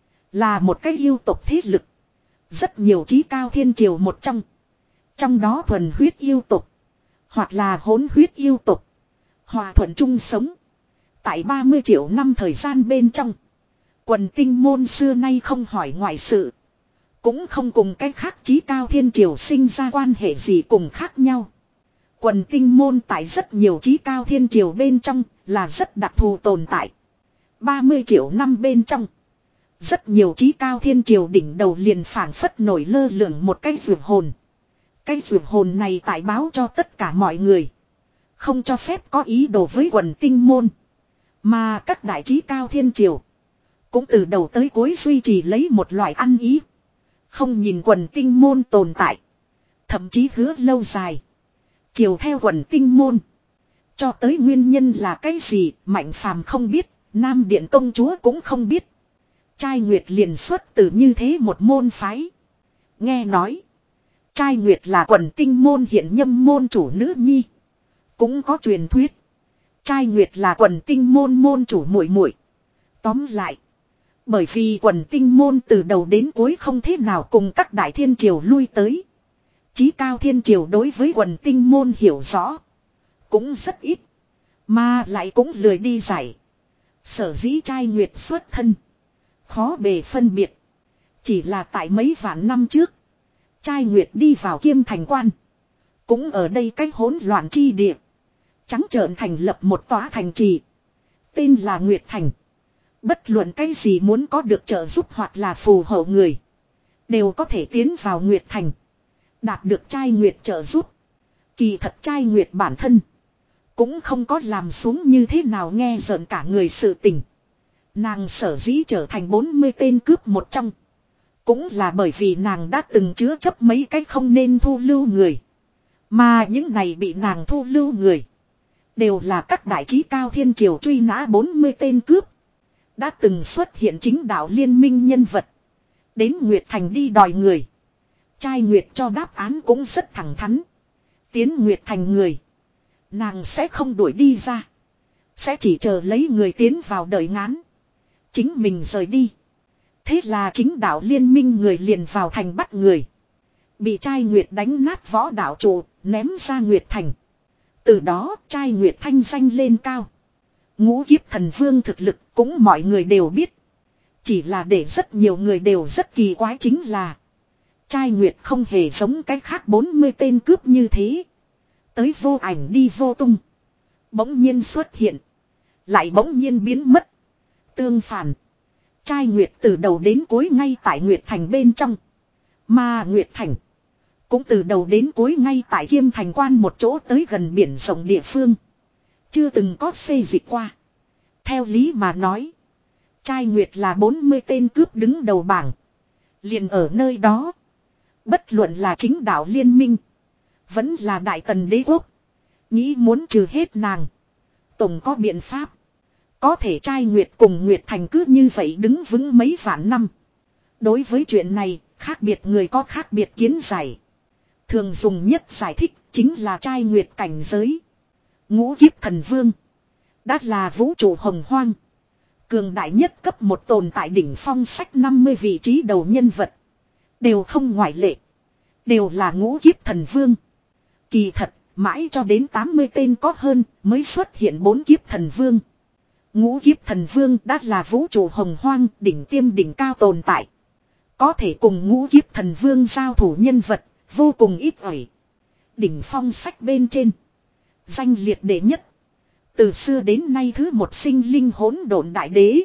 Là một cái yêu tộc thế lực. Rất nhiều chí cao thiên triều một trong. Trong đó thuần huyết yêu tộc. Hoặc là hỗn huyết yêu tộc. Hòa thuận chung sống. Tại ba mươi triệu năm thời gian bên trong. Quần tinh môn xưa nay không hỏi ngoại sự. Cũng không cùng cách khác chí cao thiên triều sinh ra quan hệ gì cùng khác nhau. Quần tinh môn tại rất nhiều chí cao thiên triều bên trong là rất đặc thù tồn tại. ba mươi triệu năm bên trong. Rất nhiều chí cao thiên triều đỉnh đầu liền phảng phất nổi lơ lửng một cái vượt hồn. Cái vượt hồn này tại báo cho tất cả mọi người. Không cho phép có ý đồ với quần tinh môn. Mà các đại chí cao thiên triều. Cũng từ đầu tới cuối duy trì lấy một loại ăn ý. Không nhìn quần tinh môn tồn tại. Thậm chí hứa lâu dài. Chiều theo quần tinh môn. Cho tới nguyên nhân là cái gì Mạnh Phàm không biết. Nam Điện công chúa cũng không biết. Trai Nguyệt liền xuất từ như thế một môn phái. Nghe nói. Trai Nguyệt là quần tinh môn hiện nhâm môn chủ nữ nhi. Cũng có truyền thuyết. Trai Nguyệt là quần tinh môn môn chủ muội muội. Tóm lại. Bởi vì quần tinh môn từ đầu đến cuối không thế nào cùng các đại thiên triều lui tới. Chí cao thiên triều đối với quần tinh môn hiểu rõ. Cũng rất ít. Mà lại cũng lười đi giải. Sở dĩ trai nguyệt xuất thân. Khó bề phân biệt. Chỉ là tại mấy vạn năm trước. Trai nguyệt đi vào Kiêm Thành Quan. Cũng ở đây cách hỗn loạn chi địa. Trắng trợn thành lập một tòa thành trì. Tên là Nguyệt Thành. Bất luận cái gì muốn có được trợ giúp hoặc là phù hộ người. Đều có thể tiến vào Nguyệt Thành. Đạt được trai Nguyệt trợ giúp. Kỳ thật trai Nguyệt bản thân. Cũng không có làm xuống như thế nào nghe rợn cả người sự tình. Nàng sở dĩ trở thành bốn mươi tên cướp một trong. Cũng là bởi vì nàng đã từng chứa chấp mấy cái không nên thu lưu người. Mà những này bị nàng thu lưu người. Đều là các đại trí cao thiên triều truy nã bốn mươi tên cướp. Đã từng xuất hiện chính đạo liên minh nhân vật. Đến Nguyệt Thành đi đòi người. Trai Nguyệt cho đáp án cũng rất thẳng thắn. Tiến Nguyệt Thành người. Nàng sẽ không đuổi đi ra. Sẽ chỉ chờ lấy người tiến vào đợi ngán. Chính mình rời đi. Thế là chính đạo liên minh người liền vào thành bắt người. Bị trai Nguyệt đánh nát võ đạo trụ, ném ra Nguyệt Thành. Từ đó trai Nguyệt thanh danh lên cao. Ngũ kiếp thần vương thực lực cũng mọi người đều biết. Chỉ là để rất nhiều người đều rất kỳ quái chính là. Trai Nguyệt không hề giống cái khác bốn mươi tên cướp như thế. Tới vô ảnh đi vô tung. Bỗng nhiên xuất hiện. Lại bỗng nhiên biến mất. Tương phản. Trai Nguyệt từ đầu đến cuối ngay tại Nguyệt Thành bên trong. Mà Nguyệt Thành. Cũng từ đầu đến cuối ngay tại Kiêm Thành Quan một chỗ tới gần biển rộng địa phương. Chưa từng có xây dịch qua. Theo lý mà nói. Trai Nguyệt là bốn mươi tên cướp đứng đầu bảng. Liền ở nơi đó. Bất luận là chính đạo liên minh. Vẫn là đại tần đế quốc. Nghĩ muốn trừ hết nàng. Tổng có biện pháp. Có thể trai Nguyệt cùng Nguyệt Thành cứ như vậy đứng vững mấy vạn năm. Đối với chuyện này, khác biệt người có khác biệt kiến giải. Thường dùng nhất giải thích chính là trai Nguyệt cảnh giới. Ngũ kiếp thần vương. Đã là vũ trụ hồng hoang. Cường đại nhất cấp một tồn tại đỉnh phong sách năm mươi vị trí đầu nhân vật. Đều không ngoại lệ. Đều là ngũ kiếp thần vương. Kỳ thật, mãi cho đến tám mươi tên có hơn mới xuất hiện bốn kiếp thần vương. Ngũ kiếp thần vương đã là vũ trụ hồng hoang đỉnh tiêm đỉnh cao tồn tại. Có thể cùng ngũ kiếp thần vương giao thủ nhân vật, vô cùng ít ỏi. Đỉnh phong sách bên trên. Danh liệt đệ nhất. Từ xưa đến nay thứ một sinh linh hỗn độn đại đế.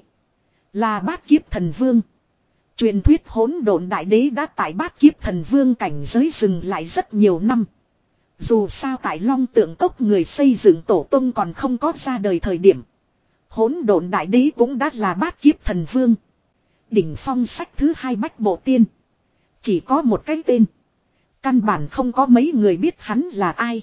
Là bát kiếp thần vương. Truyền thuyết hỗn độn đại đế đã tại bát kiếp thần vương cảnh giới dừng lại rất nhiều năm. Dù sao tại Long Tượng Cốc người xây dựng tổ tông còn không có ra đời thời điểm. Hỗn độn đại đế cũng đã là bát kiếp thần vương. Đỉnh phong sách thứ hai bách bộ tiên. Chỉ có một cái tên. Căn bản không có mấy người biết hắn là ai.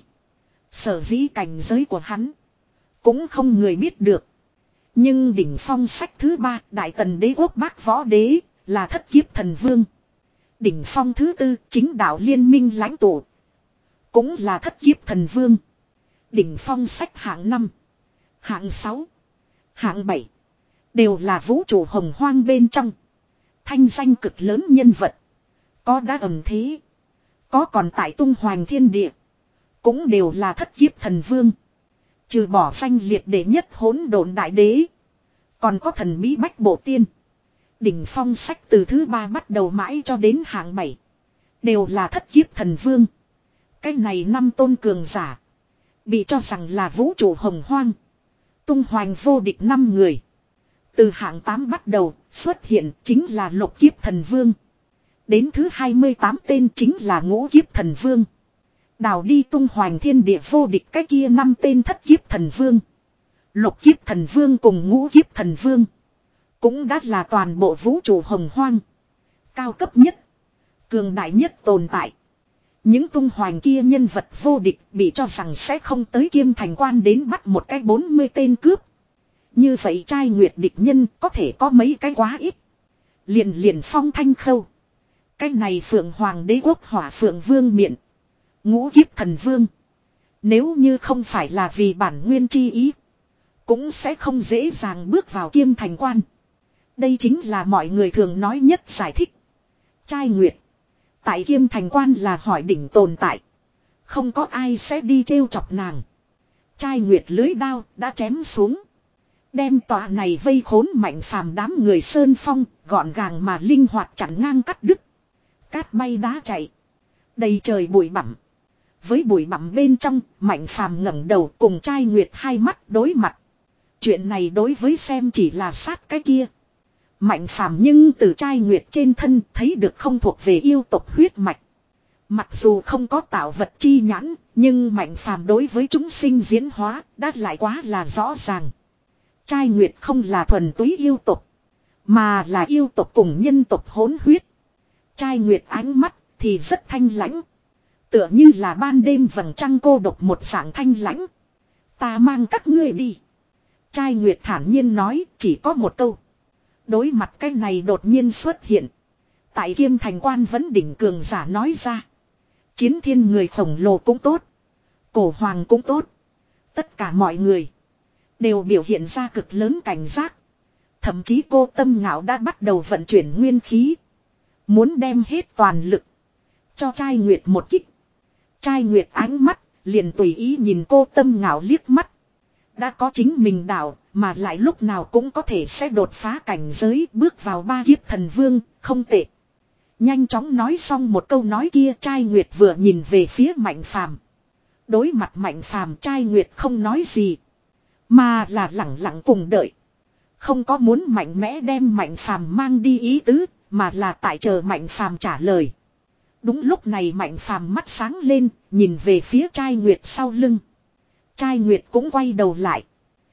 Sở dĩ cảnh giới của hắn. Cũng không người biết được. Nhưng đỉnh phong sách thứ ba đại tần đế quốc bác võ đế. Là thất kiếp thần vương. Đỉnh phong thứ tư chính đạo liên minh lãnh tụ. Cũng là thất kiếp thần vương. Đỉnh phong sách hạng năm. Hạng sáu. Hạng bảy. Đều là vũ trụ hồng hoang bên trong. Thanh danh cực lớn nhân vật. Có đã ẩn thế. Có còn tại tung hoành thiên địa. Cũng đều là thất kiếp thần vương. Trừ bỏ danh liệt đệ nhất hỗn độn đại đế. Còn có thần bí bách bộ tiên. Đỉnh phong sách từ thứ ba bắt đầu mãi cho đến hạng bảy. Đều là thất kiếp thần vương. Cái này năm tôn cường giả. Bị cho rằng là vũ trụ hồng hoang. Tung hoành vô địch năm người. Từ hạng tám bắt đầu xuất hiện chính là lục kiếp thần vương. Đến thứ hai mươi tám tên chính là ngũ kiếp thần vương. Đào đi tung hoành thiên địa vô địch cái kia năm tên thất kiếp thần vương. Lục kiếp thần vương cùng ngũ kiếp thần vương. Cũng đã là toàn bộ vũ trụ hồng hoang. Cao cấp nhất. Cường đại nhất tồn tại. Những tung hoành kia nhân vật vô địch bị cho rằng sẽ không tới Kiêm Thành Quan đến bắt một cái bốn mươi tên cướp. Như vậy trai Nguyệt địch nhân có thể có mấy cái quá ít. Liền liền Phong Thanh Khâu. Cái này Phượng Hoàng đế quốc hỏa Phượng Vương miện. Ngũ kiếp thần vương. Nếu như không phải là vì bản nguyên chi ý. Cũng sẽ không dễ dàng bước vào Kiêm Thành Quan. Đây chính là mọi người thường nói nhất giải thích. Trai Nguyệt. Tại Kiêm Thành Quan là hỏi đỉnh tồn tại. Không có ai sẽ đi trêu chọc nàng. Trai Nguyệt lưới đao đã chém xuống. Đem tòa này vây khốn Mạnh Phàm đám người sơn phong, gọn gàng mà linh hoạt chặn ngang cắt đứt. Cát bay đá chạy. Đầy trời bụi bặm. Với bụi bặm bên trong, Mạnh Phàm ngẩng đầu cùng Trai Nguyệt hai mắt đối mặt. Chuyện này đối với xem chỉ là sát cái kia. Mạnh Phàm nhưng từ Trai Nguyệt trên thân thấy được không thuộc về yêu tộc huyết mạch. Mặc dù không có tạo vật chi nhãn, nhưng Mạnh Phàm đối với chúng sinh diễn hóa đã lại quá là rõ ràng. Trai Nguyệt không là thuần túy yêu tộc, mà là yêu tộc cùng nhân tộc hỗn huyết. Trai Nguyệt ánh mắt thì rất thanh lãnh, tựa như là ban đêm vầng trăng cô độc một dạng thanh lãnh. Ta mang các ngươi đi. Trai Nguyệt thản nhiên nói, chỉ có một câu. Đối mặt cái này đột nhiên xuất hiện, tại Kiêm Thành Quan vẫn đỉnh cường giả nói ra. Chiến thiên người khổng lồ cũng tốt, cổ hoàng cũng tốt, tất cả mọi người đều biểu hiện ra cực lớn cảnh giác. Thậm chí cô Tâm Ngạo đã bắt đầu vận chuyển nguyên khí, muốn đem hết toàn lực cho Trai Nguyệt một kích. Trai Nguyệt ánh mắt liền tùy ý nhìn cô Tâm Ngạo liếc mắt. Đã có chính mình đạo, mà lại lúc nào cũng có thể sẽ đột phá cảnh giới, bước vào ba kiếp thần vương, không tệ. Nhanh chóng nói xong một câu nói kia, Trai Nguyệt vừa nhìn về phía Mạnh Phàm. Đối mặt Mạnh Phàm, Trai Nguyệt không nói gì, mà là lẳng lặng cùng đợi. Không có muốn mạnh mẽ đem Mạnh Phàm mang đi ý tứ, mà là tại chờ Mạnh Phàm trả lời. Đúng lúc này Mạnh Phàm mắt sáng lên, nhìn về phía Trai Nguyệt sau lưng. Trai Nguyệt cũng quay đầu lại.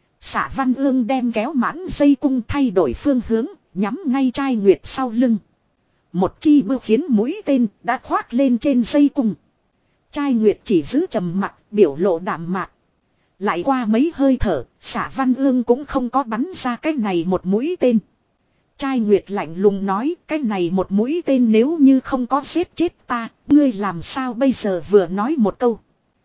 Xạ Văn Ương đem kéo mãn dây cung thay đổi phương hướng, nhắm ngay Trai Nguyệt sau lưng. Một chi bưu khiến mũi tên đã khoác lên trên dây cung. Trai Nguyệt chỉ giữ trầm mặt, biểu lộ đạm mạc. Lại qua mấy hơi thở, Xạ Văn Ương cũng không có bắn ra cái này một mũi tên. Trai Nguyệt lạnh lùng nói, cái này một mũi tên nếu như không có giết chết ta, ngươi làm sao bây giờ vừa nói một câu.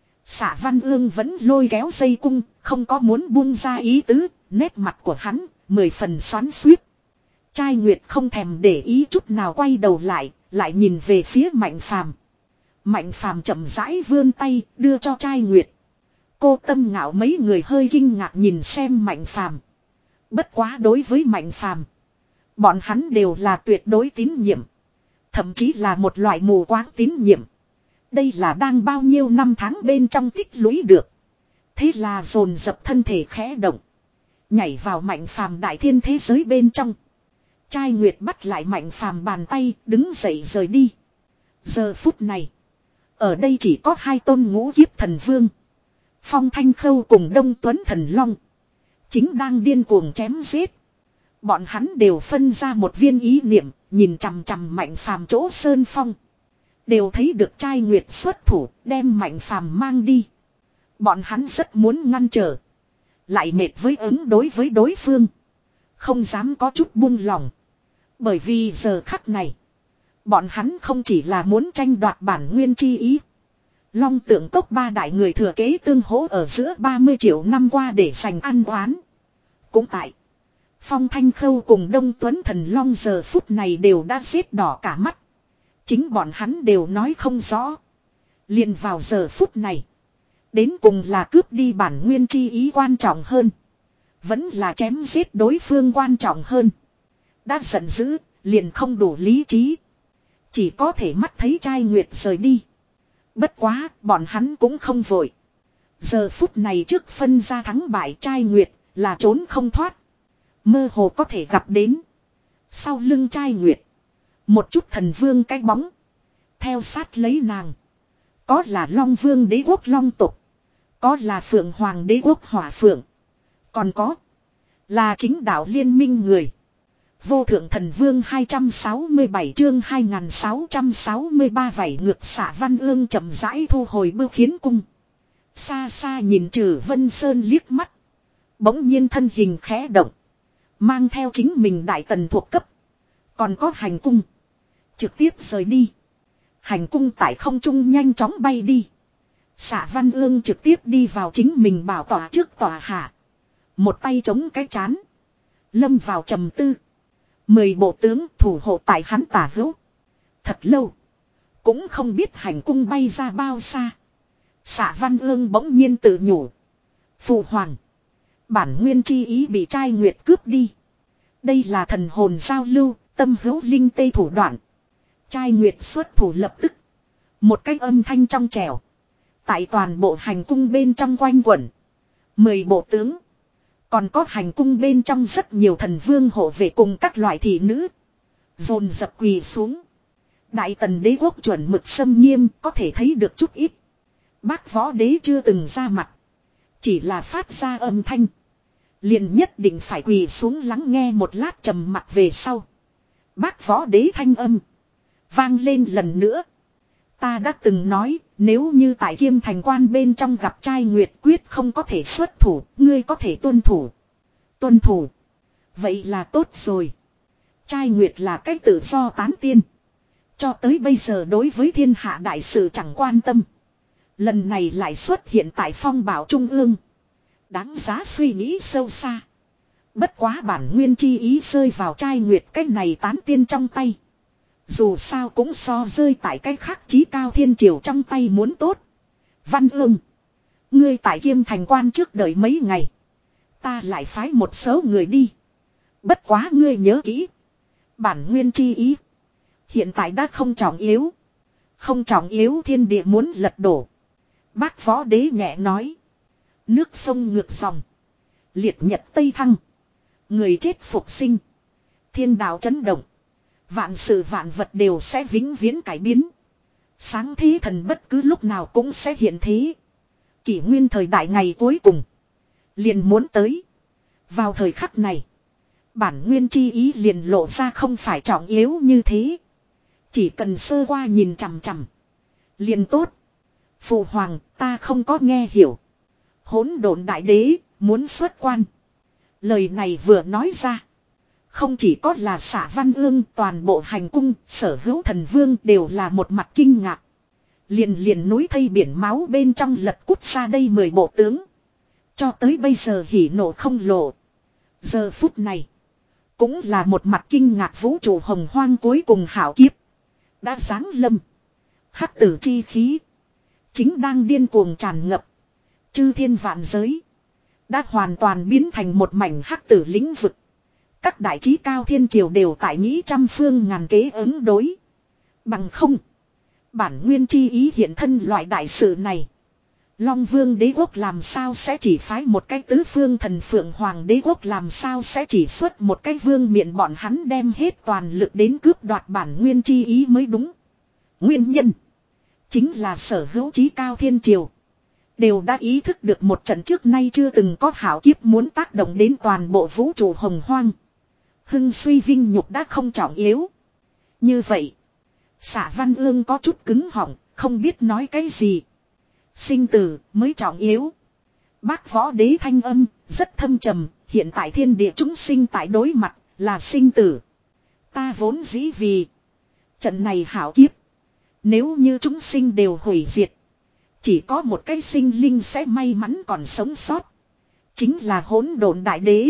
Xạ Văn Ương vẫn lôi kéo dây cung, không có muốn buông ra ý tứ, nét mặt của hắn, mười phần xoắn xuýt. Trai Nguyệt không thèm để ý chút nào quay đầu lại, lại nhìn về phía Mạnh Phàm. Mạnh Phàm chậm rãi vươn tay, đưa cho Trai Nguyệt. Cô Tâm Ngạo mấy người hơi kinh ngạc nhìn xem Mạnh Phàm. Bất quá đối với Mạnh Phàm, bọn hắn đều là tuyệt đối tín nhiệm. Thậm chí là một loại mù quáng tín nhiệm. Đây là đang bao nhiêu năm tháng bên trong tích lũy được. Thế là dồn dập thân thể khẽ động, nhảy vào Mạnh Phàm đại thiên thế giới bên trong. Trai Nguyệt bắt lại Mạnh Phàm bàn tay, đứng dậy rời đi. Giờ phút này, ở đây chỉ có hai tôn ngũ kiếp thần vương, Phong Thanh Khâu cùng Đông Tuấn Thần Long, chính đang điên cuồng chém giết. Bọn hắn đều phân ra một viên ý niệm, nhìn chằm chằm Mạnh Phàm chỗ sơn phong. Đều thấy được Trai Nguyệt xuất thủ, đem Mạnh Phàm mang đi. Bọn hắn rất muốn ngăn trở, lại mệt với ứng đối với đối phương, không dám có chút buông lòng. Bởi vì giờ khắc này, bọn hắn không chỉ là muốn tranh đoạt bản nguyên chi ý. Long Tượng Cốc ba đại người thừa kế tương hỗ ở giữa ba mươi triệu năm qua để giành ăn oán. Cũng tại Phong Thanh Khâu cùng Đông Tuấn Thần Long giờ phút này đều đã xếp đỏ cả mắt. Chính bọn hắn đều nói không rõ. Liền vào giờ phút này, đến cùng là cướp đi bản nguyên chi ý quan trọng hơn, vẫn là chém giết đối phương quan trọng hơn. Đã giận dữ, liền không đủ lý trí, chỉ có thể mắt thấy Trai Nguyệt rời đi. Bất quá, bọn hắn cũng không vội. Giờ phút này trước phân ra thắng bại, Trai Nguyệt là trốn không thoát. Mơ hồ có thể gặp đến sau lưng Trai Nguyệt một chút thần vương cái bóng, theo sát lấy nàng. Có là Long Vương đế quốc Long tộc, có là Phượng Hoàng đế quốc Hỏa Phượng, còn có là chính đạo liên minh người. Vô thượng thần vương hai trăm sáu mươi bảy chương hai nghìn sáu trăm sáu mươi ba vảy ngược. Xạ Văn Ương chậm rãi thu hồi bưu khiến cung. Xa xa nhìn Trử Vân Sơn liếc mắt, bỗng nhiên thân hình khẽ động, mang theo chính mình đại tần thuộc cấp, còn có hành cung, trực tiếp rời đi. Hành cung tại không trung nhanh chóng bay đi. Xạ Văn Ương trực tiếp đi vào chính mình bảo tọa trước tòa hạ, một tay chống cái chán, lâm vào trầm tư. Mười bộ tướng thủ hộ tại hắn tả hữu. Thật lâu. Cũng không biết hành cung bay ra bao xa. Xạ Văn Ương bỗng nhiên tự nhủ. Phụ hoàng. Bản nguyên chi ý bị trai nguyệt cướp đi. Đây là thần hồn giao lưu, tâm hữu linh tê thủ đoạn. Trai nguyệt xuất thủ lập tức. Một cách âm thanh trong trẻo. Tại toàn bộ hành cung bên trong quanh quẩn. Mười bộ tướng. Còn có hành cung bên trong rất nhiều thần vương hộ vệ cùng các loại thị nữ. Dồn dập quỳ xuống. Đại tần đế quốc chuẩn mực xâm nghiêm có thể thấy được chút ít. Bác võ đế chưa từng ra mặt. Chỉ là phát ra âm thanh. Liền nhất định phải quỳ xuống lắng nghe một lát trầm mặc về sau. Bác võ đế thanh âm. Vang lên lần nữa. Ta đã từng nói, nếu như tại Kiêm Thành quan bên trong gặp trai nguyệt quyết không có thể xuất thủ, ngươi có thể tuân thủ. Tuân thủ. Vậy là tốt rồi. Trai nguyệt là cách tự do tán tiên. Cho tới bây giờ đối với thiên hạ đại sự chẳng quan tâm. Lần này lại xuất hiện tại phong bảo trung ương. Đáng giá suy nghĩ sâu xa. Bất quá bản nguyên chi ý rơi vào trai nguyệt cách này tán tiên trong tay. Dù sao cũng so rơi tại cái khác chí cao thiên triều trong tay muốn tốt. Văn Ương. Ngươi tại Kiêm Thành quan trước đợi mấy ngày. Ta lại phái một số người đi. Bất quá ngươi nhớ kỹ. Bản nguyên chi ý. Hiện tại đã không trọng yếu. Không trọng yếu thiên địa muốn lật đổ. Bác võ đế nhẹ nói. Nước sông ngược dòng. Liệt nhật tây thăng. Người chết phục sinh. Thiên đạo chấn động. Vạn sự vạn vật đều sẽ vĩnh viễn cải biến. Sáng thế thần bất cứ lúc nào cũng sẽ hiện thế. Kỷ nguyên thời đại ngày cuối cùng. Liền muốn tới. Vào thời khắc này. Bản nguyên chi ý liền lộ ra không phải trọng yếu như thế. Chỉ cần sơ qua nhìn chằm chằm. Liền tốt. Phụ hoàng ta không có nghe hiểu. Hỗn độn đại đế muốn xuất quan. Lời này vừa nói ra. Không chỉ có là Xạ Văn Ương, toàn bộ hành cung, sở hữu thần vương đều là một mặt kinh ngạc. Liền liền núi thây biển máu bên trong lật cút ra đây mười bộ tướng. Cho tới bây giờ hỉ nộ không lộ. Giờ phút này. Cũng là một mặt kinh ngạc vũ trụ hồng hoang cuối cùng hảo kiếp. Đã giáng lâm. Hắc tử chi khí. Chính đang điên cuồng tràn ngập. Chư thiên vạn giới. Đã hoàn toàn biến thành một mảnh hắc tử lĩnh vực. Các đại trí cao thiên triều đều tại nghĩ trăm phương ngàn kế ứng đối. Bằng không. Bản nguyên chi ý hiện thân loại đại sự này. Long vương đế quốc làm sao sẽ chỉ phái một cái tứ phương thần phượng hoàng đế quốc làm sao sẽ chỉ xuất một cái vương miện bọn hắn đem hết toàn lực đến cướp đoạt bản nguyên chi ý mới đúng. Nguyên nhân. Chính là sở hữu trí cao thiên triều. Đều đã ý thức được một trận trước nay chưa từng có hảo kiếp muốn tác động đến toàn bộ vũ trụ hồng hoang. Hưng suy vinh nhục đã không trọng yếu. Như vậy. Xạ Văn Ương có chút cứng họng. Không biết nói cái gì. Sinh tử mới trọng yếu. Bác võ đế thanh âm. Rất thâm trầm. Hiện tại thiên địa chúng sinh tại đối mặt. Là sinh tử. Ta vốn dĩ vì. Trận này hảo kiếp. Nếu như chúng sinh đều hủy diệt. Chỉ có một cái sinh linh sẽ may mắn còn sống sót. Chính là hỗn độn đại đế.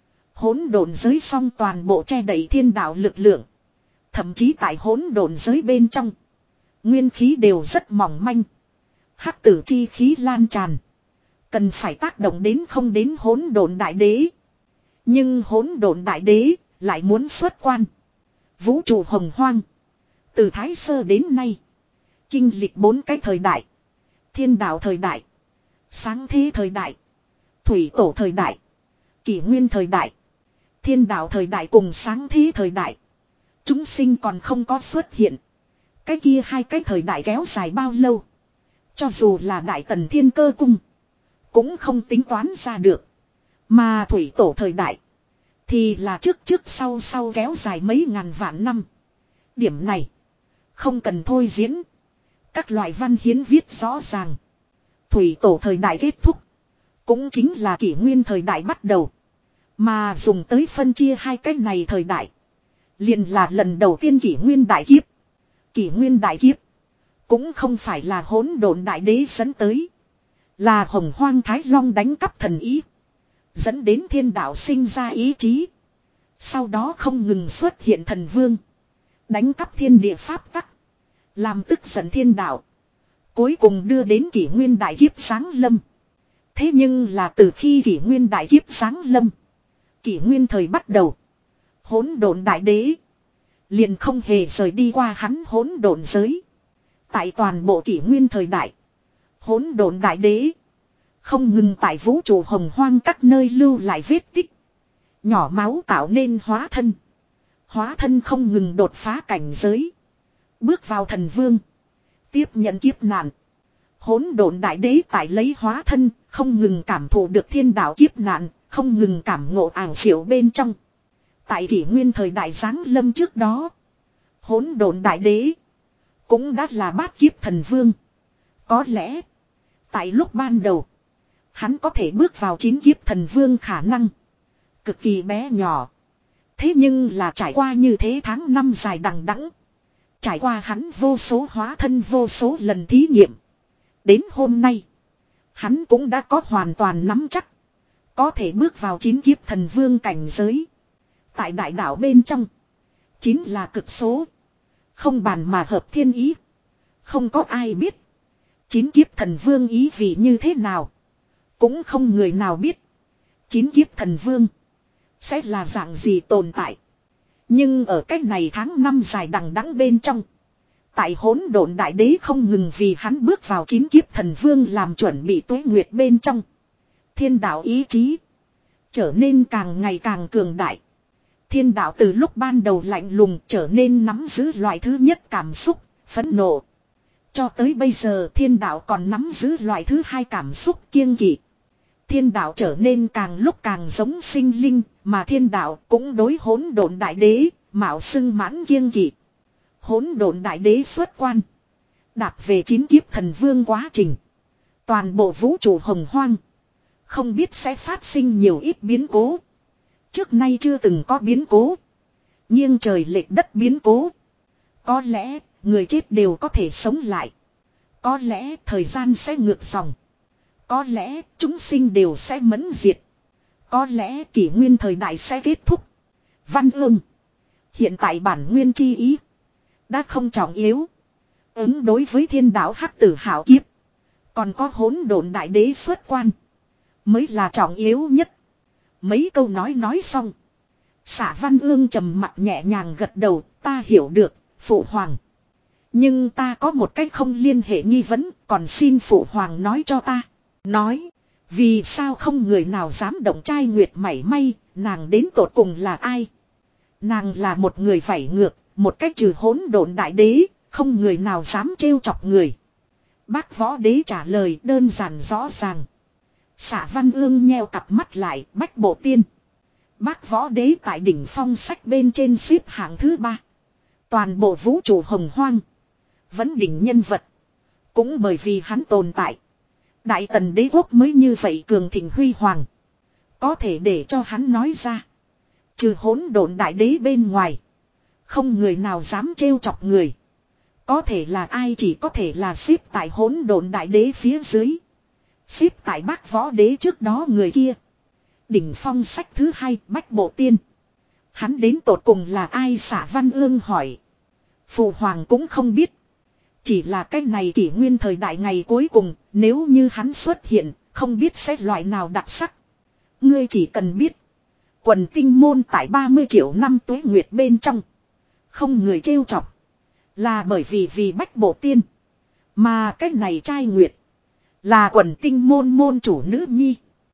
Hỗn độn giới song toàn bộ che đậy thiên đạo lực lượng. Thậm chí tại hỗn độn giới bên trong. Nguyên khí đều rất mỏng manh. Hắc tử chi khí lan tràn. Cần phải tác động đến không đến hỗn độn đại đế. Nhưng hỗn độn đại đế lại muốn xuất quan. Vũ trụ hồng hoang. Từ Thái Sơ đến nay. Kinh lịch bốn cái thời đại. Thiên đạo thời đại. Sáng thế thời đại. Thủy tổ thời đại. Kỷ nguyên thời đại. Thiên đạo thời đại cùng sáng thế thời đại. Chúng sinh còn không có xuất hiện. Cái kia hai cái thời đại kéo dài bao lâu. Cho dù là đại tần thiên cơ cung. Cũng không tính toán ra được. Mà thủy tổ thời đại. Thì là trước trước sau sau kéo dài mấy ngàn vạn năm. Điểm này. Không cần thôi diễn. Các loại văn hiến viết rõ ràng. Thủy tổ thời đại kết thúc. Cũng chính là kỷ nguyên thời đại bắt đầu. Mà dùng tới phân chia hai cái này thời đại. Liền là lần đầu tiên kỷ nguyên đại kiếp. Kỷ nguyên đại kiếp. Cũng không phải là hỗn độn đại đế dẫn tới. Là hồng hoang thái long đánh cắp thần ý. Dẫn đến thiên đạo sinh ra ý chí. Sau đó không ngừng xuất hiện thần vương. Đánh cắp thiên địa pháp tắc. Làm tức giận thiên đạo. Cuối cùng đưa đến kỷ nguyên đại kiếp giáng lâm. Thế nhưng là từ khi kỷ nguyên đại kiếp giáng lâm. Kỷ nguyên thời bắt đầu. Hỗn độn đại đế. Liền không hề rời đi qua hắn hỗn độn giới. Tại toàn bộ kỷ nguyên thời đại. Hỗn độn đại đế. Không ngừng tại vũ trụ hồng hoang các nơi lưu lại vết tích. Nhỏ máu tạo nên hóa thân. Hóa thân không ngừng đột phá cảnh giới. Bước vào thần vương. Tiếp nhận kiếp nạn. Hỗn độn đại đế tại lấy hóa thân. Không ngừng cảm thụ được thiên đạo kiếp nạn. Không ngừng cảm ngộ ảo diệu bên trong. Tại kỷ nguyên thời đại giáng lâm trước đó. Hỗn độn đại đế. Cũng đã là bát kiếp thần vương. Có lẽ. Tại lúc ban đầu. Hắn có thể bước vào chín kiếp thần vương khả năng. Cực kỳ bé nhỏ. Thế nhưng là trải qua như thế tháng năm dài đằng đẵng. Trải qua hắn vô số hóa thân vô số lần thí nghiệm. Đến hôm nay. Hắn cũng đã có hoàn toàn nắm chắc. Có thể bước vào chín kiếp thần vương cảnh giới. Tại đại đạo bên trong. Chín là cực số. Không bàn mà hợp thiên ý. Không có ai biết. Chín kiếp thần vương ý vị như thế nào. Cũng không người nào biết. Chín kiếp thần vương. Sẽ là dạng gì tồn tại. Nhưng ở cách này tháng năm dài đằng đẵng bên trong. Tại hỗn độn đại đế không ngừng vì hắn bước vào chín kiếp thần vương làm chuẩn bị tuế nguyệt bên trong. Thiên đạo ý chí. Trở nên càng ngày càng cường đại. Thiên đạo từ lúc ban đầu lạnh lùng trở nên nắm giữ loại thứ nhất cảm xúc, phẫn nộ. Cho tới bây giờ thiên đạo còn nắm giữ loại thứ hai cảm xúc kiêng kỵ. Thiên đạo trở nên càng lúc càng giống sinh linh, mà thiên đạo cũng đối hỗn độn đại đế, mạo xưng mãn kiêng kỵ. Hỗn độn đại đế xuất quan. Đạp về chín kiếp thần vương quá trình. Toàn bộ vũ trụ hồng hoang. Không biết sẽ phát sinh nhiều ít biến cố. Trước nay chưa từng có biến cố. Nghiêng trời lệch đất biến cố. Có lẽ người chết đều có thể sống lại. Có lẽ thời gian sẽ ngược dòng. Có lẽ chúng sinh đều sẽ mẫn diệt. Có lẽ kỷ nguyên thời đại sẽ kết thúc. Văn ương. Hiện tại bản nguyên chi ý. Đã không trọng yếu. Ứng đối với thiên đạo hắc tử hảo kiếp. Còn có hỗn độn đại đế xuất quan. Mới là trọng yếu nhất. Mấy câu nói nói xong. Xạ Văn Ương trầm mặt nhẹ nhàng gật đầu. Ta hiểu được, phụ hoàng. Nhưng ta có một cách không liên hệ nghi vấn. Còn xin phụ hoàng nói cho ta. Nói. Vì sao không người nào dám động trai nguyệt mảy may. Nàng đến tột cùng là ai? Nàng là một người vảy ngược. Một cách trừ hỗn độn đại đế. Không người nào dám trêu chọc người. Bác võ đế trả lời đơn giản rõ ràng. Xạ Văn Ương nheo cặp mắt lại. Bách bộ tiên. Bác võ đế tại đỉnh phong sách bên trên xếp hạng thứ ba. Toàn bộ vũ trụ hồng hoang. Vẫn đỉnh nhân vật. Cũng bởi vì hắn tồn tại. Đại tần đế quốc mới như vậy cường thịnh huy hoàng. Có thể để cho hắn nói ra. Trừ hỗn độn đại đế bên ngoài. Không người nào dám trêu chọc người. Có thể là ai chỉ có thể là xếp tại hỗn độn đại đế phía dưới. Xếp tại bác võ đế trước đó người kia. Đỉnh phong sách thứ hai bách bộ tiên. Hắn đến tột cùng là ai? Xạ Văn Ương hỏi. Phụ hoàng cũng không biết. Chỉ là cái này kỷ nguyên thời đại ngày cuối cùng. Nếu như hắn xuất hiện. Không biết sẽ loại nào đặc sắc. Ngươi chỉ cần biết. Quần tinh môn tại ba mươi triệu năm tuế nguyệt bên trong. Không người trêu chọc. Là bởi vì vì bách bộ tiên. Mà cái này trai nguyệt. Là quần tinh môn môn chủ nữ nhi.